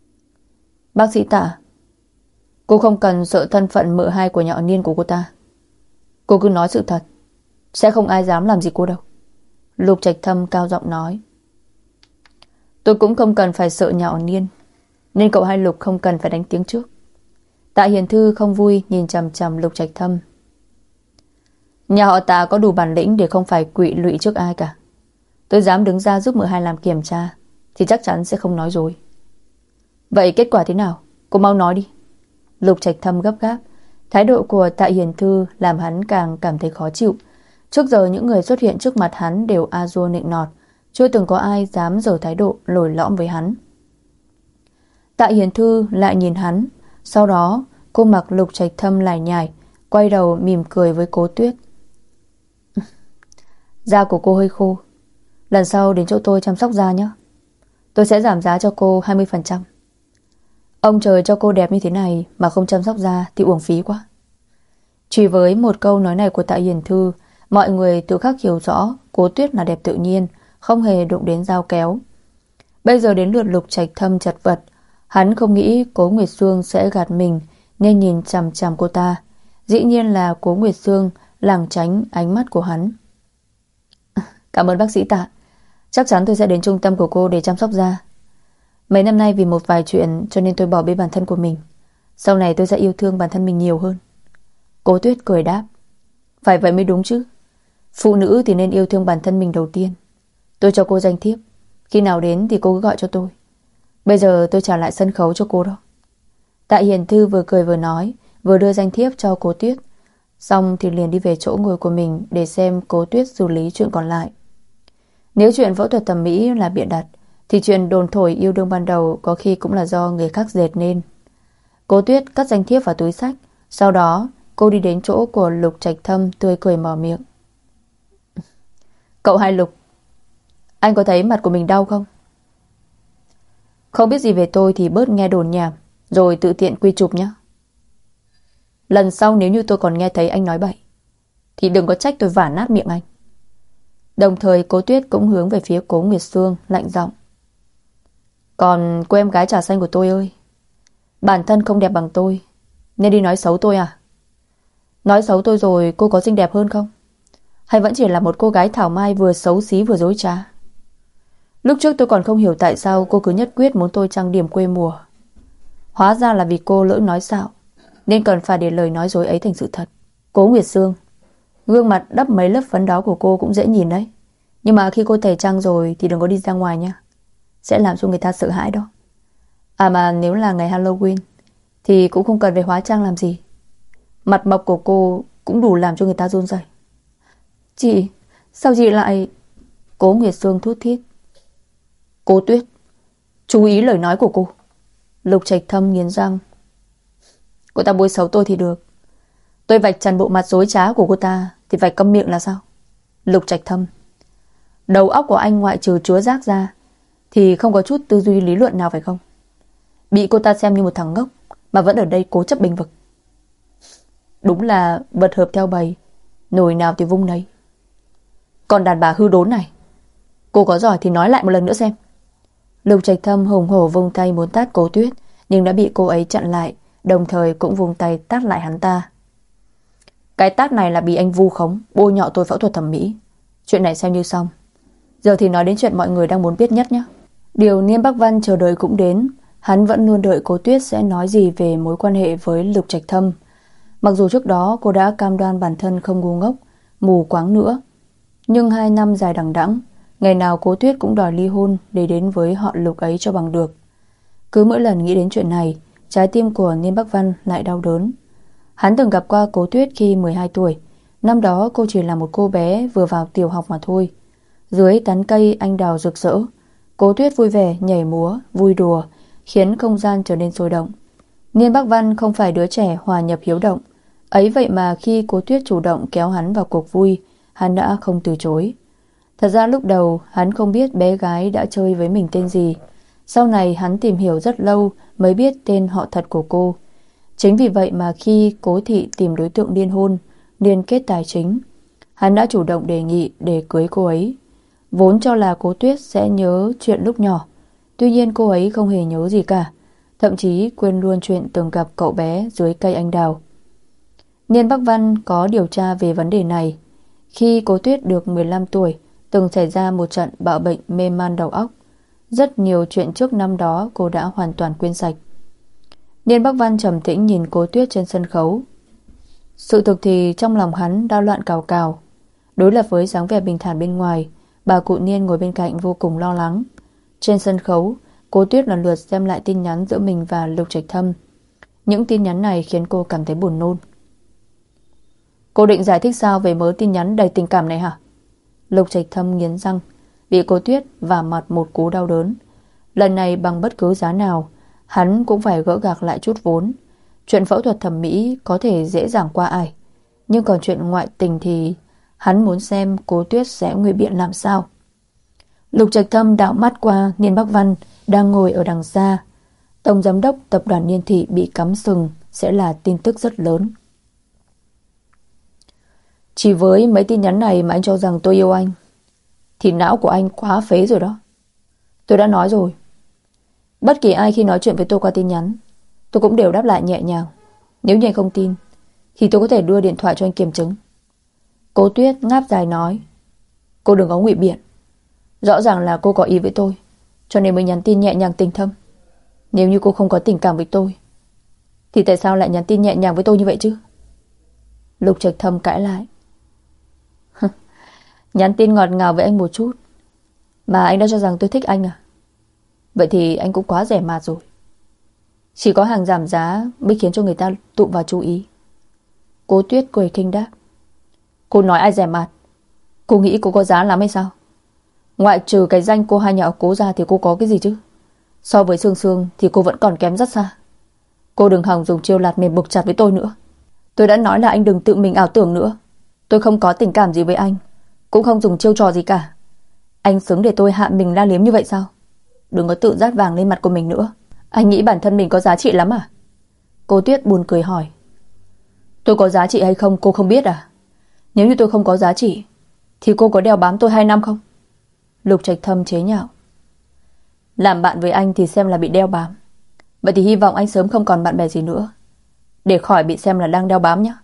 Bác sĩ Tạ, cô không cần sợ thân phận mợ hai của nhà họ Niên của cô ta. Cô cứ nói sự thật, sẽ không ai dám làm gì cô đâu. Lục Trạch Thâm cao giọng nói. Tôi cũng không cần phải sợ nhà họ Niên, nên cậu hai Lục không cần phải đánh tiếng trước. Tạ Hiền Thư không vui nhìn chằm chằm Lục Trạch Thâm. Nhà họ Tạ có đủ bản lĩnh để không phải quỵ lụy trước ai cả. Tôi dám đứng ra giúp mợ hai làm kiểm tra thì chắc chắn sẽ không nói dối. Vậy kết quả thế nào? Cô mau nói đi. Lục Trạch Thâm gấp gáp. Thái độ của Tạ Hiền Thư làm hắn càng cảm thấy khó chịu. Trước giờ những người xuất hiện trước mặt hắn đều a dua nịnh nọt, chưa từng có ai dám giở thái độ lồi lõm với hắn. Tạ Hiền Thư lại nhìn hắn. Sau đó cô mặc Lục Trạch Thâm lải nhải, quay đầu mỉm cười với Cố Tuyết. Da của cô hơi khô, lần sau đến chỗ tôi chăm sóc da nhé. Tôi sẽ giảm giá cho cô 20%. Ông trời cho cô đẹp như thế này mà không chăm sóc da thì uổng phí quá. Chỉ với một câu nói này của Tạ Hiền Thư, mọi người tự khắc hiểu rõ Cố Tuyết là đẹp tự nhiên, không hề đụng đến dao kéo. Bây giờ đến lượt Lục Trạch Thâm chật vật. Hắn không nghĩ Cố Nguyệt Sương sẽ gạt mình, nên nhìn chằm chằm cô ta. Dĩ nhiên là Cố Nguyệt Sương lảng tránh ánh mắt của hắn. Cảm ơn bác sĩ Tạ, chắc chắn tôi sẽ đến trung tâm của cô để chăm sóc da. Mấy năm nay vì một vài chuyện cho nên tôi bỏ bê bản thân của mình. Sau này tôi sẽ yêu thương bản thân mình nhiều hơn. Cố Tuyết cười đáp. Phải vậy mới đúng chứ. Phụ nữ thì nên yêu thương bản thân mình đầu tiên. Tôi cho cô danh thiếp, khi nào đến thì cô cứ gọi cho tôi. Bây giờ tôi trả lại sân khấu cho cô đó. Tạ Hiền Thư vừa cười vừa nói, vừa đưa danh thiếp cho Cố Tuyết. Xong thì liền đi về chỗ ngồi của mình để xem Cố Tuyết xử lý chuyện còn lại. Nếu chuyện phẫu thuật thẩm mỹ là bịa đặt, thì chuyện đồn thổi yêu đương ban đầu có khi cũng là do người khác dệt nên. Cố Tuyết cất danh thiếp vào túi xách. Sau đó cô đi đến chỗ của Lục Trạch Thâm, tươi cười mở miệng. Cậu hai Lục, anh có thấy mặt của mình đau không? Không biết gì về tôi thì bớt nghe đồn nhảm, rồi tự tiện quy chụp nhé. Lần sau nếu như tôi còn nghe thấy anh nói bậy thì đừng có trách tôi vả nát miệng anh. Đồng thời Cố Tuyết cũng hướng về phía Cố Nguyệt Sương lạnh giọng. Còn cô em gái trà xanh của tôi ơi, bản thân không đẹp bằng tôi nên đi nói xấu tôi à? Nói xấu tôi rồi cô có xinh đẹp hơn không? Hay vẫn chỉ là một cô gái thảo mai vừa xấu xí vừa dối trá? Lúc trước tôi còn không hiểu tại sao cô cứ nhất quyết muốn tôi trang điểm quê mùa. Hóa ra là vì cô lỡ nói xạo, nên cần phải để lời nói dối ấy thành sự thật. Cố Nguyệt Sương, gương mặt đắp mấy lớp phấn đó của cô cũng dễ nhìn đấy. Nhưng mà khi cô tẩy trang rồi thì đừng có đi ra ngoài nha, sẽ làm cho người ta sợ hãi đó. À mà nếu là ngày Halloween thì cũng không cần phải hóa trang làm gì. Mặt mộc của cô cũng đủ làm cho người ta run rẩy. Chị, sao chị lại... Cố Nguyệt Sương thút thít. Cố Tuyết, chú ý lời nói của cô. Lục Trạch Thâm nghiến răng. Cô ta bôi xấu tôi thì được, tôi vạch trần bộ mặt dối trá của cô ta thì phải câm miệng là sao? Lục Trạch Thâm, đầu óc của anh ngoại trừ chúa giác ra thì không có chút tư duy lý luận nào phải không? Bị cô ta xem như một thằng ngốc mà vẫn ở đây cố chấp bênh vực. Đúng là vật hợp theo bầy, nồi nào thì vung nấy. Còn đàn bà hư đốn này, cô có giỏi thì nói lại một lần nữa xem. Lục Trạch Thâm hùng hổ vung tay muốn tát Cố Tuyết, nhưng đã bị cô ấy chặn lại, đồng thời cũng vung tay tát lại hắn ta. Cái tát này là bị anh vu khống, bôi nhọ tôi phẫu thuật thẩm mỹ. Chuyện này xem như xong. Giờ thì nói đến chuyện mọi người đang muốn biết nhất nhé. Điều Niên Bắc Văn chờ đợi cũng đến. Hắn vẫn luôn đợi Cố Tuyết sẽ nói gì về mối quan hệ với Lục Trạch Thâm. Mặc dù trước đó cô đã cam đoan bản thân không ngu ngốc, mù quáng nữa, nhưng 2 năm dài đằng đẵng, ngày nào Cố Tuyết cũng đòi ly hôn để đến với họ Lục ấy cho bằng được. Cứ mỗi lần nghĩ đến chuyện này, trái tim của Niên Bắc Văn lại đau đớn. Hắn từng gặp qua Cố Tuyết khi 12 tuổi. Năm đó cô chỉ là một cô bé vừa vào tiểu học mà thôi. Dưới tán cây anh đào rực rỡ, Cố Tuyết vui vẻ nhảy múa, vui đùa, khiến không gian trở nên sôi động. Niên Bắc Văn không phải đứa trẻ hòa nhập hiếu động. Ấy vậy mà khi Cố Tuyết chủ động kéo hắn vào cuộc vui, hắn đã không từ chối. Thật ra lúc đầu hắn không biết bé gái đã chơi với mình tên gì. Sau này hắn tìm hiểu rất lâu mới biết tên họ thật của cô. Chính vì vậy mà khi Cố Thị tìm đối tượng liên hôn, liên kết tài chính, hắn đã chủ động đề nghị để cưới cô ấy. Vốn cho là Cố Tuyết sẽ nhớ chuyện lúc nhỏ, tuy nhiên cô ấy không hề nhớ gì cả, thậm chí quên luôn chuyện từng gặp cậu bé dưới cây anh đào. Niên Bắc Văn có điều tra về vấn đề này. Khi Cố Tuyết được 15 tuổi, từng xảy ra một trận bạo bệnh mê man đầu óc. Rất nhiều chuyện trước năm đó cô đã hoàn toàn quên sạch. Niên Bắc Văn trầm tĩnh nhìn Cố Tuyết trên sân khấu. Sự thực thì trong lòng hắn đau loạn cào cào. Đối lập với dáng vẻ bình thản bên ngoài, bà cụ Niên ngồi bên cạnh vô cùng lo lắng. Trên sân khấu, Cố Tuyết lần lượt xem lại tin nhắn giữa mình và Lục Trạch Thâm. Những tin nhắn này khiến cô cảm thấy buồn nôn. Cô định giải thích sao về mớ tin nhắn đầy tình cảm này hả? Lục Trạch Thâm nghiến răng, bị Cố Tuyết vả mặt một cú đau đớn. Lần này bằng bất cứ giá nào, hắn cũng phải gỡ gạc lại chút vốn. Chuyện phẫu thuật thẩm mỹ có thể dễ dàng qua ai, nhưng còn chuyện ngoại tình thì hắn muốn xem Cố Tuyết sẽ ngụy biện làm sao. Lục Trạch Thâm đảo mắt qua Niên Bắc Văn đang ngồi ở đằng xa. Tổng giám đốc tập đoàn Niên Thị bị cắm sừng sẽ là tin tức rất lớn. Chỉ với mấy tin nhắn này mà anh cho rằng tôi yêu anh thì não của anh quá phế rồi đó. Tôi đã nói rồi, bất kỳ ai khi nói chuyện với tôi qua tin nhắn, tôi cũng đều đáp lại nhẹ nhàng. Nếu như anh không tin thì tôi có thể đưa điện thoại cho anh kiểm chứng. Cố Tuyết ngáp dài nói. Cô đừng có ngụy biện. Rõ ràng là cô có ý với tôi, cho nên mới nhắn tin nhẹ nhàng tình thâm. Nếu như cô không có tình cảm với tôi thì tại sao lại nhắn tin nhẹ nhàng với tôi như vậy chứ? Lục Trạch Thâm cãi lại. Nhắn tin ngọt ngào với anh một chút mà anh đã cho rằng tôi thích anh à? Vậy thì anh cũng quá rẻ mạt rồi. Chỉ có hàng giảm giá mới khiến cho người ta tụm vào chú ý. Cố Tuyết cười khinh đáp. Cô nói ai rẻ mạt? Cô nghĩ cô có giá lắm hay sao? Ngoại trừ cái danh cô hai nhà Cố ra thì cô có cái gì chứ? So với Sương Sương thì cô vẫn còn kém rất xa. Cô đừng hòng dùng chiêu lạt mềm buộc chặt với tôi nữa. Tôi đã nói là anh đừng tự mình ảo tưởng nữa. Tôi không có tình cảm gì với anh, cũng không dùng chiêu trò gì cả. Anh xứng để tôi hạ mình la liếm như vậy sao? Đừng có tự dát vàng lên mặt của mình nữa. Anh nghĩ bản thân mình có giá trị lắm à? Cô Tuyết buồn cười hỏi. Tôi có giá trị hay không cô không biết à? Nếu như tôi không có giá trị thì cô có đeo bám tôi 2 năm không? Lục Trạch Thâm chế nhạo. Làm bạn với anh thì xem là bị đeo bám. Vậy thì hy vọng anh sớm không còn bạn bè gì nữa, để khỏi bị xem là đang đeo bám nhé.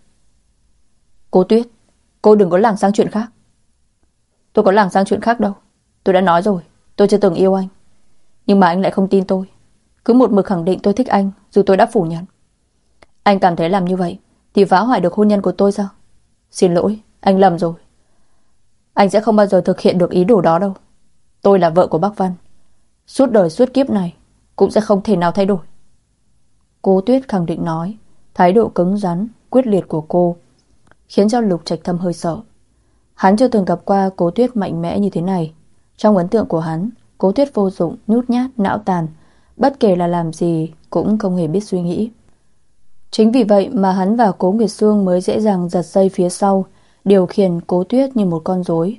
Cô Tuyết, cô đừng có lảng sang chuyện khác. Tôi có lảng sang chuyện khác đâu. Tôi đã nói rồi, tôi chưa từng yêu anh. Nhưng mà anh lại không tin tôi, cứ một mực khẳng định tôi thích anh dù tôi đã phủ nhận. Anh cảm thấy làm như vậy thì phá hoại được hôn nhân của tôi sao? Xin lỗi, anh lầm rồi. Anh sẽ không bao giờ thực hiện được ý đồ đó đâu. Tôi là vợ của Bắc Văn, suốt đời suốt kiếp này cũng sẽ không thể nào thay đổi. Cố Tuyết khẳng định nói. Thái độ cứng rắn, quyết liệt của cô khiến cho Lục Trạch Thâm hơi sợ. Hắn chưa từng gặp qua Cố Tuyết mạnh mẽ như thế này. Trong ấn tượng của hắn, Cố Tuyết vô dụng, nhút nhát, não tàn, bất kể là làm gì cũng không hề biết suy nghĩ. Chính vì vậy mà hắn và Cố Nguyệt Sương mới dễ dàng giật dây phía sau, điều khiển Cố Tuyết như một con rối.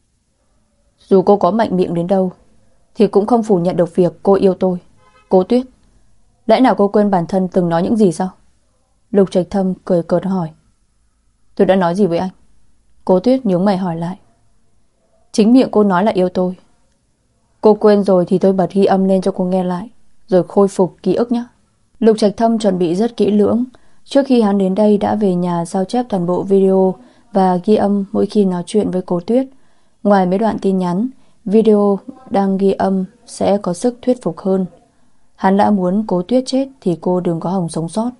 Dù cô có mạnh miệng đến đâu thì cũng không phủ nhận được việc cô yêu tôi. Cố Tuyết, lẽ nào cô quên bản thân từng nói những gì sao? Lục Trạch Thâm cười cợt hỏi. Tôi đã nói gì với anh? Cố Tuyết nhướng mày hỏi lại. Chính miệng cô nói là yêu tôi. Cô quên rồi thì tôi bật ghi âm lên cho cô nghe lại, rồi khôi phục ký ức nhé. Lục Trạch Thâm chuẩn bị rất kỹ lưỡng. Trước khi hắn đến đây đã về nhà sao chép toàn bộ video và ghi âm mỗi khi nói chuyện với Cố Tuyết. Ngoài mấy đoạn tin nhắn, video đang ghi âm sẽ có sức thuyết phục hơn. Hắn đã muốn Cố Tuyết chết thì cô đừng có hòng sống sót.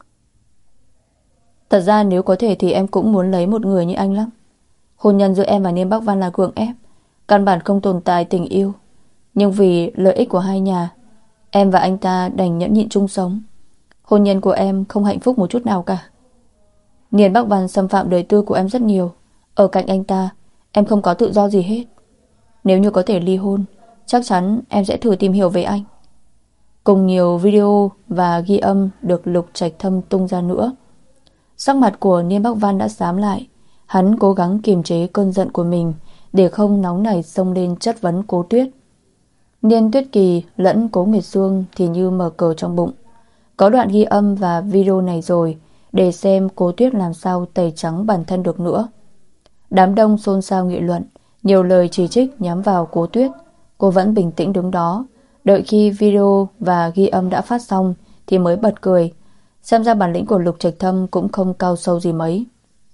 Thật ra nếu có thể thì em cũng muốn lấy một người như anh lắm. Hôn nhân giữa em và Niên Bắc Văn là gượng ép, căn bản không tồn tại tình yêu. Nhưng vì lợi ích của hai nhà, em và anh ta đành nhẫn nhịn chung sống. Hôn nhân của em không hạnh phúc một chút nào cả. Niên Bắc Văn xâm phạm đời tư của em rất nhiều. Ở cạnh anh ta, em không có tự do gì hết. Nếu như có thể ly hôn, chắc chắn em sẽ thử tìm hiểu về anh. Cùng nhiều video và ghi âm được Lục Trạch Thâm tung ra nữa. Sắc mặt của Niên Bắc Văn đã xám lại. Hắn cố gắng kiềm chế cơn giận của mình để không nóng nảy xông lên chất vấn Cố Tuyết. Niên Tuyết Kỳ lẫn Cố Nguyệt Sương thì như mở cờ trong bụng. Có đoạn ghi âm và video này rồi, để xem Cố Tuyết làm sao tẩy trắng bản thân được nữa. Đám đông xôn xao nghị luận, nhiều lời chỉ trích nhắm vào Cố Tuyết. Cô vẫn bình tĩnh đứng đó, đợi khi video và ghi âm đã phát xong thì mới bật cười. Xem ra bản lĩnh của Lục Trạch Thâm cũng không cao sâu gì mấy.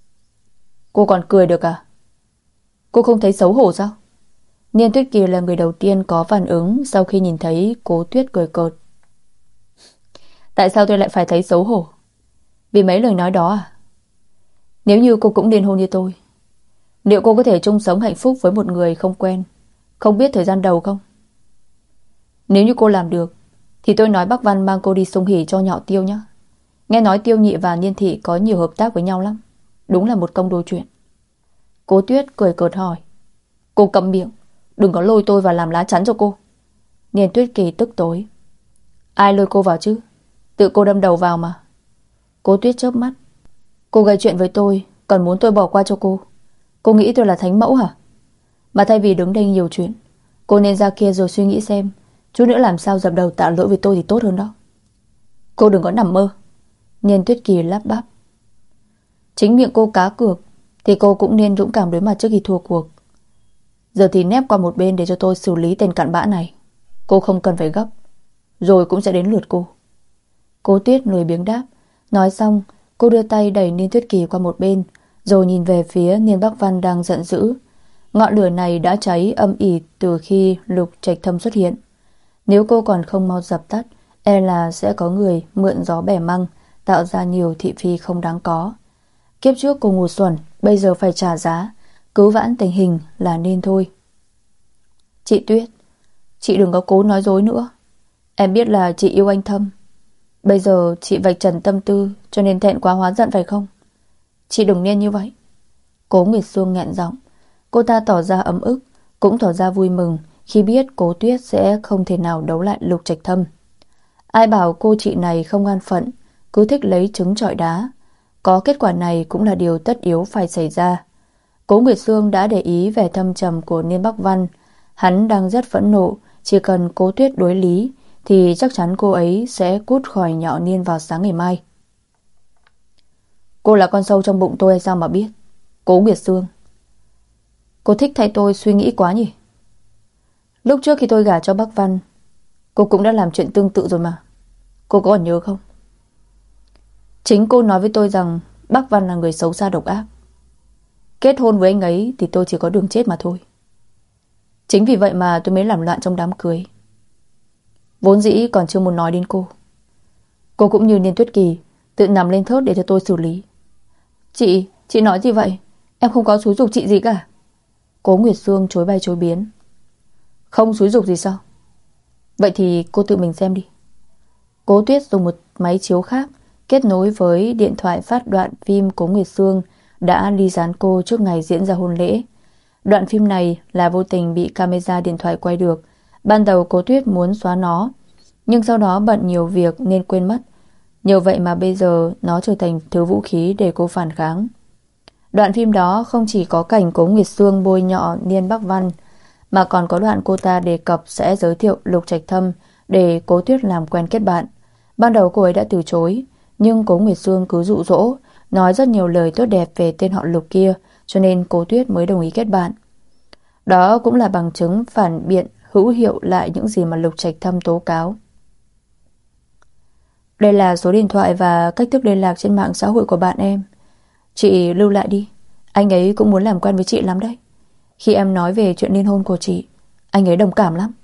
Cô còn cười được à? Cô không thấy xấu hổ sao? Niên Tuyết Kỳ là người đầu tiên có phản ứng sau khi nhìn thấy Cố Tuyết cười cợt. Tại sao tôi lại phải thấy xấu hổ? Vì mấy lời nói đó à? Nếu như cô cũng liên hôn như tôi, liệu cô có thể chung sống hạnh phúc với một người không quen, không biết thời gian đầu không? Nếu như cô làm được thì tôi nói Bắc Văn mang cô đi Sông Hỷ cho nhọ Tiêu nhé. Nghe nói Tiêu Nhị và Niên Thị có nhiều hợp tác với nhau lắm. Đúng là một công đôi chuyện. Cố Tuyết cười cợt hỏi. Cô câm miệng, đừng có lôi tôi vào làm lá chắn cho cô. Niên Tuyết Kỳ tức tối. Ai lôi cô vào chứ? Tự cô đâm đầu vào mà. Cố Tuyết chớp mắt. Cô gây chuyện với tôi, còn muốn tôi bỏ qua cho cô. Cô nghĩ tôi là thánh mẫu hả? Mà thay vì đứng đây nhiều chuyện, cô nên ra kia rồi suy nghĩ xem chút nữa làm sao dập đầu tạ lỗi với tôi thì tốt hơn đó. Cô đừng có nằm mơ. Niên Tuyết Kỳ lắp bắp. Chính miệng cô cá cược thì cô cũng nên dũng cảm đối mặt trước khi thua cuộc. Giờ thì nép qua một bên để cho tôi xử lý tên cặn bã này. Cô không cần phải gấp, rồi cũng sẽ đến lượt cô. Cố Tuyết lười biếng đáp. Nói xong, cô đưa tay đẩy Niên Tuyết Kỳ qua một bên, rồi nhìn về phía Niên Bắc Văn đang giận dữ. Ngọn lửa này đã cháy âm ỉ từ khi Lục Trạch Thâm xuất hiện. Nếu cô còn không mau dập tắt, e là sẽ có người mượn gió bẻ măng, tạo ra nhiều thị phi không đáng có. Kiếp trước cô ngu xuẩn, bây giờ phải trả giá. cứu vãn tình hình là nên thôi. Chị Tuyết, chị đừng có cố nói dối nữa. Em biết là chị yêu anh Thâm. Bây giờ chị vạch trần tâm tư cho nên thẹn quá hóa giận phải không? Chị đừng nên như vậy. Cố Nguyệt Sương nghẹn giọng. Cô ta tỏ ra ấm ức, cũng tỏ ra vui mừng khi biết Cố Tuyết sẽ không thể nào đấu lại Lục Trạch Thâm. Ai bảo cô chị này không an phận, cứ thích lấy trứng trọi đá. Có kết quả này cũng là điều tất yếu phải xảy ra. Cố Nguyệt Sương đã để ý vẻ thâm trầm của Niên Bắc Văn. Hắn đang rất phẫn nộ, chỉ cần Cố Tuyết đối lý thì chắc chắn cô ấy sẽ cút khỏi nhỏ Niên vào sáng ngày mai. Cô là con sâu trong bụng tôi hay sao mà biết? Cố Nguyệt Sương, cô thích thay tôi suy nghĩ quá nhỉ? Lúc trước khi tôi gả cho Bắc Văn, cô cũng đã làm chuyện tương tự rồi mà. Cô có còn nhớ không? Chính cô nói với tôi rằng Bắc Văn là người xấu xa độc ác. Kết hôn với anh ấy thì tôi chỉ có đường chết mà thôi. Chính vì vậy mà tôi mới làm loạn trong đám cưới. Vốn dĩ còn chưa muốn nói đến cô. Cô cũng như Niên Tuyết Kỳ tự nằm lên thớt để cho tôi xử lý. Chị nói gì vậy? Em không có xúi giục chị gì cả. Cố Nguyệt Sương chối bay chối biến. Không xúi giục gì sao? Vậy thì cô tự mình xem đi. Cố Tuyết dùng một máy chiếu khác kết nối với điện thoại phát đoạn phim Cố Nguyệt Sương đã ly gián cô trước ngày diễn ra hôn lễ. Đoạn phim này là vô tình bị camera điện thoại quay được. Ban đầu Cố Tuyết muốn xóa nó, nhưng sau đó bận nhiều việc nên quên mất. Nhờ vậy mà bây giờ nó trở thành thứ vũ khí để cô phản kháng. Đoạn phim đó không chỉ có cảnh Cố Nguyệt Sương bôi nhọ Niên Bắc Văn, mà còn có đoạn cô ta đề cập sẽ giới thiệu Lục Trạch Thâm để Cố Tuyết làm quen kết bạn. Ban đầu cô ấy đã từ chối, nhưng Cố Nguyệt Sương cứ dụ dỗ, nói rất nhiều lời tốt đẹp về tên họ Lục kia, cho nên Cố Tuyết mới đồng ý kết bạn. Đó cũng là bằng chứng phản biện hữu hiệu lại những gì mà Lục Trạch Thâm tố cáo. Đây là số điện thoại và cách thức liên lạc trên mạng xã hội của bạn em. Chị lưu lại đi. Anh ấy cũng muốn làm quen với chị lắm đấy. Khi em nói về chuyện liên hôn của chị, anh ấy đồng cảm lắm.